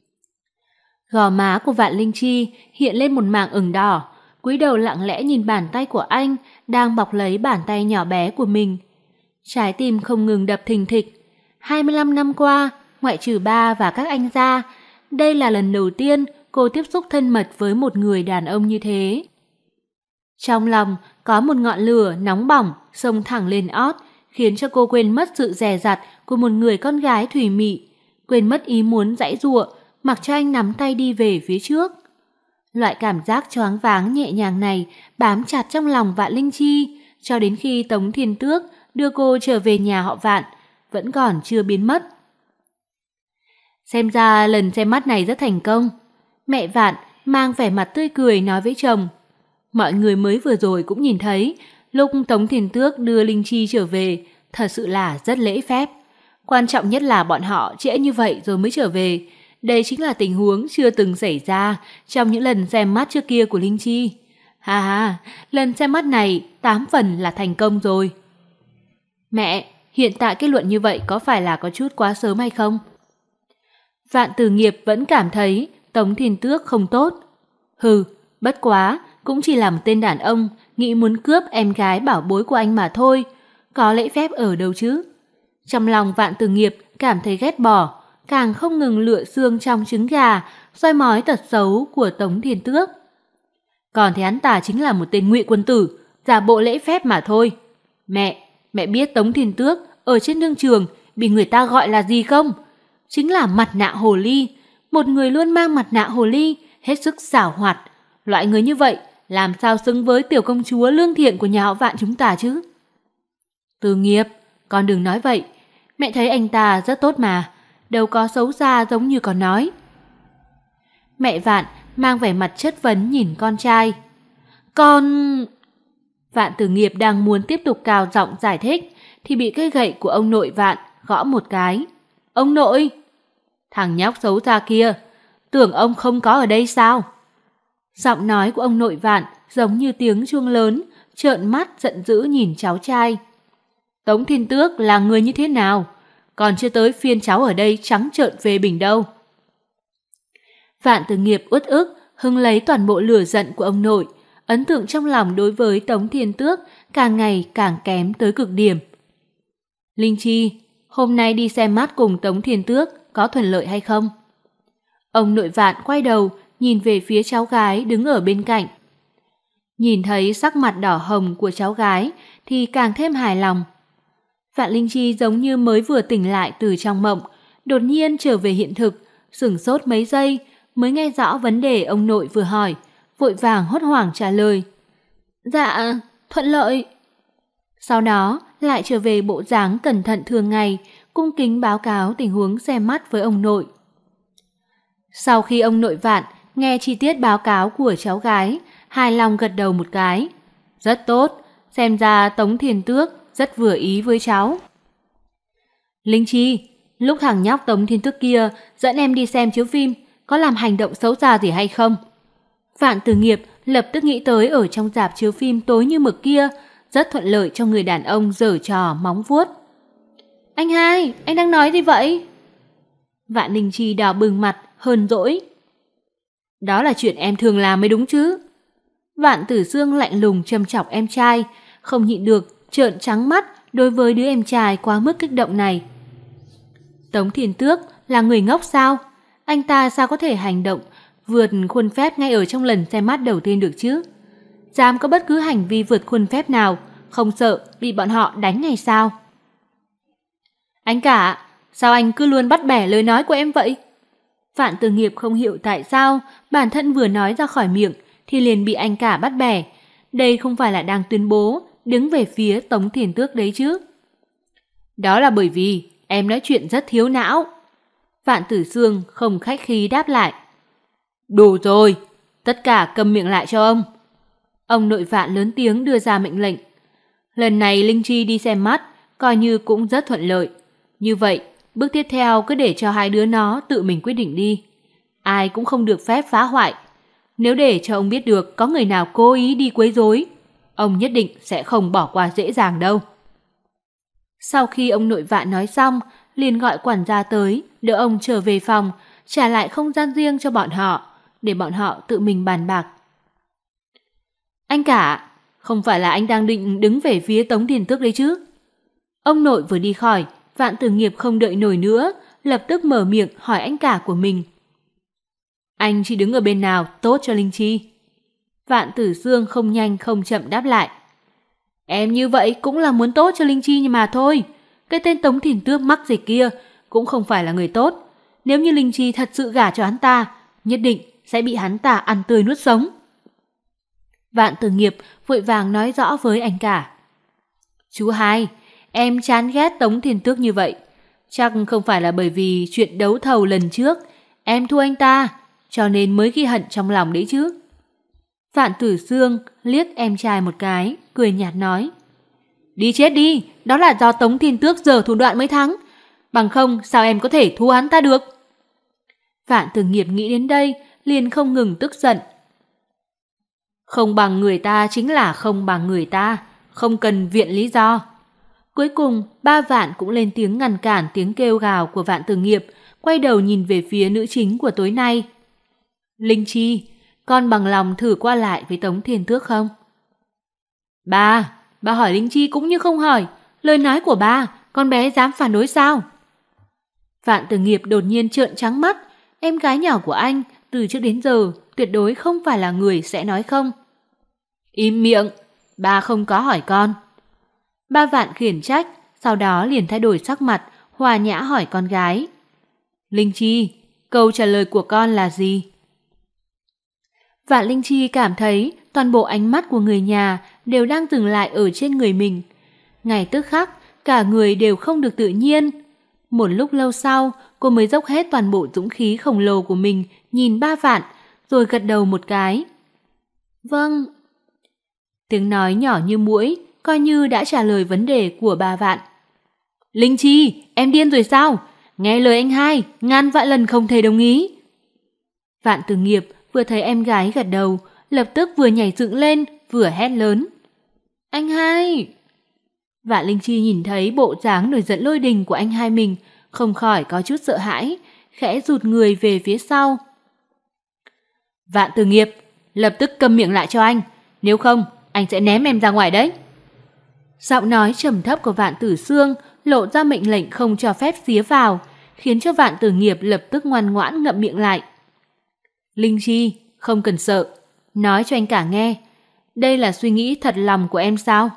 Gò má của Vạn Linh Chi hiện lên một mảng ửng đỏ, cúi đầu lặng lẽ nhìn bàn tay của anh đang bọc lấy bàn tay nhỏ bé của mình. Trái tim không ngừng đập thình thịch. hai mươi lăm năm qua, ngoại trừ ba và các anh ra, đây là lần đầu tiên cô tiếp xúc thân mật với một người đàn ông như thế. Trong lòng có một ngọn lửa nóng bỏng xông thẳng lên ót, khiến cho cô quên mất sự dè dặt của một người con gái thủy mị, quên mất ý muốn giãy giụa, mặc cho anh nắm tay đi về phía trước. Loại cảm giác choáng váng nhẹ nhàng này bám chặt trong lòng Vạn Linh Chi, cho đến khi Tống Thiên Tước đưa cô trở về nhà họ Vạn, vẫn còn chưa biến mất. Xem ra lần xem mắt này rất thành công. Mẹ Vạn mang vẻ mặt tươi cười nói với chồng. Mọi người mới vừa rồi cũng nhìn thấy, lúc Tống Thiên Tước đưa Linh Chi trở về, thật sự là rất lễ phép. Quan trọng nhất là bọn họ trễ như vậy rồi mới trở về. Đây chính là tình huống chưa từng xảy ra trong những lần xem mắt trước kia của Linh Chi. Ha ha, lần xem mắt này tám phần là thành công rồi. Mẹ, hiện tại kết luận như vậy có phải là có chút quá sớm hay không? Vạn Tử Nghiệp vẫn cảm thấy Tống Thiên Tước không tốt. Hừ, bất quá, cũng chỉ là một tên đàn ông nghĩ muốn cướp em gái bảo bối của anh mà thôi, có lễ phép ở đâu chứ. Trong lòng Vạn Tử Nghiệp cảm thấy ghét bỏ, càng không ngừng lựa xương trong trứng gà, soi mói tật xấu của Tống Thiên Tước. Còn thì hắn ta chính là một tên ngụy quân tử, giả bộ lễ phép mà thôi. Mẹ, mẹ biết Tống Thiên Tước ở trên đương trường bị người ta gọi là gì không? Chính là mặt nạ hồ ly, một người luôn mang mặt nạ hồ ly, hết sức xảo hoạt. Loại người như vậy làm sao xứng với tiểu công chúa lương thiện của nhà họ Vạn chúng ta chứ? Tử Nghiệp, con đừng nói vậy. Mẹ thấy anh ta rất tốt mà, đâu có xấu xa giống như con nói. Mẹ Vạn mang vẻ mặt chất vấn nhìn con trai. Con... Vạn Tử Nghiệp đang muốn tiếp tục cao giọng giải thích thì bị cây gậy của ông nội Vạn gõ một cái. Ông nội! Thằng nhóc xấu xa kia, tưởng ông không có ở đây sao? Giọng nói của ông nội Vạn giống như tiếng chuông lớn, trợn mắt giận dữ nhìn cháu trai. Tống Thiên Tước là người như thế nào? Còn chưa tới phiên cháu ở đây trắng trợn phê bình đâu. Vạn Tử Nghiệp uất ức hưng lấy toàn bộ lửa giận của ông nội, ấn tượng trong lòng đối với Tống Thiên Tước càng ngày càng kém tới cực điểm. Linh Chi, hôm nay đi xem mắt cùng Tống Thiên Tước có thuận lợi hay không? Ông nội Vạn quay đầu nhìn về phía cháu gái đứng ở bên cạnh. Nhìn thấy sắc mặt đỏ hồng của cháu gái thì càng thêm hài lòng. Vạn Linh Chi giống như mới vừa tỉnh lại từ trong mộng, đột nhiên trở về hiện thực, sửng sốt mấy giây mới nghe rõ vấn đề ông nội vừa hỏi, vội vàng hốt hoảng trả lời. Dạ, thuận lợi. Sau đó lại trở về bộ dáng cẩn thận thường ngày, cung kính báo cáo tình huống xem mắt với ông nội. Sau khi ông nội Vạn nghe chi tiết báo cáo của cháu gái, hài lòng gật đầu một cái. Rất tốt, xem ra Tống Thiên Tước rất vừa ý với cháu. Linh Chi, lúc thằng nhóc Tống Thiên Tước kia dẫn em đi xem chiếu phim, có làm hành động xấu xa gì hay không? Vạn Tử Nghiệp lập tức nghĩ tới ở trong rạp chiếu phim tối như mực kia, rất thuận lợi cho người đàn ông giở trò móng vuốt. Anh hai, anh đang nói gì vậy? Vạn Linh Chi đỏ bừng mặt, hờn dỗi. Đó là chuyện em thường làm mới đúng chứ. Vạn Tử Dương lạnh lùng châm chọc em trai, không nhịn được trợn trắng mắt đối với đứa em trai quá mức kích động này. Tống Thiên Tước là người ngốc sao? Anh ta sao có thể hành động vượt khuôn phép ngay ở trong lần xem mắt đầu tiên được chứ? Dám có bất cứ hành vi vượt khuôn phép nào, không sợ bị bọn họ đánh ngày sao? Anh cả, sao anh cứ luôn bắt bẻ lời nói của em vậy? Vạn Tử Nghiệp không hiểu tại sao bản thân vừa nói ra khỏi miệng thì liền bị anh cả bắt bẻ. Đây không phải là đang tuyên bố đứng về phía Tống Thiên Tước đấy chứ? Đó là bởi vì em nói chuyện rất thiếu não. Vạn Tử Dương không khách khí đáp lại. Đủ rồi, tất cả câm miệng lại cho ông. Ông nội Vạn lớn tiếng đưa ra mệnh lệnh. Lần này Linh Chi đi xem mắt coi như cũng rất thuận lợi. Như vậy, bước tiếp theo cứ để cho hai đứa nó tự mình quyết định đi. Ai cũng không được phép phá hoại. Nếu để cho ông biết được có người nào cố ý đi quấy rối, ông nhất định sẽ không bỏ qua dễ dàng đâu. Sau khi ông nội Vạn nói xong, liền gọi quản gia tới, đỡ ông trở về phòng, trả lại không gian riêng cho bọn họ, để bọn họ tự mình bàn bạc. Anh cả, không phải là anh đang định đứng về phía Tống Thiên Tước đấy chứ? Ông nội vừa đi khỏi, Vạn Tử Nghiệp không đợi nổi nữa, lập tức mở miệng hỏi anh cả của mình. Anh chỉ đứng ở bên nào tốt cho Linh Chi? Vạn Tử Dương không nhanh không chậm đáp lại. Em như vậy cũng là muốn tốt cho Linh Chi nhưng mà thôi. Cái tên Tống Thiền Tước mắc dịch kia cũng không phải là người tốt. Nếu như Linh Chi thật sự gả cho hắn ta, nhất định sẽ bị hắn ta ăn tươi nuốt sống. Vạn Tử Nghiệp vội vàng nói rõ với anh cả. Chú hai, em chán ghét Tống Thiền Tước như vậy. Chắc không phải là bởi vì chuyện đấu thầu lần trước em thua anh ta, cho nên mới ghi hận trong lòng đấy chứ. Vạn Tử Sương liếc em trai một cái, cười nhạt nói. Đi chết đi, đó là do Tống Thiên Tước giở thủ đoạn mới thắng. Bằng không sao em có thể thua hắn ta được. Vạn Tử Nghiệp nghĩ đến đây, liền không ngừng tức giận. Không bằng người ta chính là không bằng người ta, không cần viện lý do. Cuối cùng, ba Vạn cũng lên tiếng ngăn cản tiếng kêu gào của Vạn Tử Nghiệp, quay đầu nhìn về phía nữ chính của tối nay. Linh Chi, con bằng lòng thử qua lại với Tống Thiên Tước không? Ba, ba hỏi Linh Chi cũng như không hỏi. Lời nói của ba, con bé dám phản đối sao? Vạn Tử Nghiệp đột nhiên trợn trắng mắt. Em gái nhỏ của anh từ trước đến giờ tuyệt đối không phải là người sẽ nói không. Im miệng, ba không có hỏi con. Ba Vạn khiển trách, sau đó liền thay đổi sắc mặt, hòa nhã hỏi con gái. Linh Chi, câu trả lời của con là gì? Vạn Linh Chi cảm thấy toàn bộ ánh mắt của người nhà đều đang dừng lại ở trên người mình. Ngay tức khắc, cả người đều không được tự nhiên. Một lúc lâu sau, cô mới dốc hết toàn bộ dũng khí khổng lồ của mình nhìn ba Vạn, rồi gật đầu một cái. Vâng. Tiếng nói nhỏ như muỗi, coi như đã trả lời vấn đề của ba Vạn. Linh Chi, em điên rồi sao? Nghe lời anh hai, ngàn vạn lần không thể đồng ý. Vạn Tử Nghiệp vừa thấy em gái gật đầu, lập tức vừa nhảy dựng lên, vừa hét lớn. Anh hai! Vạn Linh Chi nhìn thấy bộ dáng nổi giận lôi đình của anh hai mình, không khỏi có chút sợ hãi, khẽ rụt người về phía sau. Vạn Tử Nghiệp, lập tức câm miệng lại cho anh, nếu không anh sẽ ném em ra ngoài đấy. Giọng nói trầm thấp của Vạn Tử Sương lộ ra mệnh lệnh không cho phép xía vào, khiến cho Vạn Tử Nghiệp lập tức ngoan ngoãn ngậm miệng lại. Linh Chi, không cần sợ, nói cho anh cả nghe, đây là suy nghĩ thật lòng của em sao?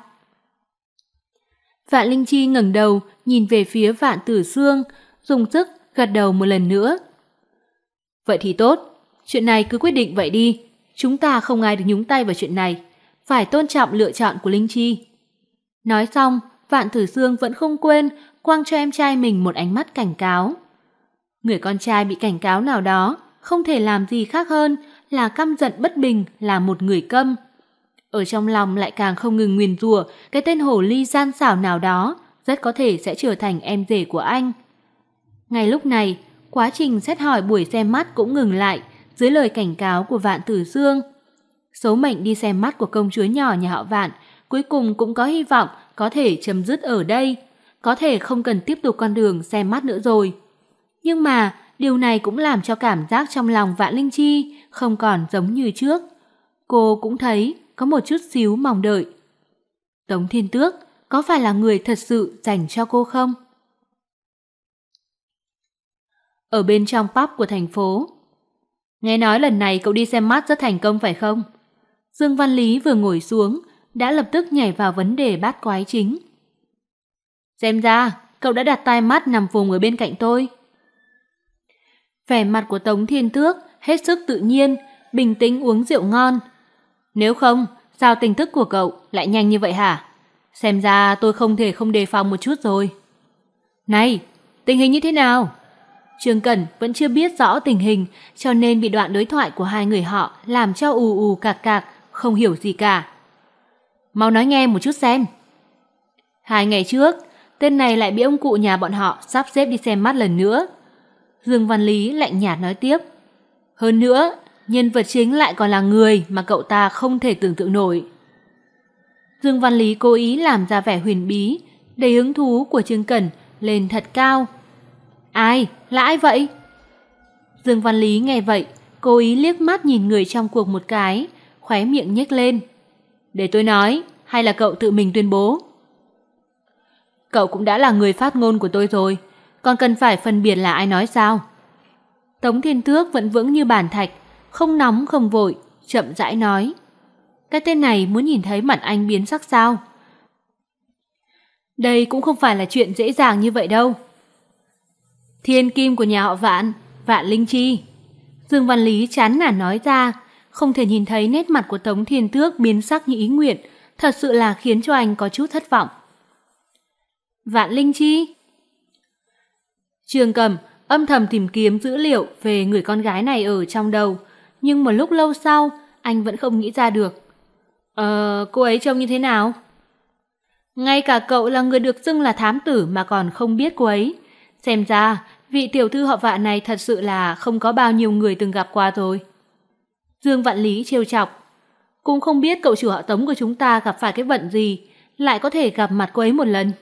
Vạn Linh Chi ngẩng đầu, nhìn về phía Vạn Tử Sương, dùng sức gật đầu một lần nữa. Vậy thì tốt, chuyện này cứ quyết định vậy đi, chúng ta không ai được nhúng tay vào chuyện này, phải tôn trọng lựa chọn của Linh Chi. Nói xong, Vạn Tử Sương vẫn không quên quăng cho em trai mình một ánh mắt cảnh cáo. Người con trai bị cảnh cáo nào đó không thể làm gì khác hơn là căm giận bất bình, là một người câm. Ở trong lòng lại càng không ngừng nguyền rủa cái tên hồ ly gian xảo nào đó rất có thể sẽ trở thành em rể của anh. Ngay lúc này, quá trình xét hỏi buổi xem mắt cũng ngừng lại dưới lời cảnh cáo của Vạn Tử Sương. Số mệnh đi xem mắt của công chúa nhỏ nhà họ Vạn cuối cùng cũng có hy vọng có thể chấm dứt ở đây, có thể không cần tiếp tục con đường xem mắt nữa rồi. Nhưng mà điều này cũng làm cho cảm giác trong lòng Vạn Linh Chi không còn giống như trước. Cô cũng thấy có một chút xíu mong đợi. Tống Thiên Tước có phải là người thật sự dành cho cô không? Ở bên trong pub của thành phố. Nghe nói lần này cậu đi xem mắt rất thành công phải không? Dương Văn Lý vừa ngồi xuống, đã lập tức nhảy vào vấn đề bát quái chính. Xem ra, cậu đã đặt tai mắt nằm vùng ở bên cạnh tôi. Vẻ mặt của Tống Thiên Tước hết sức tự nhiên, bình tĩnh uống rượu ngon. Nếu không, sao tình thức của cậu lại nhanh như vậy hả? Xem ra tôi không thể không đề phòng một chút rồi. Này, tình hình như thế nào? Trương Cẩn vẫn chưa biết rõ tình hình, cho nên bị đoạn đối thoại của hai người họ làm cho ù ù cạc cạc, không hiểu gì cả. Mau nói nghe một chút xem. Hai ngày trước, tên này lại bị ông cụ nhà bọn họ sắp xếp đi xem mắt lần nữa. Dương Văn Lý lạnh nhạt nói tiếp. Hơn nữa, nhân vật chính lại còn là người mà cậu ta không thể tưởng tượng nổi. Dương Văn Lý cố ý làm ra vẻ huyền bí, đầy hứng thú của Trương Cẩn lên thật cao. Ai? Là ai vậy? Dương Văn Lý nghe vậy, cố ý liếc mắt nhìn người trong cuộc một cái, khóe miệng nhếch lên. Để tôi nói, hay là cậu tự mình tuyên bố? Cậu cũng đã là người phát ngôn của tôi rồi, còn cần phải phân biệt là ai nói sao? Tống Thiên Tước vẫn vững như bàn thạch, không nóng không vội, chậm rãi nói. Cái tên này muốn nhìn thấy mặt anh biến sắc sao? Đây cũng không phải là chuyện dễ dàng như vậy đâu. Thiên kim của nhà họ Vạn, Vạn Linh Chi. Dương Văn Lý chán nản nói ra, không thể nhìn thấy nét mặt của Tống Thiên Tước biến sắc như ý nguyện, thật sự là khiến cho anh có chút thất vọng. Vạn Linh Chi? Trường Cầm âm thầm tìm kiếm dữ liệu về người con gái này ở trong đầu, nhưng một lúc lâu sau, anh vẫn không nghĩ ra được. Ờ, cô ấy trông như thế nào? Ngay cả cậu là người được xưng là thám tử mà còn không biết cô ấy. Xem ra, vị tiểu thư họ Vạn này thật sự là không có bao nhiêu người từng gặp qua rồi. Dương Vạn Lý trêu chọc. Cũng không biết cậu chủ họ Tống của chúng ta gặp phải cái vận gì, lại có thể gặp mặt cô ấy một lần.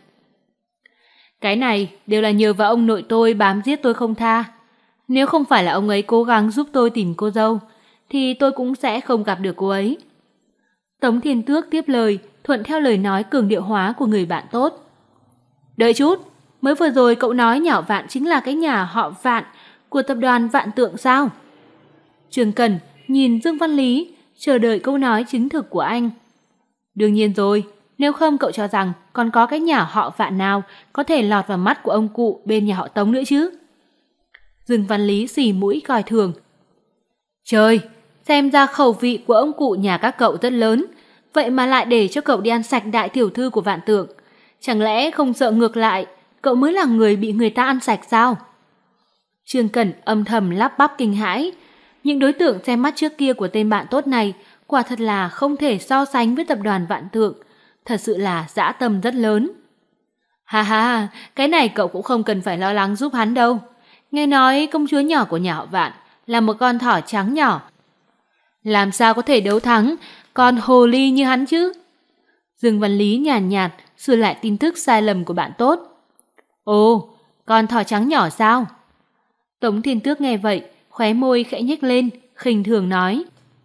Cái này đều là nhờ vào ông nội tôi bám giết tôi không tha. Nếu không phải là ông ấy cố gắng giúp tôi tìm cô dâu, thì tôi cũng sẽ không gặp được cô ấy. Tống Thiên Tước tiếp lời, thuận theo lời nói cường điệu hóa của người bạn tốt. Đợi chút, mới vừa rồi cậu nói nhà họ Vạn chính là cái nhà họ Vạn của tập đoàn Vạn Tượng sao? Trường Cẩn nhìn Dương Văn Lý, chờ đợi câu nói chứng thực của anh. Đương nhiên rồi, nếu không cậu cho rằng còn có cái nhà họ Vạn nào có thể lọt vào mắt của ông cụ bên nhà họ Tống nữa chứ? Dương Văn Lý xì mũi coi thường. Trời, xem ra khẩu vị của ông cụ nhà các cậu rất lớn, vậy mà lại để cho cậu đi ăn sạch đại tiểu thư của Vạn Tượng. Chẳng lẽ không sợ ngược lại, cậu mới là người bị người ta ăn sạch sao? Trương Cẩn âm thầm lắp bắp kinh hãi. Những đối tượng xem mắt trước kia của tên bạn tốt này quả thật là không thể so sánh với tập đoàn Vạn Tượng, thật sự là dã tâm rất lớn. Ha ha, cái này cậu cũng không cần phải lo lắng giúp hắn đâu. Nghe nói công chúa nhỏ của nhà họ Vạn là một con thỏ trắng nhỏ. Làm sao có thể đấu thắng con hồ ly như hắn chứ? Dương Văn Lý nhàn nhạt, nhạt sửa lại tin tức sai lầm của bạn tốt. Ồ, con thỏ trắng nhỏ sao? Tống Thiên Tước nghe vậy, khóe môi khẽ nhếch lên, khinh thường nói.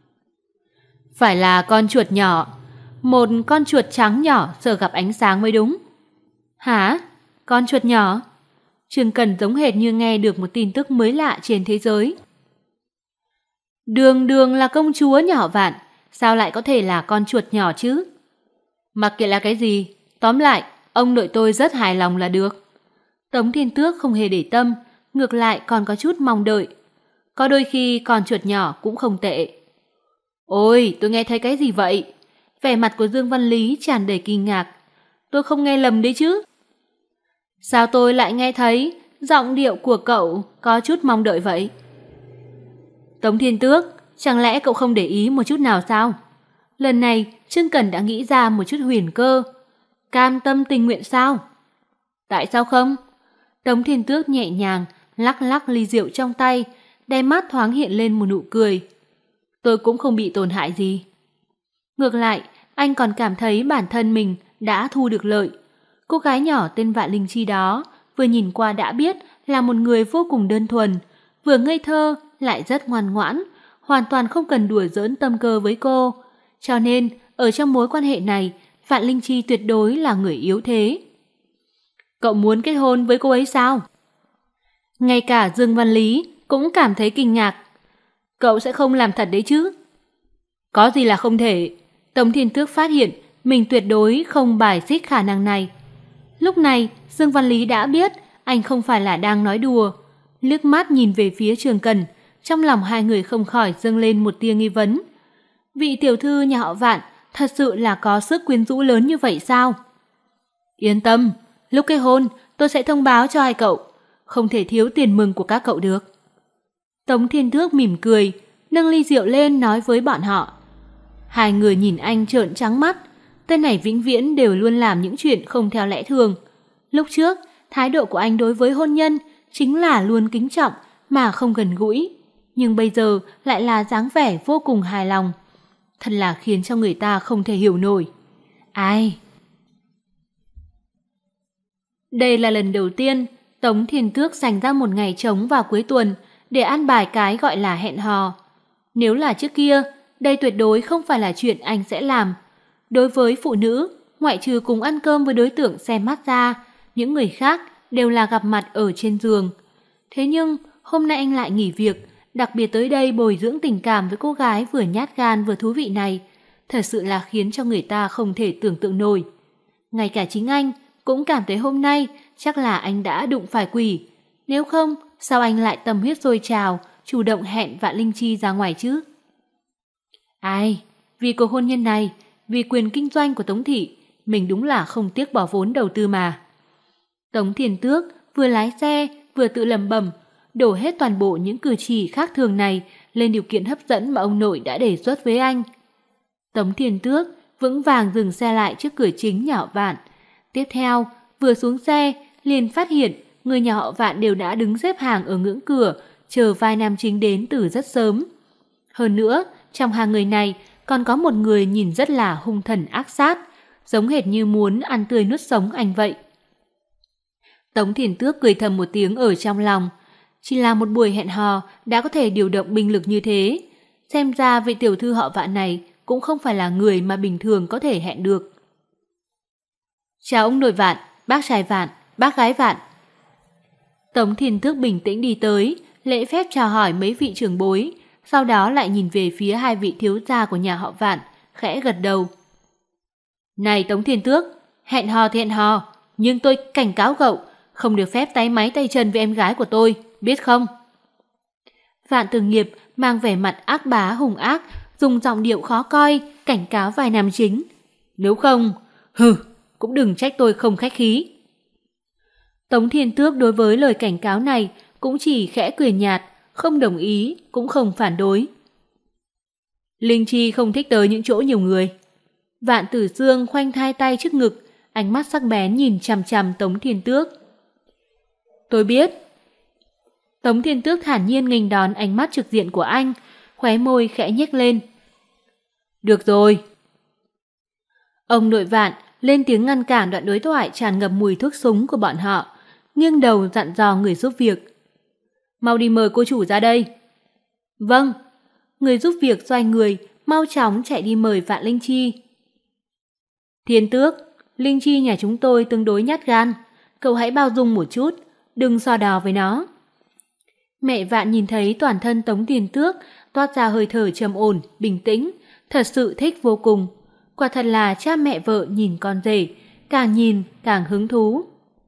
Phải là con chuột nhỏ, một con chuột trắng nhỏ sợ gặp ánh sáng mới đúng. Hả? Con chuột nhỏ? Trương Cần giống hệt như nghe được một tin tức mới lạ trên thế giới. Đường đường là công chúa nhà họ Vạn, sao lại có thể là con chuột nhỏ chứ? Mặc kệ là cái gì, tóm lại, ông nội tôi rất hài lòng là được. Tống Thiên Tước không hề để tâm, ngược lại còn có chút mong đợi. Có đôi khi con chuột nhỏ cũng không tệ. Ôi, tôi nghe thấy cái gì vậy? Vẻ mặt của Dương Văn Lý tràn đầy kinh ngạc. Tôi không nghe lầm đấy chứ? Sao tôi lại nghe thấy giọng điệu của cậu có chút mong đợi vậy? Tống Thiên Tước, chẳng lẽ cậu không để ý một chút nào sao? Lần này, Trương Cẩn đã nghĩ ra một chút huyền cơ. Cam tâm tình nguyện sao? Tại sao không? Tống Thiên Tước nhẹ nhàng, lắc lắc ly rượu trong tay, đáy mắt thoáng hiện lên một nụ cười. Tôi cũng không bị tổn hại gì. Ngược lại, anh còn cảm thấy bản thân mình đã thu được lợi. Cô gái nhỏ tên Vạn Linh Chi đó, vừa nhìn qua đã biết là một người vô cùng đơn thuần, vừa ngây thơ lại rất ngoan ngoãn, hoàn toàn không cần đùa giỡn tâm cơ với cô. Cho nên, ở trong mối quan hệ này, Vạn Linh Chi tuyệt đối là người yếu thế. Cậu muốn kết hôn với cô ấy sao? Ngay cả Dương Văn Lý cũng cảm thấy kinh ngạc. Cậu sẽ không làm thật đấy chứ? Có gì là không thể. Tống Thiên Tước phát hiện mình tuyệt đối không bài xích khả năng này. Lúc này, Dương Văn Lý đã biết anh không phải là đang nói đùa. Liếc mắt nhìn về phía Trường Cần, trong lòng hai người không khỏi dâng lên một tia nghi vấn. Vị tiểu thư nhà họ Vạn thật sự là có sức quyến rũ lớn như vậy sao? Yên tâm, lúc kết hôn tôi sẽ thông báo cho hai cậu, không thể thiếu tiền mừng của các cậu được. Tống Thiên Tước mỉm cười, nâng ly rượu lên nói với bọn họ. Hai người nhìn anh trợn trắng mắt, tên này vĩnh viễn đều luôn làm những chuyện không theo lẽ thường. Lúc trước, thái độ của anh đối với hôn nhân chính là luôn kính trọng mà không gần gũi, nhưng bây giờ lại là dáng vẻ vô cùng hài lòng. Thật là khiến cho người ta không thể hiểu nổi. Ai? Đây là lần đầu tiên Tống Thiên Tước dành ra một ngày trống vào cuối tuần để an bài cái gọi là hẹn hò. Nếu là trước kia, đây tuyệt đối không phải là chuyện anh sẽ làm. Đối với phụ nữ, ngoại trừ cùng ăn cơm với đối tượng xem mắt ra, những người khác đều là gặp mặt ở trên giường. Thế nhưng, hôm nay anh lại nghỉ việc, đặc biệt tới đây bồi dưỡng tình cảm với cô gái vừa nhát gan vừa thú vị này. Thật sự là khiến cho người ta không thể tưởng tượng nổi. Ngay cả chính anh cũng cảm thấy hôm nay chắc là anh đã đụng phải quỷ. Nếu không, sao anh lại tâm huyết sôi trào, chủ động hẹn Vạn Linh Chi ra ngoài chứ? Ai, vì cuộc hôn nhân này, vì quyền kinh doanh của Tống thị, mình đúng là không tiếc bỏ vốn đầu tư mà. Tống Thiên Tước vừa lái xe vừa tự lẩm bẩm, đổ hết toàn bộ những cử chỉ khác thường này lên điều kiện hấp dẫn mà ông nội đã đề xuất với anh. Tống Thiên Tước vững vàng dừng xe lại trước cửa chính nhà họ Vạn. Tiếp theo, vừa xuống xe, liền phát hiện người nhà họ Vạn đều đã đứng xếp hàng ở ngưỡng cửa, chờ vai nam chính đến từ rất sớm. Hơn nữa, trong hàng người này còn có một người nhìn rất là hung thần ác sát, giống hệt như muốn ăn tươi nuốt sống anh vậy. Tống Thiên Tước cười thầm một tiếng ở trong lòng. Chỉ là một buổi hẹn hò đã có thể điều động binh lực như thế. Xem ra vị tiểu thư họ Vạn này cũng không phải là người mà bình thường có thể hẹn được. Chào ông nội Vạn, bác trai Vạn, bác gái Vạn. Tống Thiên Tước bình tĩnh đi tới, lễ phép chào hỏi mấy vị trưởng bối, sau đó lại nhìn về phía hai vị thiếu gia của nhà họ Vạn, khẽ gật đầu. Này Tống Thiên Tước, hẹn hò thì hẹn hò, nhưng tôi cảnh cáo cậu, không được phép táy máy tay chân với em gái của tôi, biết không? Vạn Tử Nghiệp mang vẻ mặt ác bá hung ác, dùng giọng điệu khó coi, cảnh cáo vài nam chính. Nếu không, hừ, cũng đừng trách tôi không khách khí. Tống Thiên Tước đối với lời cảnh cáo này cũng chỉ khẽ cười nhạt, không đồng ý, cũng không phản đối. Linh Chi không thích tới những chỗ nhiều người. Vạn Tử Dương khoanh hai tay trước ngực, ánh mắt sắc bén nhìn chằm chằm Tống Thiên Tước. Tôi biết. Tống Thiên Tước thản nhiên nghênh đón ánh mắt trực diện của anh, khóe môi khẽ nhếch lên. Được rồi. Ông nội Vạn lên tiếng ngăn cản đoạn đối thoại tràn ngập mùi thuốc súng của bọn họ, nghiêng đầu dặn dò người giúp việc. Mau đi mời cô chủ ra đây. Vâng. Người giúp việc xoay người, mau chóng chạy đi mời Vạn Linh Chi. Thiên Tước, Linh Chi nhà chúng tôi tương đối nhát gan, cậu hãy bao dung một chút, đừng so đo với nó. Mẹ Vạn nhìn thấy toàn thân Tống Thiên Tước toát ra hơi thở trầm ổn, bình tĩnh, thật sự thích vô cùng. Quả thật là cha mẹ vợ nhìn con rể, càng nhìn càng hứng thú.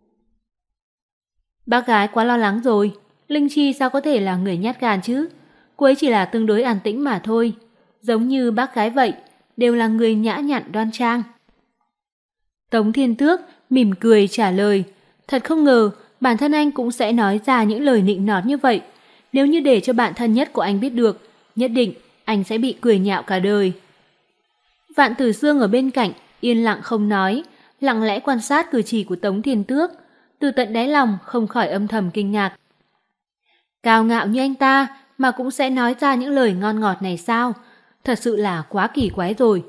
Bác gái quá lo lắng rồi, Linh Chi sao có thể là người nhát gan chứ? Cô ấy chỉ là tương đối an tĩnh mà thôi, giống như bác gái vậy, đều là người nhã nhặn đoan trang. Tống Thiên Tước mỉm cười trả lời, thật không ngờ bản thân anh cũng sẽ nói ra những lời nịnh nọt như vậy. Nếu như để cho bạn thân nhất của anh biết được, nhất định anh sẽ bị cười nhạo cả đời. Vạn Tử Dương ở bên cạnh yên lặng không nói, lặng lẽ quan sát cử chỉ của Tống Thiên Tước, từ tận đáy lòng không khỏi âm thầm kinh ngạc. Cao ngạo như anh ta mà cũng sẽ nói ra những lời ngon ngọt này sao? Thật sự là quá kỳ quái rồi.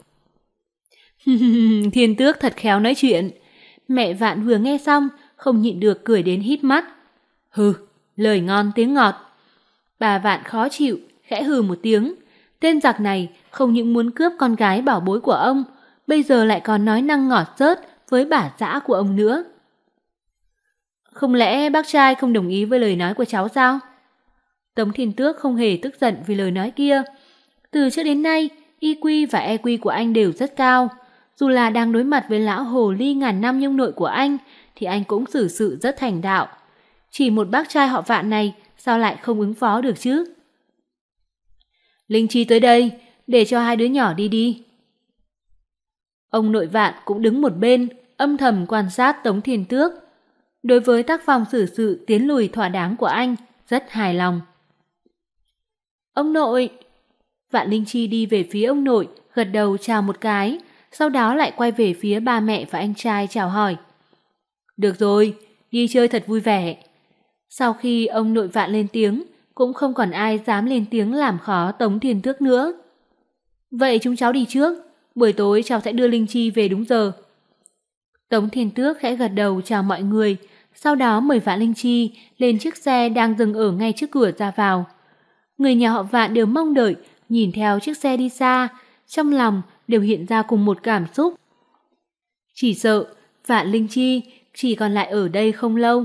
Thiên Tước thật khéo nói chuyện. Mẹ Vạn vừa nghe xong không nhịn được cười đến híp mắt. Hừ, lời ngon tiếng ngọt. Bà Vạn khó chịu, khẽ hừ một tiếng. Tên giặc này không những muốn cướp con gái bảo bối của ông, bây giờ lại còn nói năng ngọt rớt với bả dã của ông nữa. Không lẽ bác trai không đồng ý với lời nói của cháu sao? Tống Thiên Tước không hề tức giận vì lời nói kia. Từ trước đến nay, i kiu và e kiu của anh đều rất cao. Dù là đang đối mặt với lão hồ ly ngàn năm nhung nội của anh, thì anh cũng xử sự rất thành đạo. Chỉ một bác trai họ Vạn này sao lại không ứng phó được chứ? Linh Chi tới đây, để cho hai đứa nhỏ đi đi. Ông nội Vạn cũng đứng một bên, âm thầm quan sát Tống Thiên Tước. Đối với tác phong xử sự tiến lùi thỏa đáng của anh, rất hài lòng. Ông nội! Vạn Linh Chi đi về phía ông nội, gật đầu chào một cái, sau đó lại quay về phía ba mẹ và anh trai chào hỏi. Được rồi, đi chơi thật vui vẻ. Sau khi ông nội Vạn lên tiếng, cũng không còn ai dám lên tiếng làm khó Tống Thiên Tước nữa. Vậy chúng cháu đi trước, buổi tối cháu sẽ đưa Linh Chi về đúng giờ. Tống Thiên Tước khẽ gật đầu chào mọi người, sau đó mời Vạn Linh Chi lên chiếc xe đang dừng ở ngay trước cửa ra vào. Người nhà họ Vạn đều mong đợi, nhìn theo chiếc xe đi xa, trong lòng đều hiện ra cùng một cảm xúc. Chỉ sợ Vạn Linh Chi chỉ còn lại ở đây không lâu.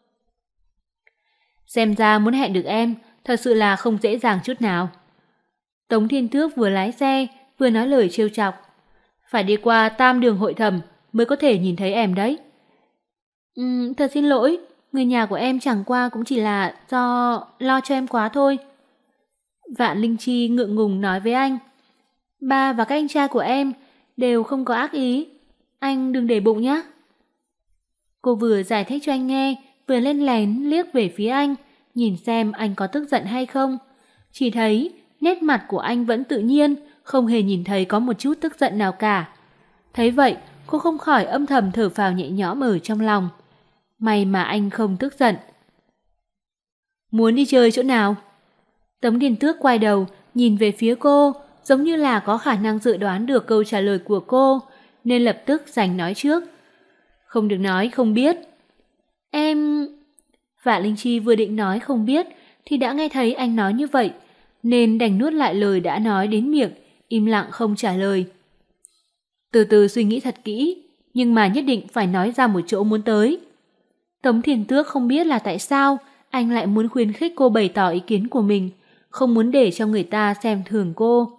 Xem ra muốn hẹn được em, thật sự là không dễ dàng chút nào. Tống Thiên Tước vừa lái xe, vừa nói lời trêu chọc. Phải đi qua tam đường hội thẩm mới có thể nhìn thấy em đấy. Ừm, thật xin lỗi, người nhà của em chẳng qua cũng chỉ là do lo cho em quá thôi. Vạn Linh Chi ngượng ngùng nói với anh. Ba và các anh trai của em đều không có ác ý, anh đừng để bụng nhé. Cô vừa giải thích cho anh nghe, vừa lên lén liếc về phía anh, nhìn xem anh có tức giận hay không. Chỉ thấy nét mặt của anh vẫn tự nhiên, không hề nhìn thấy có một chút tức giận nào cả. Thấy vậy, cô không khỏi âm thầm thở phào nhẹ nhõm ở trong lòng. May mà anh không tức giận. Muốn đi chơi chỗ nào? Tống Điền Tước quay đầu, nhìn về phía cô, giống như là có khả năng dự đoán được câu trả lời của cô, nên lập tức giành nói trước. Không được nói không biết. Em... Vạn Linh Chi vừa định nói không biết, thì đã nghe thấy anh nói như vậy, nên đành nuốt lại lời đã nói đến miệng, im lặng không trả lời. Từ từ suy nghĩ thật kỹ, nhưng mà nhất định phải nói ra một chỗ muốn tới. Tống Thiền Tước không biết là tại sao anh lại muốn khuyến khích cô bày tỏ ý kiến của mình, không muốn để cho người ta xem thường cô.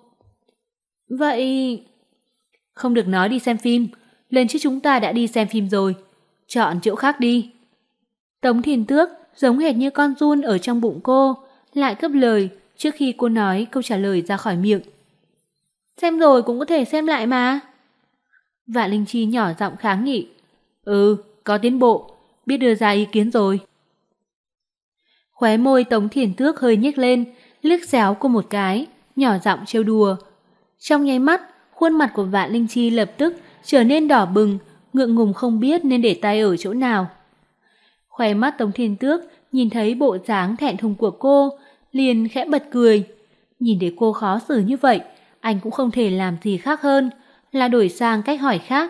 Vậy... Không được nói đi xem phim, lần trước chúng ta đã đi xem phim rồi, chọn chỗ khác đi. Tống Thiền Tước giống hệt như con giun ở trong bụng cô, lại cấp lời trước khi cô nói câu trả lời ra khỏi miệng. Xem rồi cũng có thể xem lại mà. Vạn Linh Chi nhỏ giọng kháng nghị. Ừ, có tiến bộ, biết đưa ra ý kiến rồi. Khóe môi Tống Thiền Tước hơi nhếch lên, liếc xéo cô một cái, nhỏ giọng trêu đùa. Trong nháy mắt, khuôn mặt của Vạn Linh Chi lập tức trở nên đỏ bừng, ngượng ngùng không biết nên để tay ở chỗ nào. Khóe mắt Tống Thiền Tước nhìn thấy bộ dáng thẹn thùng của cô, liền khẽ bật cười. Nhìn thấy cô khó xử như vậy, anh cũng không thể làm gì khác hơn là đổi sang cách hỏi khác.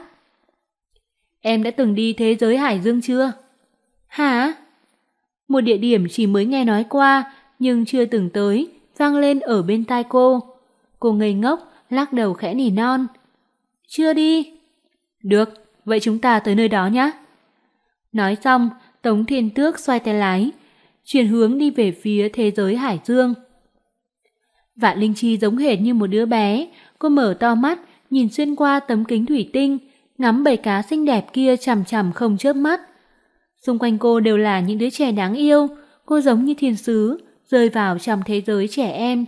Em đã từng đi thế giới Hải Dương chưa? Hả? Một địa điểm chỉ mới nghe nói qua nhưng chưa từng tới, vang lên ở bên tai cô. Cô ngây ngốc, lắc đầu khẽ nỉ non. Chưa đi. Được, vậy chúng ta tới nơi đó nhé. Nói xong, Tống Thiên Tước xoay tay lái, chuyển hướng đi về phía thế giới Hải Dương. Vạn Linh Chi giống hệt như một đứa bé, cô mở to mắt, nhìn xuyên qua tấm kính thủy tinh, ngắm bầy cá xinh đẹp kia chằm chằm không chớp mắt. Xung quanh cô đều là những đứa trẻ đáng yêu, cô giống như thiên sứ, rơi vào trong thế giới trẻ em.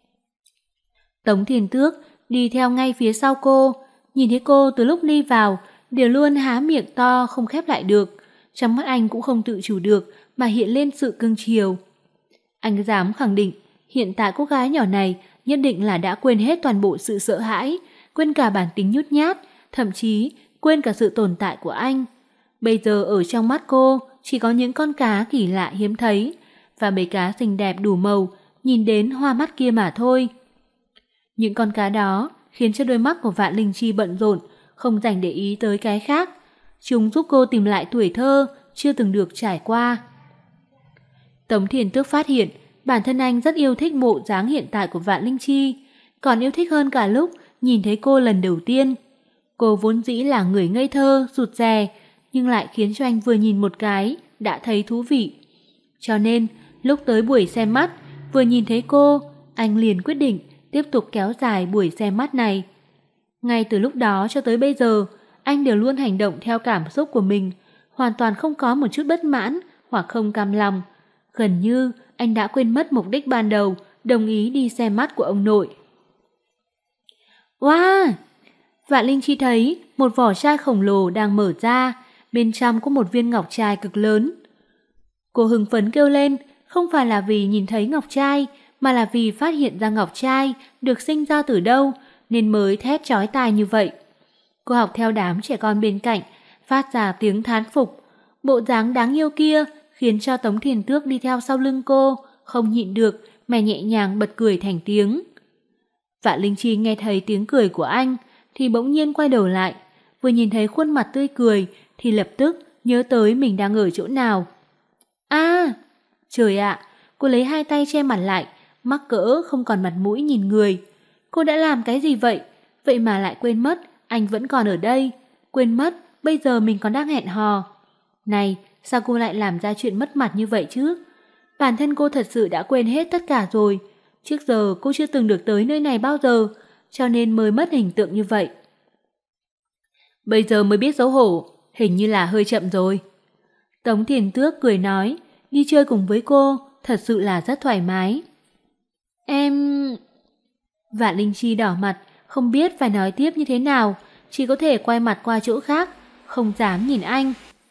Tống Thiên Tước đi theo ngay phía sau cô, nhìn thấy cô từ lúc đi vào, đều luôn há miệng to không khép lại được. Trong mắt anh cũng không tự chủ được mà hiện lên sự cưng chiều. Anh dám khẳng định, hiện tại cô gái nhỏ này nhất định là đã quên hết toàn bộ sự sợ hãi, quên cả bản tính nhút nhát, thậm chí quên cả sự tồn tại của anh. Bây giờ ở trong mắt cô chỉ có những con cá kỳ lạ hiếm thấy và bầy cá xinh đẹp đủ màu, nhìn đến hoa mắt kia mà thôi. Những con cá đó khiến cho đôi mắt của Vạn Linh Chi bận rộn, không dành để ý tới cái khác. Chúng giúp cô tìm lại tuổi thơ chưa từng được trải qua. Tống Thiền Tước phát hiện bản thân anh rất yêu thích bộ dáng hiện tại của Vạn Linh Chi, còn yêu thích hơn cả lúc nhìn thấy cô lần đầu tiên. Cô vốn dĩ là người ngây thơ, rụt rè, nhưng lại khiến cho anh vừa nhìn một cái đã thấy thú vị. Cho nên, lúc tới buổi xem mắt, vừa nhìn thấy cô, anh liền quyết định tiếp tục kéo dài buổi xem mắt này. Ngay từ lúc đó cho tới bây giờ, anh đều luôn hành động theo cảm xúc của mình, hoàn toàn không có một chút bất mãn hoặc không cam lòng. Gần như anh đã quên mất mục đích ban đầu, đồng ý đi xem mắt của ông nội. Wow! Vạn Linh Chi thấy một vỏ chai khổng lồ đang mở ra, bên trong có một viên ngọc trai cực lớn. Cô hưng phấn kêu lên, không phải là vì nhìn thấy ngọc trai, mà là vì phát hiện ra ngọc trai được sinh ra từ đâu, nên mới thét chói tai như vậy. Cô học theo đám trẻ con bên cạnh, phát ra tiếng thán phục. Bộ dáng đáng yêu kia khiến cho Tống Thiền Tước đi theo sau lưng cô, không nhịn được mà nhẹ nhàng bật cười thành tiếng. Vạn Linh Chi nghe thấy tiếng cười của anh, thì bỗng nhiên quay đầu lại, vừa nhìn thấy khuôn mặt tươi cười thì lập tức nhớ tới mình đang ở chỗ nào. À, trời ạ, cô lấy hai tay che mặt lại, mắc cỡ không còn mặt mũi nhìn người. Cô đã làm cái gì vậy? Vậy mà lại quên mất anh vẫn còn ở đây, quên mất bây giờ mình còn đang hẹn hò. Này, sao cô lại làm ra chuyện mất mặt như vậy chứ? Bản thân cô thật sự đã quên hết tất cả rồi. Trước giờ cô chưa từng được tới nơi này bao giờ, cho nên mới mất hình tượng như vậy. Bây giờ mới biết xấu hổ, hình như là hơi chậm rồi. Tống Thiền Tước cười nói, đi chơi cùng với cô thật sự là rất thoải mái. Em... Vạn Linh Chi đỏ mặt, không biết phải nói tiếp như thế nào, chỉ có thể quay mặt qua chỗ khác, không dám nhìn anh.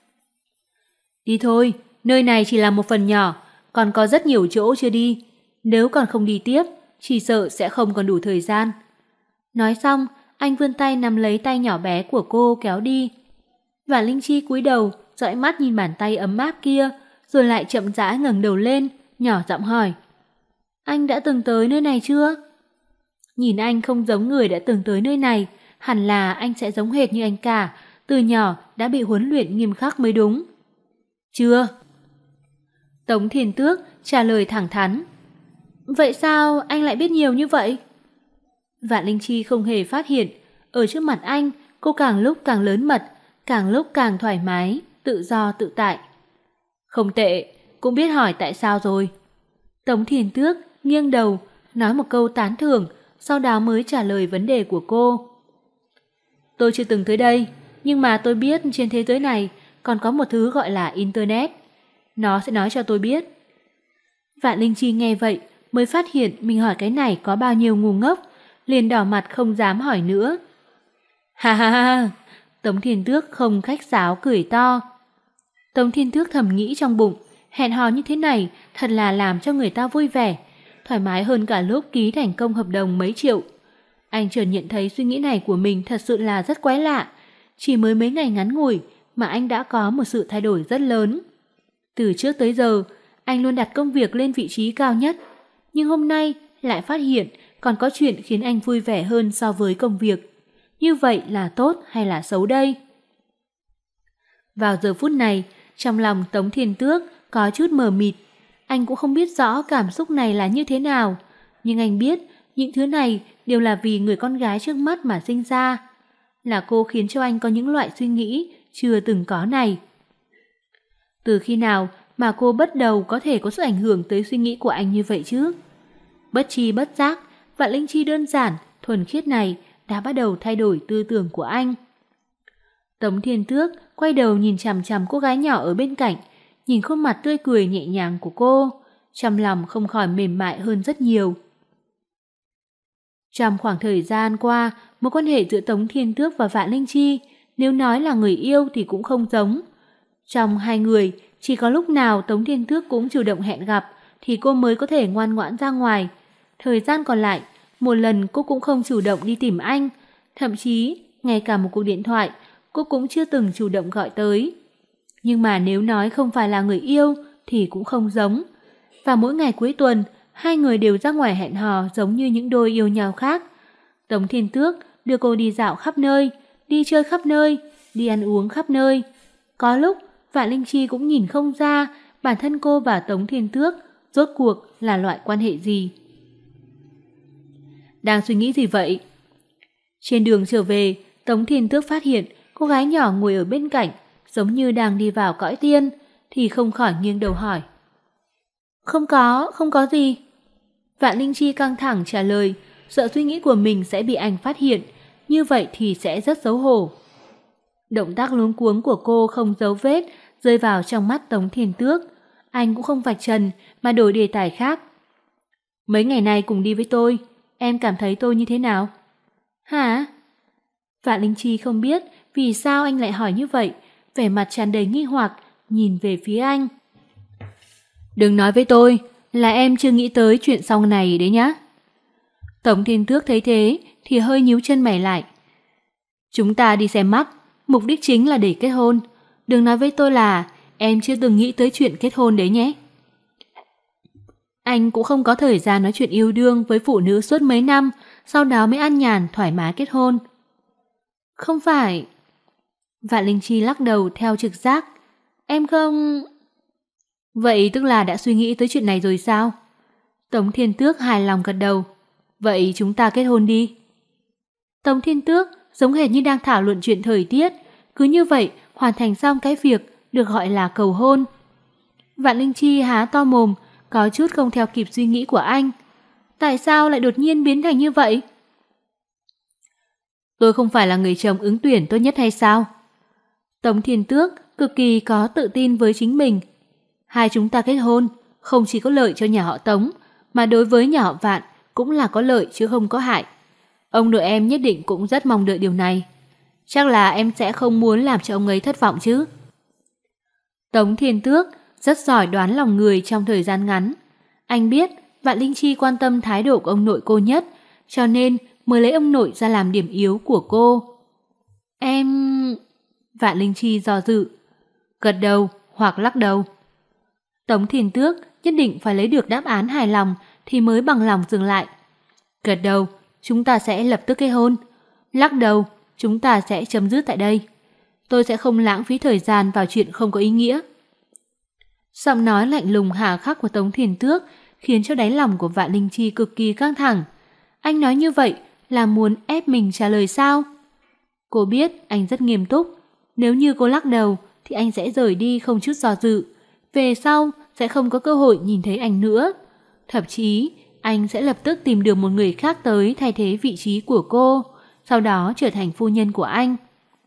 Đi thôi, nơi này chỉ là một phần nhỏ, còn có rất nhiều chỗ chưa đi. Nếu còn không đi tiếp, chỉ sợ sẽ không còn đủ thời gian. Nói xong, anh vươn tay nắm lấy tay nhỏ bé của cô kéo đi. Vạn Linh Chi cúi đầu, dõi mắt nhìn bàn tay ấm áp kia, rồi lại chậm rãi ngẩng đầu lên, nhỏ giọng hỏi. Anh đã từng tới nơi này chưa? Nhìn anh không giống người đã từng tới nơi này, hẳn là anh sẽ giống hệt như anh cả, từ nhỏ đã bị huấn luyện nghiêm khắc mới đúng. Chưa. Tống Thiền Tước trả lời thẳng thắn. Vậy sao anh lại biết nhiều như vậy? Vạn Linh Chi không hề phát hiện, ở trước mặt anh, cô càng lúc càng lớn mật, càng lúc càng thoải mái, tự do tự tại. Không tệ, cũng biết hỏi tại sao rồi. Tống Thiền Tước nghiêng đầu, nói một câu tán thưởng, sau đó mới trả lời vấn đề của cô. Tôi chưa từng tới đây, nhưng mà tôi biết trên thế giới này còn có một thứ gọi là Internet. Nó sẽ nói cho tôi biết. Vạn Linh Chi nghe vậy mới phát hiện mình hỏi cái này có bao nhiêu ngu ngốc, liền đỏ mặt không dám hỏi nữa. Ha ha ha, Tống Thiên Tước không khách sáo cười to. Tống Thiên Tước thầm nghĩ trong bụng, hẹn hò như thế này thật là làm cho người ta vui vẻ, thoải mái hơn cả lúc ký thành công hợp đồng mấy triệu. Anh chợt nhận thấy suy nghĩ này của mình thật sự là rất quái lạ. Chỉ mới mấy ngày ngắn ngủi mà anh đã có một sự thay đổi rất lớn. Từ trước tới giờ, anh luôn đặt công việc lên vị trí cao nhất. Nhưng hôm nay lại phát hiện còn có chuyện khiến anh vui vẻ hơn so với công việc. Như vậy là tốt hay là xấu đây? Vào giờ phút này, trong lòng Tống Thiên Tước có chút mờ mịt. Anh cũng không biết rõ cảm xúc này là như thế nào. Nhưng anh biết những thứ này đều là vì người con gái trước mắt mà sinh ra. Là cô khiến cho anh có những loại suy nghĩ chưa từng có này. Từ khi nào mà cô bắt đầu có thể có sự ảnh hưởng tới suy nghĩ của anh như vậy chứ? Bất tri bất giác, Vạn Linh Chi đơn giản, thuần khiết này đã bắt đầu thay đổi tư tưởng của anh. Tống Thiên Tước quay đầu nhìn chằm chằm cô gái nhỏ ở bên cạnh, nhìn khuôn mặt tươi cười nhẹ nhàng của cô, trong lòng không khỏi mềm mại hơn rất nhiều. Trong khoảng thời gian qua, mối quan hệ giữa Tống Thiên Tước và Vạn Linh Chi, nếu nói là người yêu thì cũng không giống. Trong hai người, chỉ có lúc nào Tống Thiên Tước cũng chủ động hẹn gặp thì cô mới có thể ngoan ngoãn ra ngoài. Thời gian còn lại, một lần cô cũng không chủ động đi tìm anh, thậm chí ngay cả một cuộc điện thoại cô cũng chưa từng chủ động gọi tới. Nhưng mà nếu nói không phải là người yêu thì cũng không giống. Và mỗi ngày cuối tuần, hai người đều ra ngoài hẹn hò giống như những đôi yêu nhau khác. Tống Thiên Tước đưa cô đi dạo khắp nơi, đi chơi khắp nơi, đi ăn uống khắp nơi. Có lúc, Vạn Linh Chi cũng nhìn không ra bản thân cô và Tống Thiên Tước rốt cuộc là loại quan hệ gì. Đang suy nghĩ gì vậy? Trên đường trở về, Tống Thiên Tước phát hiện cô gái nhỏ ngồi ở bên cạnh, giống như đang đi vào cõi tiên, thì không khỏi nghiêng đầu hỏi. Không có, không có gì. Vạn Linh Chi căng thẳng trả lời, sợ suy nghĩ của mình sẽ bị anh phát hiện, như vậy thì sẽ rất xấu hổ. Động tác luống cuống của cô không giấu vết, rơi vào trong mắt Tống Thiên Tước. Anh cũng không vạch trần mà đổi đề tài khác. Mấy ngày nay cùng đi với tôi, em cảm thấy tôi như thế nào? Hả? Vạn Linh Chi không biết vì sao anh lại hỏi như vậy, vẻ mặt tràn đầy nghi hoặc, nhìn về phía anh. Đừng nói với tôi là em chưa nghĩ tới chuyện sau này đấy nhá. Tống Thiên Tước thấy thế thì hơi nhíu chân mày lại. Chúng ta đi xem mắt, mục đích chính là để kết hôn. Đừng nói với tôi là em chưa từng nghĩ tới chuyện kết hôn đấy nhé. Anh cũng không có thời gian nói chuyện yêu đương với phụ nữ suốt mấy năm, sau đó mới an nhàn thoải mái kết hôn. Không phải. Vạn Linh Chi lắc đầu theo trực giác. Em không... Vậy tức là đã suy nghĩ tới chuyện này rồi sao? Tống Thiên Tước hài lòng gật đầu. Vậy chúng ta kết hôn đi. Tống Thiên Tước giống hệt như đang thảo luận chuyện thời tiết, cứ như vậy hoàn thành xong cái việc được gọi là cầu hôn. Vạn Linh Chi há to mồm, có chút không theo kịp suy nghĩ của anh. Tại sao lại đột nhiên biến thành như vậy? Tôi không phải là người chồng ứng tuyển tốt nhất hay sao? Tống Thiên Tước cực kỳ có tự tin với chính mình. Hai chúng ta kết hôn, không chỉ có lợi cho nhà họ Tống, mà đối với nhà họ Vạn cũng là có lợi chứ không có hại. Ông nội em nhất định cũng rất mong đợi điều này. Chắc là em sẽ không muốn làm cho ông ấy thất vọng chứ. Tống Thiên Tước rất giỏi đoán lòng người trong thời gian ngắn. Anh biết Vạn Linh Chi quan tâm thái độ của ông nội cô nhất, cho nên mới lấy ông nội ra làm điểm yếu của cô. Em... Vạn Linh Chi do dự, gật đầu hoặc lắc đầu. Tống Thiên Tước nhất định phải lấy được đáp án hài lòng thì mới bằng lòng dừng lại. Gật đầu, chúng ta sẽ lập tức kết hôn. Lắc đầu, chúng ta sẽ chấm dứt tại đây. Tôi sẽ không lãng phí thời gian vào chuyện không có ý nghĩa. Giọng nói lạnh lùng hà khắc của Tống Thiên Tước khiến cho đáy lòng của Vạn Linh Chi cực kỳ căng thẳng. Anh nói như vậy là muốn ép mình trả lời sao? Cô biết anh rất nghiêm túc. Nếu như cô lắc đầu thì anh sẽ rời đi không chút do dự. Về sau sẽ không có cơ hội nhìn thấy anh nữa. Thậm chí anh sẽ lập tức tìm được một người khác tới thay thế vị trí của cô, sau đó trở thành phu nhân của anh.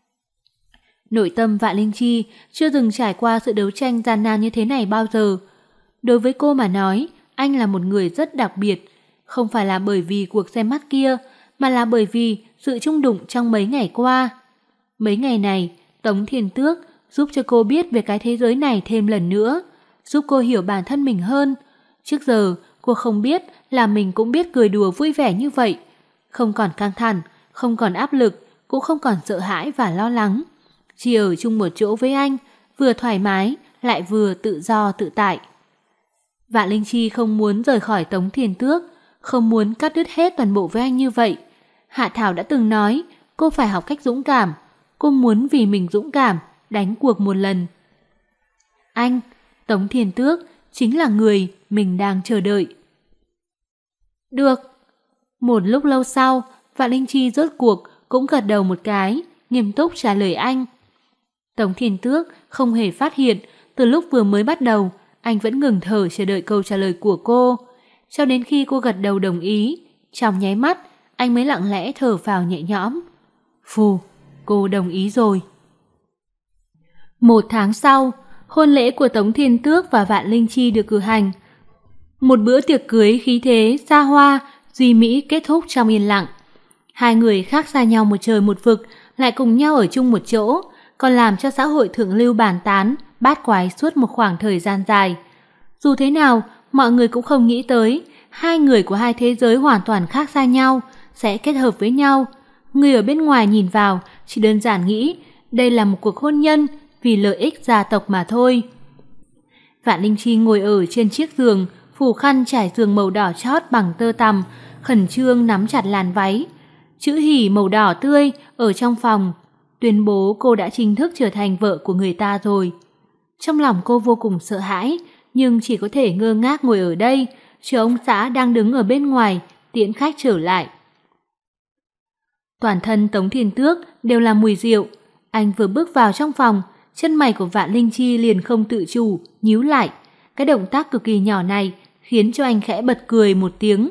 Nội tâm Vạn Linh Chi chưa từng trải qua sự đấu tranh gian nan như thế này bao giờ. Đối với cô mà nói, anh là một người rất đặc biệt. Không phải là bởi vì cuộc xem mắt kia, mà là bởi vì sự chung đụng trong mấy ngày qua. Mấy ngày này, Tống Thiên Tước giúp cho cô biết về cái thế giới này thêm lần nữa, giúp cô hiểu bản thân mình hơn. Trước giờ, cô không biết là mình cũng biết cười đùa vui vẻ như vậy. Không còn căng thẳng, không còn áp lực, cũng không còn sợ hãi và lo lắng. Chỉ ở chung một chỗ với anh, vừa thoải mái, lại vừa tự do tự tại. Vạn Linh Chi không muốn rời khỏi Tống Thiên Tước, không muốn cắt đứt hết toàn bộ với anh như vậy. Hạ Thảo đã từng nói, cô phải học cách dũng cảm. Cô muốn vì mình dũng cảm, đánh cuộc một lần. Anh, Tống Thiên Tước, chính là người mình đang chờ đợi. Được. Một lúc lâu sau, Vạn Linh Chi rốt cuộc cũng gật đầu một cái, nghiêm túc trả lời anh. Tống Thiên Tước không hề phát hiện, từ lúc vừa mới bắt đầu, anh vẫn ngừng thở chờ đợi câu trả lời của cô. Cho đến khi cô gật đầu đồng ý, trong nháy mắt, anh mới lặng lẽ thở vào nhẹ nhõm. Phù, cô đồng ý rồi. Một tháng sau, hôn lễ của Tống Thiên Tước và Vạn Linh Chi được cử hành. Một bữa tiệc cưới khí thế, xa hoa, duy mỹ kết thúc trong yên lặng. Hai người khác xa nhau một trời một vực, lại cùng nhau ở chung một chỗ, còn làm cho xã hội thượng lưu bàn tán, bát quái suốt một khoảng thời gian dài. Dù thế nào, mọi người cũng không nghĩ tới, hai người của hai thế giới hoàn toàn khác xa nhau, sẽ kết hợp với nhau. Người ở bên ngoài nhìn vào, chỉ đơn giản nghĩ, đây là một cuộc hôn nhân, vì lợi ích gia tộc mà thôi. Vạn Linh Chi ngồi ở trên chiếc giường, phủ khăn trải giường màu đỏ chót bằng tơ tằm, khẩn trương nắm chặt làn váy. Chữ hỉ màu đỏ tươi ở trong phòng, tuyên bố cô đã chính thức trở thành vợ của người ta rồi. Trong lòng cô vô cùng sợ hãi, nhưng chỉ có thể ngơ ngác ngồi ở đây, chờ ông xã đang đứng ở bên ngoài, tiễn khách trở lại. Toàn thân Tống Thiên Tước đều là mùi rượu. Anh vừa bước vào trong phòng, chân mày của Vạn Linh Chi liền không tự chủ, nhíu lại. Cái động tác cực kỳ nhỏ này khiến cho anh khẽ bật cười một tiếng.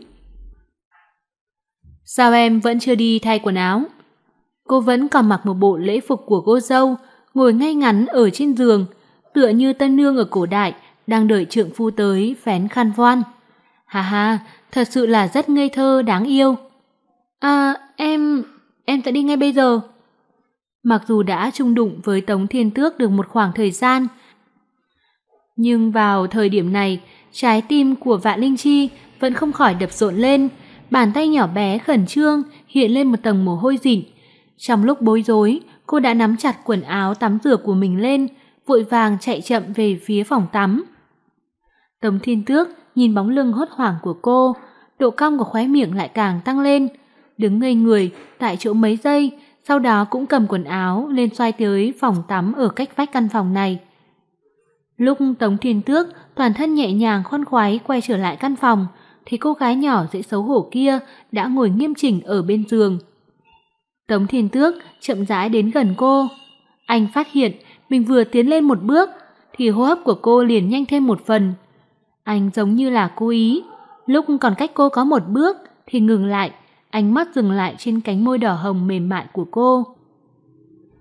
Sao em vẫn chưa đi thay quần áo? Cô vẫn còn mặc một bộ lễ phục của cô dâu, ngồi ngay ngắn ở trên giường, tựa như tân nương ở cổ đại, đang đợi trượng phu tới phén khăn voan. Hà hà, thật sự là rất ngây thơ, đáng yêu. À, em... em sẽ đi ngay bây giờ. Mặc dù đã chung đụng với Tống Thiên Tước được một khoảng thời gian, nhưng vào thời điểm này, trái tim của Vạn Linh Chi vẫn không khỏi đập rộn lên, bàn tay nhỏ bé khẩn trương hiện lên một tầng mồ hôi dịn. Trong lúc bối rối, cô đã nắm chặt quần áo tắm rửa của mình lên, vội vàng chạy chậm về phía phòng tắm. Tống Thiên Tước nhìn bóng lưng hốt hoảng của cô, độ cong của khóe miệng lại càng tăng lên, đứng ngây người tại chỗ mấy giây, sau đó cũng cầm quần áo lên xoay tới phòng tắm ở cách vách căn phòng này. Lúc Tống Thiên Tước toàn thân nhẹ nhàng khoan khoái quay trở lại căn phòng, thì cô gái nhỏ dễ xấu hổ kia đã ngồi nghiêm chỉnh ở bên giường. Tống Thiên Tước chậm rãi đến gần cô. Anh phát hiện mình vừa tiến lên một bước thì hô hấp của cô liền nhanh thêm một phần. Anh giống như là cố ý, lúc còn cách cô có một bước thì ngừng lại, ánh mắt dừng lại trên cánh môi đỏ hồng mềm mại của cô.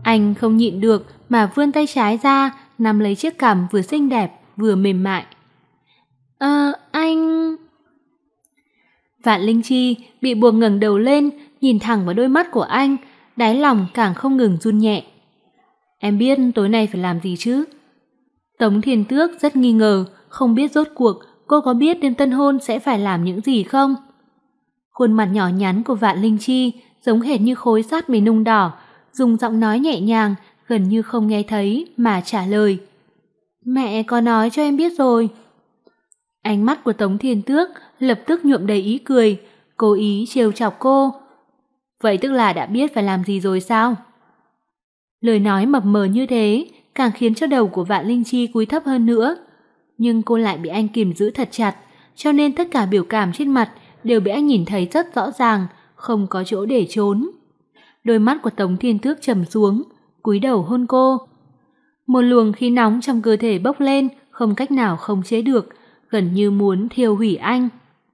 Anh không nhịn được mà vươn tay trái ra, nắm lấy chiếc cằm vừa xinh đẹp vừa mềm mại. Ờ, anh... Vạn Linh Chi bị buộc ngẩng đầu lên, nhìn thẳng vào đôi mắt của anh, đáy lòng càng không ngừng run nhẹ. Em biết tối nay phải làm gì chứ? Tống Thiên Tước rất nghi ngờ, không biết rốt cuộc cô có biết đêm tân hôn sẽ phải làm những gì không? Khuôn mặt nhỏ nhắn của Vạn Linh Chi giống hệt như khối sắt bị nung đỏ, dùng giọng nói nhẹ nhàng, gần như không nghe thấy mà trả lời. Mẹ có nói cho em biết rồi. Ánh mắt của Tống Thiên Tước lập tức nhuộm đầy ý cười, cố ý trêu chọc cô. Vậy tức là đã biết phải làm gì rồi sao? Lời nói mập mờ như thế càng khiến cho đầu của Vạn Linh Chi cúi thấp hơn nữa. Nhưng cô lại bị anh kìm giữ thật chặt, cho nên tất cả biểu cảm trên mặt đều bị anh nhìn thấy rất rõ ràng, không có chỗ để trốn. Đôi mắt của Tống Thiên Tước trầm xuống, cúi đầu hôn cô. Một luồng khí nóng trong cơ thể bốc lên, không cách nào khống chế được, gần như muốn thiêu hủy anh.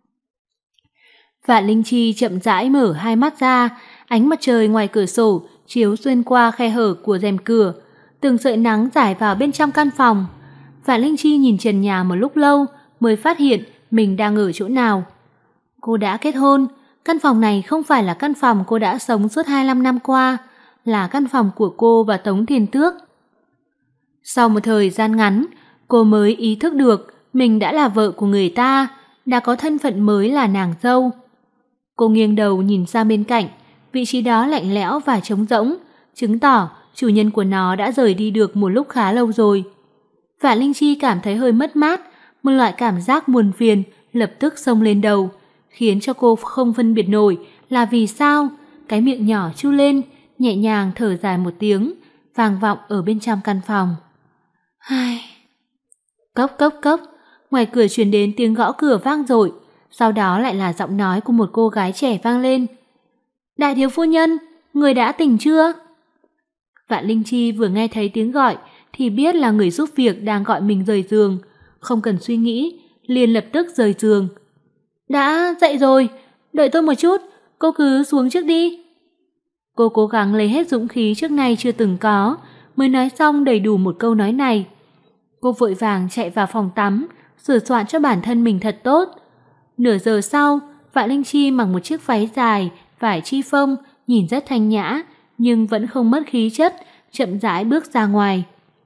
Vạn Linh Chi chậm rãi mở hai mắt ra, ánh mặt trời ngoài cửa sổ chiếu xuyên qua khe hở của rèm cửa, từng sợi nắng rải vào bên trong căn phòng. Vạn Linh Chi nhìn trần nhà một lúc lâu mới phát hiện mình đang ở chỗ nào. Cô đã kết hôn, căn phòng này không phải là căn phòng cô đã sống suốt hai mươi lăm năm qua, là căn phòng của cô và Tống Thiên Tước. Sau một thời gian ngắn, cô mới ý thức được mình đã là vợ của người ta, đã có thân phận mới là nàng dâu. Cô nghiêng đầu nhìn sang bên cạnh, vị trí đó lạnh lẽo và trống rỗng, chứng tỏ chủ nhân của nó đã rời đi được một lúc khá lâu rồi. Vạn Linh Chi cảm thấy hơi mất mát, một loại cảm giác buồn phiền lập tức xông lên đầu, khiến cho cô không phân biệt nổi là vì sao. Cái miệng nhỏ chu lên, nhẹ nhàng thở dài một tiếng, vang vọng ở bên trong căn phòng. Hai... Cốc cốc cốc, ngoài cửa truyền đến tiếng gõ cửa vang dội, sau đó lại là giọng nói của một cô gái trẻ vang lên. Đại thiếu phu nhân, người đã tỉnh chưa? Vạn Linh Chi vừa nghe thấy tiếng gọi thì biết là người giúp việc đang gọi mình rời giường, không cần suy nghĩ, liền lập tức rời giường. Đã dậy rồi, đợi tôi một chút, cô cứ xuống trước đi. Cô cố gắng lấy hết dũng khí trước nay chưa từng có, mới nói xong đầy đủ một câu nói này. Cô vội vàng chạy vào phòng tắm, sửa soạn cho bản thân mình thật tốt. Nửa giờ sau, Vạn Linh Chi mặc một chiếc váy dài, vải chi phông, nhìn rất thanh nhã, nhưng vẫn không mất khí chất, chậm rãi bước ra ngoài.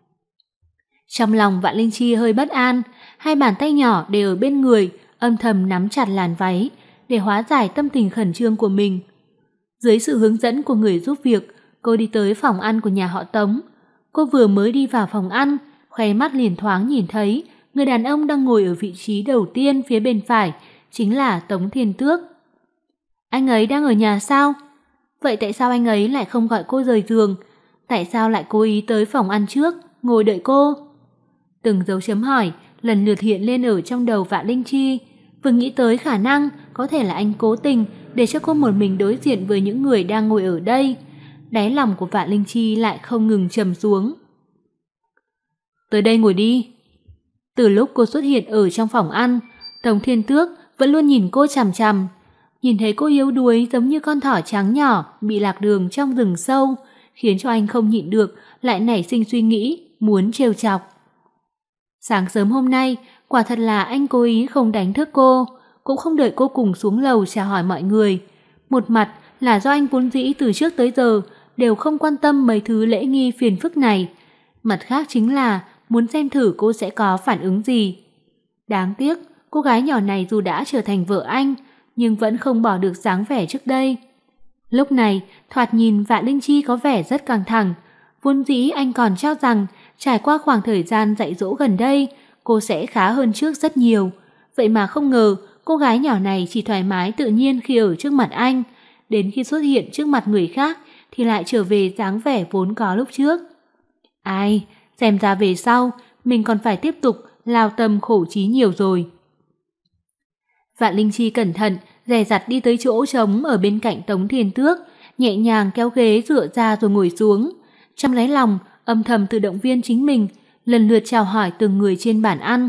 Trong lòng Vạn Linh Chi hơi bất an, hai bàn tay nhỏ đều ở bên người, âm thầm nắm chặt làn váy, để hóa giải tâm tình khẩn trương của mình. Dưới sự hướng dẫn của người giúp việc, cô đi tới phòng ăn của nhà họ Tống. Cô vừa mới đi vào phòng ăn, khóe mắt liền thoáng nhìn thấy người đàn ông đang ngồi ở vị trí đầu tiên phía bên phải, chính là Tống Thiên Tước. Anh ấy đang ở nhà sao? Vậy tại sao anh ấy lại không gọi cô rời giường? Tại sao lại cố ý tới phòng ăn trước, ngồi đợi cô? Từng dấu chấm hỏi lần lượt hiện lên ở trong đầu Vạn Linh Chi, vừa nghĩ tới khả năng có thể là anh cố tình để cho cô một mình đối diện với những người đang ngồi ở đây. Đáy lòng của Vạn Linh Chi lại không ngừng trầm xuống. Tới đây ngồi đi. Từ lúc cô xuất hiện ở trong phòng ăn, Tống Thiên Tước vẫn luôn nhìn cô chằm chằm. Nhìn thấy cô yếu đuối giống như con thỏ trắng nhỏ bị lạc đường trong rừng sâu, khiến cho anh không nhịn được, lại nảy sinh suy nghĩ muốn trêu chọc. Sáng sớm hôm nay, quả thật là anh cố ý không đánh thức cô, cũng không đợi cô cùng xuống lầu chào hỏi mọi người. Một mặt là do anh vốn dĩ từ trước tới giờ đều không quan tâm mấy thứ lễ nghi phiền phức này. Mặt khác chính là muốn xem thử cô sẽ có phản ứng gì. Đáng tiếc, cô gái nhỏ này dù đã trở thành vợ anh, nhưng vẫn không bỏ được dáng vẻ trước đây. Lúc này, thoạt nhìn Vạn Linh Chi có vẻ rất căng thẳng. Vốn dĩ anh còn cho rằng trải qua khoảng thời gian dạy dỗ gần đây, cô sẽ khá hơn trước rất nhiều. Vậy mà không ngờ, cô gái nhỏ này chỉ thoải mái tự nhiên khi ở trước mặt anh. Đến khi xuất hiện trước mặt người khác thì lại trở về dáng vẻ vốn có lúc trước. Ai, xem ra về sau, mình còn phải tiếp tục lao tâm khổ trí nhiều rồi. Vạn Linh Chi cẩn thận, dè dặt đi tới chỗ trống ở bên cạnh Tống Thiên Tước, nhẹ nhàng kéo ghế dựa ra rồi ngồi xuống. Trong đáy lòng, âm thầm tự động viên chính mình, lần lượt chào hỏi từng người trên bàn ăn.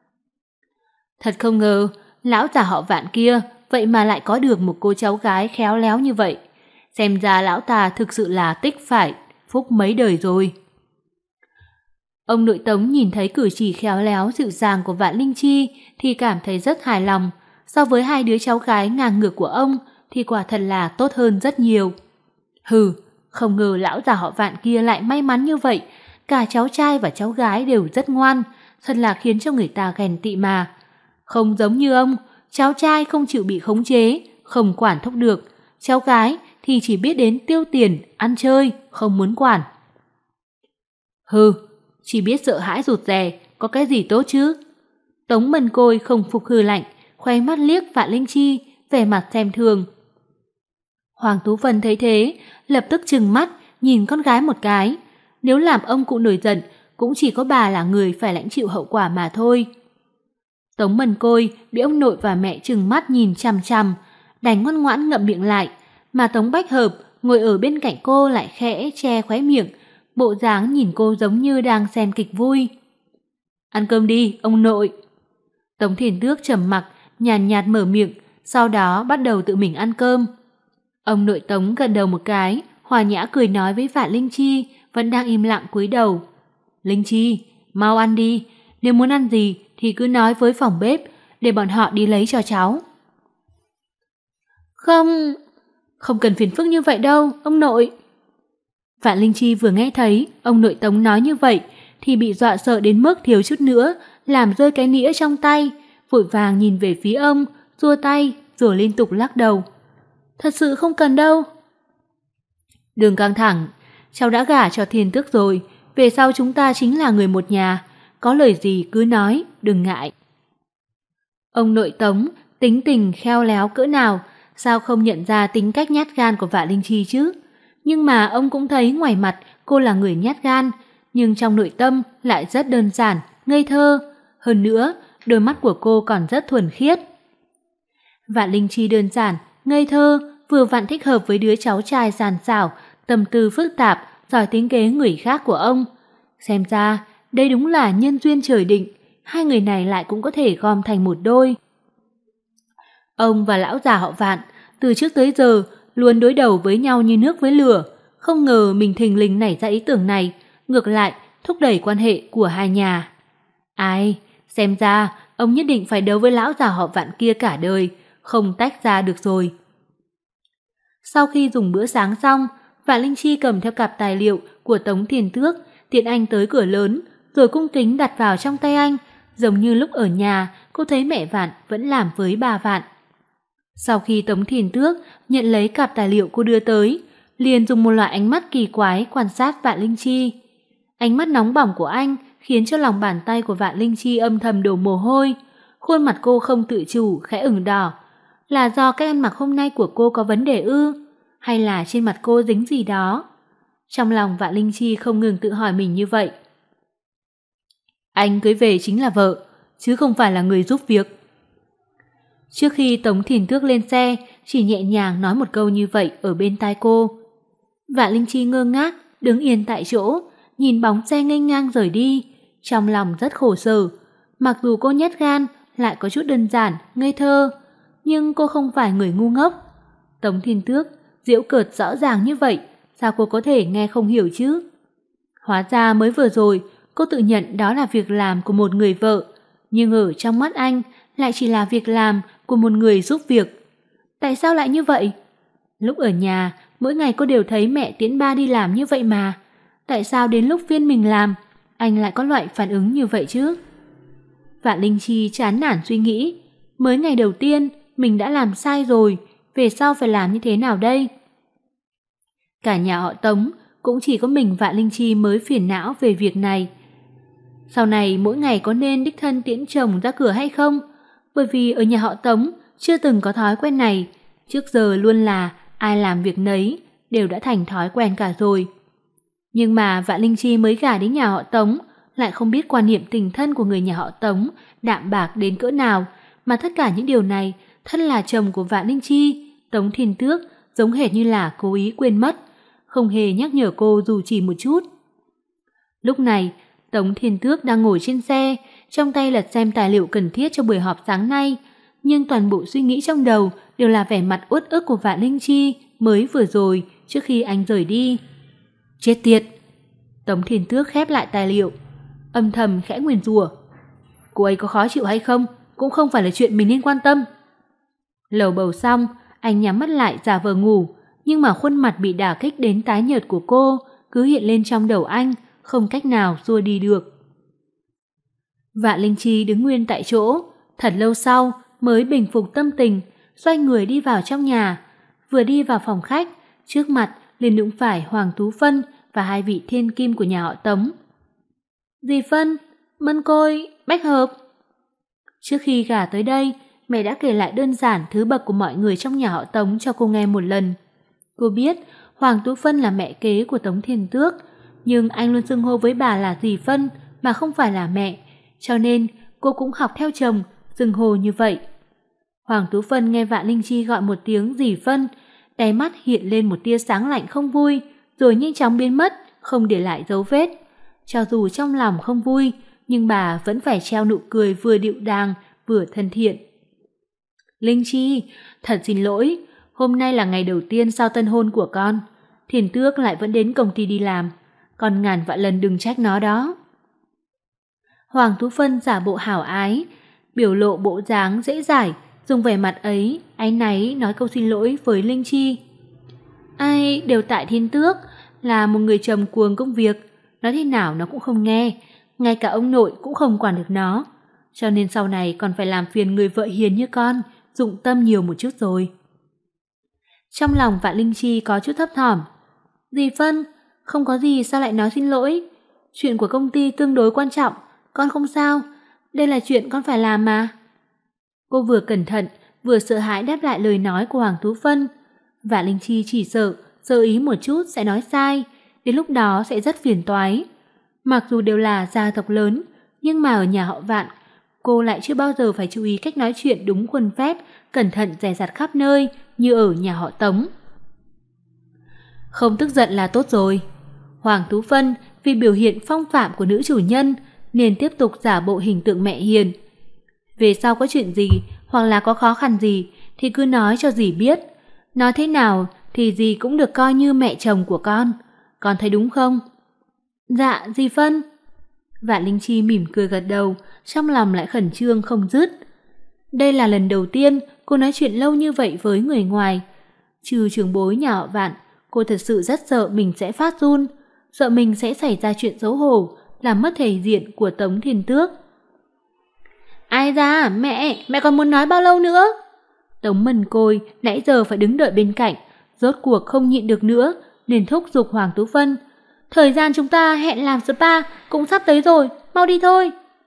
Thật không ngờ, lão già họ Vạn kia, vậy mà lại có được một cô cháu gái khéo léo như vậy. Xem ra lão ta thực sự là tích phải, phúc mấy đời rồi. Ông nội Tống nhìn thấy cử chỉ khéo léo dịu dàng của Vạn Linh Chi thì cảm thấy rất hài lòng. So với hai đứa cháu gái ngang ngược của ông thì quả thật là tốt hơn rất nhiều. Hừ, không ngờ lão già họ Vạn kia lại may mắn như vậy. Cả cháu trai và cháu gái đều rất ngoan, thật là khiến cho người ta ghen tị mà. Không giống như ông, cháu trai không chịu bị khống chế, không quản thúc được. Cháu gái thì chỉ biết đến tiêu tiền, ăn chơi, không muốn quản. Hừ, chỉ biết sợ hãi rụt rè, có cái gì tốt chứ? Tống Mân Côi không phục hừ lạnh, khoe mắt liếc Vạn Linh Chi, vẻ mặt xem thường. Hoàng Tú Vân thấy thế, lập tức trừng mắt, nhìn con gái một cái. Nếu làm ông cụ nổi giận, cũng chỉ có bà là người phải lãnh chịu hậu quả mà thôi. Tống Mân Côi bị ông nội và mẹ trừng mắt nhìn chằm chằm, đành ngoan ngoãn ngậm miệng lại, mà Tống Bách Hợp ngồi ở bên cạnh cô lại khẽ che khóe miệng, bộ dáng nhìn cô giống như đang xem kịch vui. Ăn cơm đi, ông nội. Tống Thiền Tước trầm mặc, nhàn nhạt, nhạt mở miệng, sau đó bắt đầu tự mình ăn cơm. Ông nội Tống gật đầu một cái, hòa nhã cười nói với Vạn Linh Chi, vẫn đang im lặng cúi đầu. Linh Chi, mau ăn đi, nếu muốn ăn gì thì cứ nói với phòng bếp, để bọn họ đi lấy cho cháu. Không, không cần phiền phức như vậy đâu, ông nội. Vạn Linh Chi vừa nghe thấy ông nội Tống nói như vậy thì bị dọa sợ đến mức thiếu chút nữa làm rơi cái nĩa trong tay, vội vàng nhìn về phía ông, xua tay rồi liên tục lắc đầu. Thật sự không cần đâu. Đừng căng thẳng, cháu đã gả cho Thiên Tước rồi, về sau chúng ta chính là người một nhà, có lời gì cứ nói, đừng ngại. Ông nội Tống tính tình khéo léo cỡ nào, sao không nhận ra tính cách nhát gan của Vạn Linh Chi chứ? Nhưng mà ông cũng thấy ngoài mặt cô là người nhát gan, nhưng trong nội tâm lại rất đơn giản, ngây thơ. Hơn nữa, đôi mắt của cô còn rất thuần khiết. Vạn Linh Chi đơn giản, ngây thơ, vừa vặn thích hợp với đứa cháu trai giàn xảo, tâm tư phức tạp, giỏi tính kế người khác của ông. Xem ra, đây đúng là nhân duyên trời định, hai người này lại cũng có thể gom thành một đôi. Ông và lão già họ Vạn, từ trước tới giờ, luôn đối đầu với nhau như nước với lửa, không ngờ mình thình lình nảy ra ý tưởng này, ngược lại thúc đẩy quan hệ của hai nhà. Ai, xem ra ông nhất định phải đấu với lão già họ Vạn kia cả đời, không tách ra được rồi. Sau khi dùng bữa sáng xong, Vạn Linh Chi cầm theo cặp tài liệu của Tống Thiền Tước, tiện anh tới cửa lớn, rồi cung kính đặt vào trong tay anh, giống như lúc ở nhà cô thấy mẹ Vạn vẫn làm với bà Vạn. Sau khi Tống Thiền Tước nhận lấy cặp tài liệu cô đưa tới, liền dùng một loại ánh mắt kỳ quái quan sát Vạn Linh Chi. Ánh mắt nóng bỏng của anh khiến cho lòng bàn tay của Vạn Linh Chi âm thầm đổ mồ hôi, khuôn mặt cô không tự chủ khẽ ửng đỏ. Là do cái ăn mặc hôm nay của cô có vấn đề ư? Hay là trên mặt cô dính gì đó? Trong lòng Vạn Linh Chi không ngừng tự hỏi mình như vậy. Anh cưới về chính là vợ, chứ không phải là người giúp việc. Trước khi Tống Thiền Tước lên xe, chỉ nhẹ nhàng nói một câu như vậy ở bên tai cô. Vạn Linh Chi ngơ ngác, đứng yên tại chỗ, nhìn bóng xe nghênh ngang rời đi, trong lòng rất khổ sở. Mặc dù cô nhát gan, lại có chút đơn giản, ngây thơ, nhưng cô không phải người ngu ngốc. Tống Thiền Tước giễu cợt rõ ràng như vậy, sao cô có thể nghe không hiểu chứ? Hóa ra mới vừa rồi, cô tự nhận đó là việc làm của một người vợ, nhưng ở trong mắt anh lại chỉ là việc làm của một người giúp việc. Tại sao lại như vậy? Lúc ở nhà, mỗi ngày cô đều thấy mẹ tiễn ba đi làm như vậy mà. Tại sao đến lúc phiên mình làm, anh lại có loại phản ứng như vậy chứ? Vạn Linh Chi chán nản suy nghĩ, mới ngày đầu tiên mình đã làm sai rồi, về sau phải làm như thế nào đây? Cả nhà họ Tống, cũng chỉ có mình Vạn Linh Chi mới phiền não về việc này. Sau này mỗi ngày có nên đích thân tiễn chồng ra cửa hay không? Bởi vì ở nhà họ Tống chưa từng có thói quen này, trước giờ luôn là ai làm việc nấy, đều đã thành thói quen cả rồi. Nhưng mà Vạn Linh Chi mới gả đến nhà họ Tống, lại không biết quan niệm tình thân của người nhà họ Tống đạm bạc đến cỡ nào, mà tất cả những điều này, thân là chồng của Vạn Linh Chi, Tống Thiền Tước, giống hệt như là cố ý quên mất, không hề nhắc nhở cô dù chỉ một chút. Lúc này, Tống Thiền Tước đang ngồi trên xe, trong tay lật xem tài liệu cần thiết cho buổi họp sáng nay, nhưng toàn bộ suy nghĩ trong đầu đều là vẻ mặt uất ức của Vạn Linh Chi mới vừa rồi trước khi anh rời đi. Chết tiệt! Tống Thiên Tước khép lại tài liệu, âm thầm khẽ nguyền rủa. Cô ấy có khó chịu hay không cũng không phải là chuyện mình nên quan tâm. Lầu bầu xong, anh nhắm mắt lại giả vờ ngủ, nhưng mà khuôn mặt bị đả kích đến tái nhợt của cô cứ hiện lên trong đầu anh, không cách nào xua đi được. Vạn Linh Chi đứng nguyên tại chỗ, thật lâu sau mới bình phục tâm tình, xoay người đi vào trong nhà. Vừa đi vào phòng khách, trước mặt liền đụng phải Hoàng Tú Phân và hai vị thiên kim của nhà họ Tống. Dì Phân, Mân Côi, Bách Hợp. Trước khi gả tới đây, mẹ đã kể lại đơn giản thứ bậc của mọi người trong nhà họ Tống cho cô nghe một lần. Cô biết Hoàng Tú Phân là mẹ kế của Tống Thiên Tước, nhưng anh luôn xưng hô với bà là dì Phân mà không phải là mẹ, cho nên cô cũng học theo chồng xưng hô như vậy. Hoàng Tú Phân nghe Vạn Linh Chi gọi một tiếng dì Phân, đáy mắt hiện lên một tia sáng lạnh không vui, rồi nhanh chóng biến mất, không để lại dấu vết. Cho dù trong lòng không vui, nhưng bà vẫn phải treo nụ cười vừa điệu đàng vừa thân thiện. Linh Chi, thật xin lỗi, hôm nay là ngày đầu tiên sau tân hôn của con. Thiên Tước lại vẫn đến công ty đi làm, con ngàn vạn lần đừng trách nó đó. Hoàng Tú Phân giả bộ hảo ái, biểu lộ bộ dáng dễ dãi, dùng vẻ mặt ấy, áy náy nói câu xin lỗi với Linh Chi. Ai đều tại Thiên Tước, là một người trầm cuồng công việc, nói thế nào nó cũng không nghe, ngay cả ông nội cũng không quản được nó. Cho nên sau này còn phải làm phiền người vợ hiền như con, dụng tâm nhiều một chút rồi. Trong lòng Vạn Linh Chi có chút thấp thỏm. Dì Phân, không có gì sao lại nói xin lỗi? Chuyện của công ty tương đối quan trọng, con không sao, đây là chuyện con phải làm mà. Cô vừa cẩn thận, vừa sợ hãi đáp lại lời nói của Hoàng Tú Phân. Vạn Linh Chi chỉ sợ, sơ ý một chút sẽ nói sai, đến lúc đó sẽ rất phiền toái. Mặc dù đều là gia tộc lớn, nhưng mà ở nhà họ Vạn, cô lại chưa bao giờ phải chú ý cách nói chuyện đúng khuôn phép, cẩn thận dè dặt khắp nơi như ở nhà họ Tống. Không tức giận là tốt rồi. Hoàng Tú Phân vì biểu hiện phong phạm của nữ chủ nhân nên tiếp tục giả bộ hình tượng mẹ hiền. Về sau có chuyện gì hoặc là có khó khăn gì thì cứ nói cho dì biết. Nói thế nào thì dì cũng được coi như mẹ chồng của con. Con thấy đúng không? Dạ, dì Phân. Vạn Linh Chi mỉm cười gật đầu, trong lòng lại khẩn trương không dứt. Đây là lần đầu tiên cô nói chuyện lâu như vậy với người ngoài. Trừ trưởng bối nhà họ Vạn, cô thật sự rất sợ mình sẽ phát run, sợ mình sẽ xảy ra chuyện xấu hổ, làm mất thể diện của Tống Thiên Tước. Ai ra, mẹ, mẹ còn muốn nói bao lâu nữa? Tống Mân Côi nãy giờ phải đứng đợi bên cạnh, rốt cuộc không nhịn được nữa, nên thúc giục Hoàng Tú Phân. Thời gian chúng ta hẹn làm spa cũng sắp tới rồi, mau đi thôi.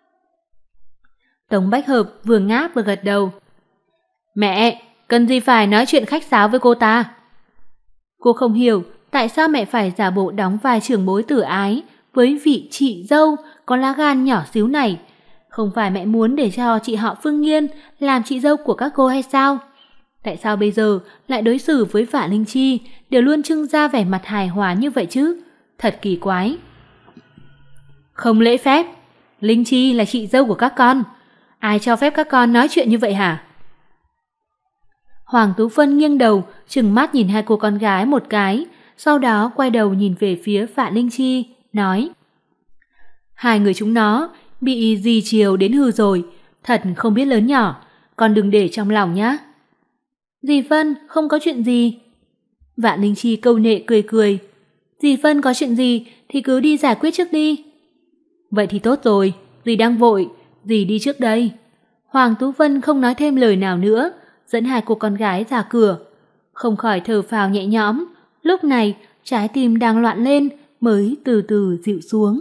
Tống Bách Hợp vừa ngáp vừa gật đầu. Mẹ, cần gì phải nói chuyện khách sáo với cô ta? Cô không hiểu tại sao mẹ phải giả bộ đóng vai trưởng bối tử ái với vị chị dâu có lá gan nhỏ xíu này. Không phải mẹ muốn để cho chị họ Phương Nghiên làm chị dâu của các cô hay sao? Tại sao bây giờ lại đối xử với Vạn Linh Chi đều luôn trưng ra vẻ mặt hài hòa như vậy chứ? Thật kỳ quái. Không lễ phép. Linh Chi là chị dâu của các con. Ai cho phép các con nói chuyện như vậy hả? Hoàng Tú Phân nghiêng đầu, trừng mắt nhìn hai cô con gái một cái, sau đó quay đầu nhìn về phía Vạn Linh Chi, nói: Hai người chúng nó bị dì chiều đến hư rồi, thật không biết lớn nhỏ, con đừng để trong lòng nhá. Dì Phân, không có chuyện gì. Vạn Linh Chi câu nệ cười cười. Dì Phân có chuyện gì thì cứ đi giải quyết trước đi. Vậy thì tốt rồi, dì đang vội, dì đi trước đây. Hoàng Tú Phân không nói thêm lời nào nữa, dẫn hai cô con gái ra cửa. Không khỏi thở phào nhẹ nhõm, lúc này trái tim đang loạn lên mới từ từ dịu xuống.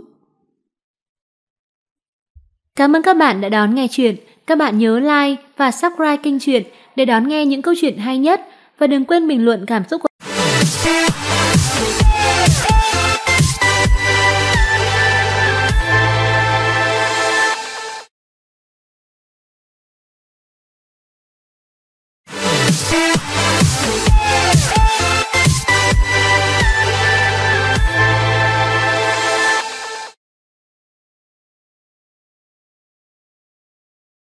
Cảm ơn các bạn đã đón nghe chuyện. Các bạn nhớ like và subscribe kênh truyện để đón nghe những câu chuyện hay nhất. Và đừng quên bình luận cảm xúc của Yeah.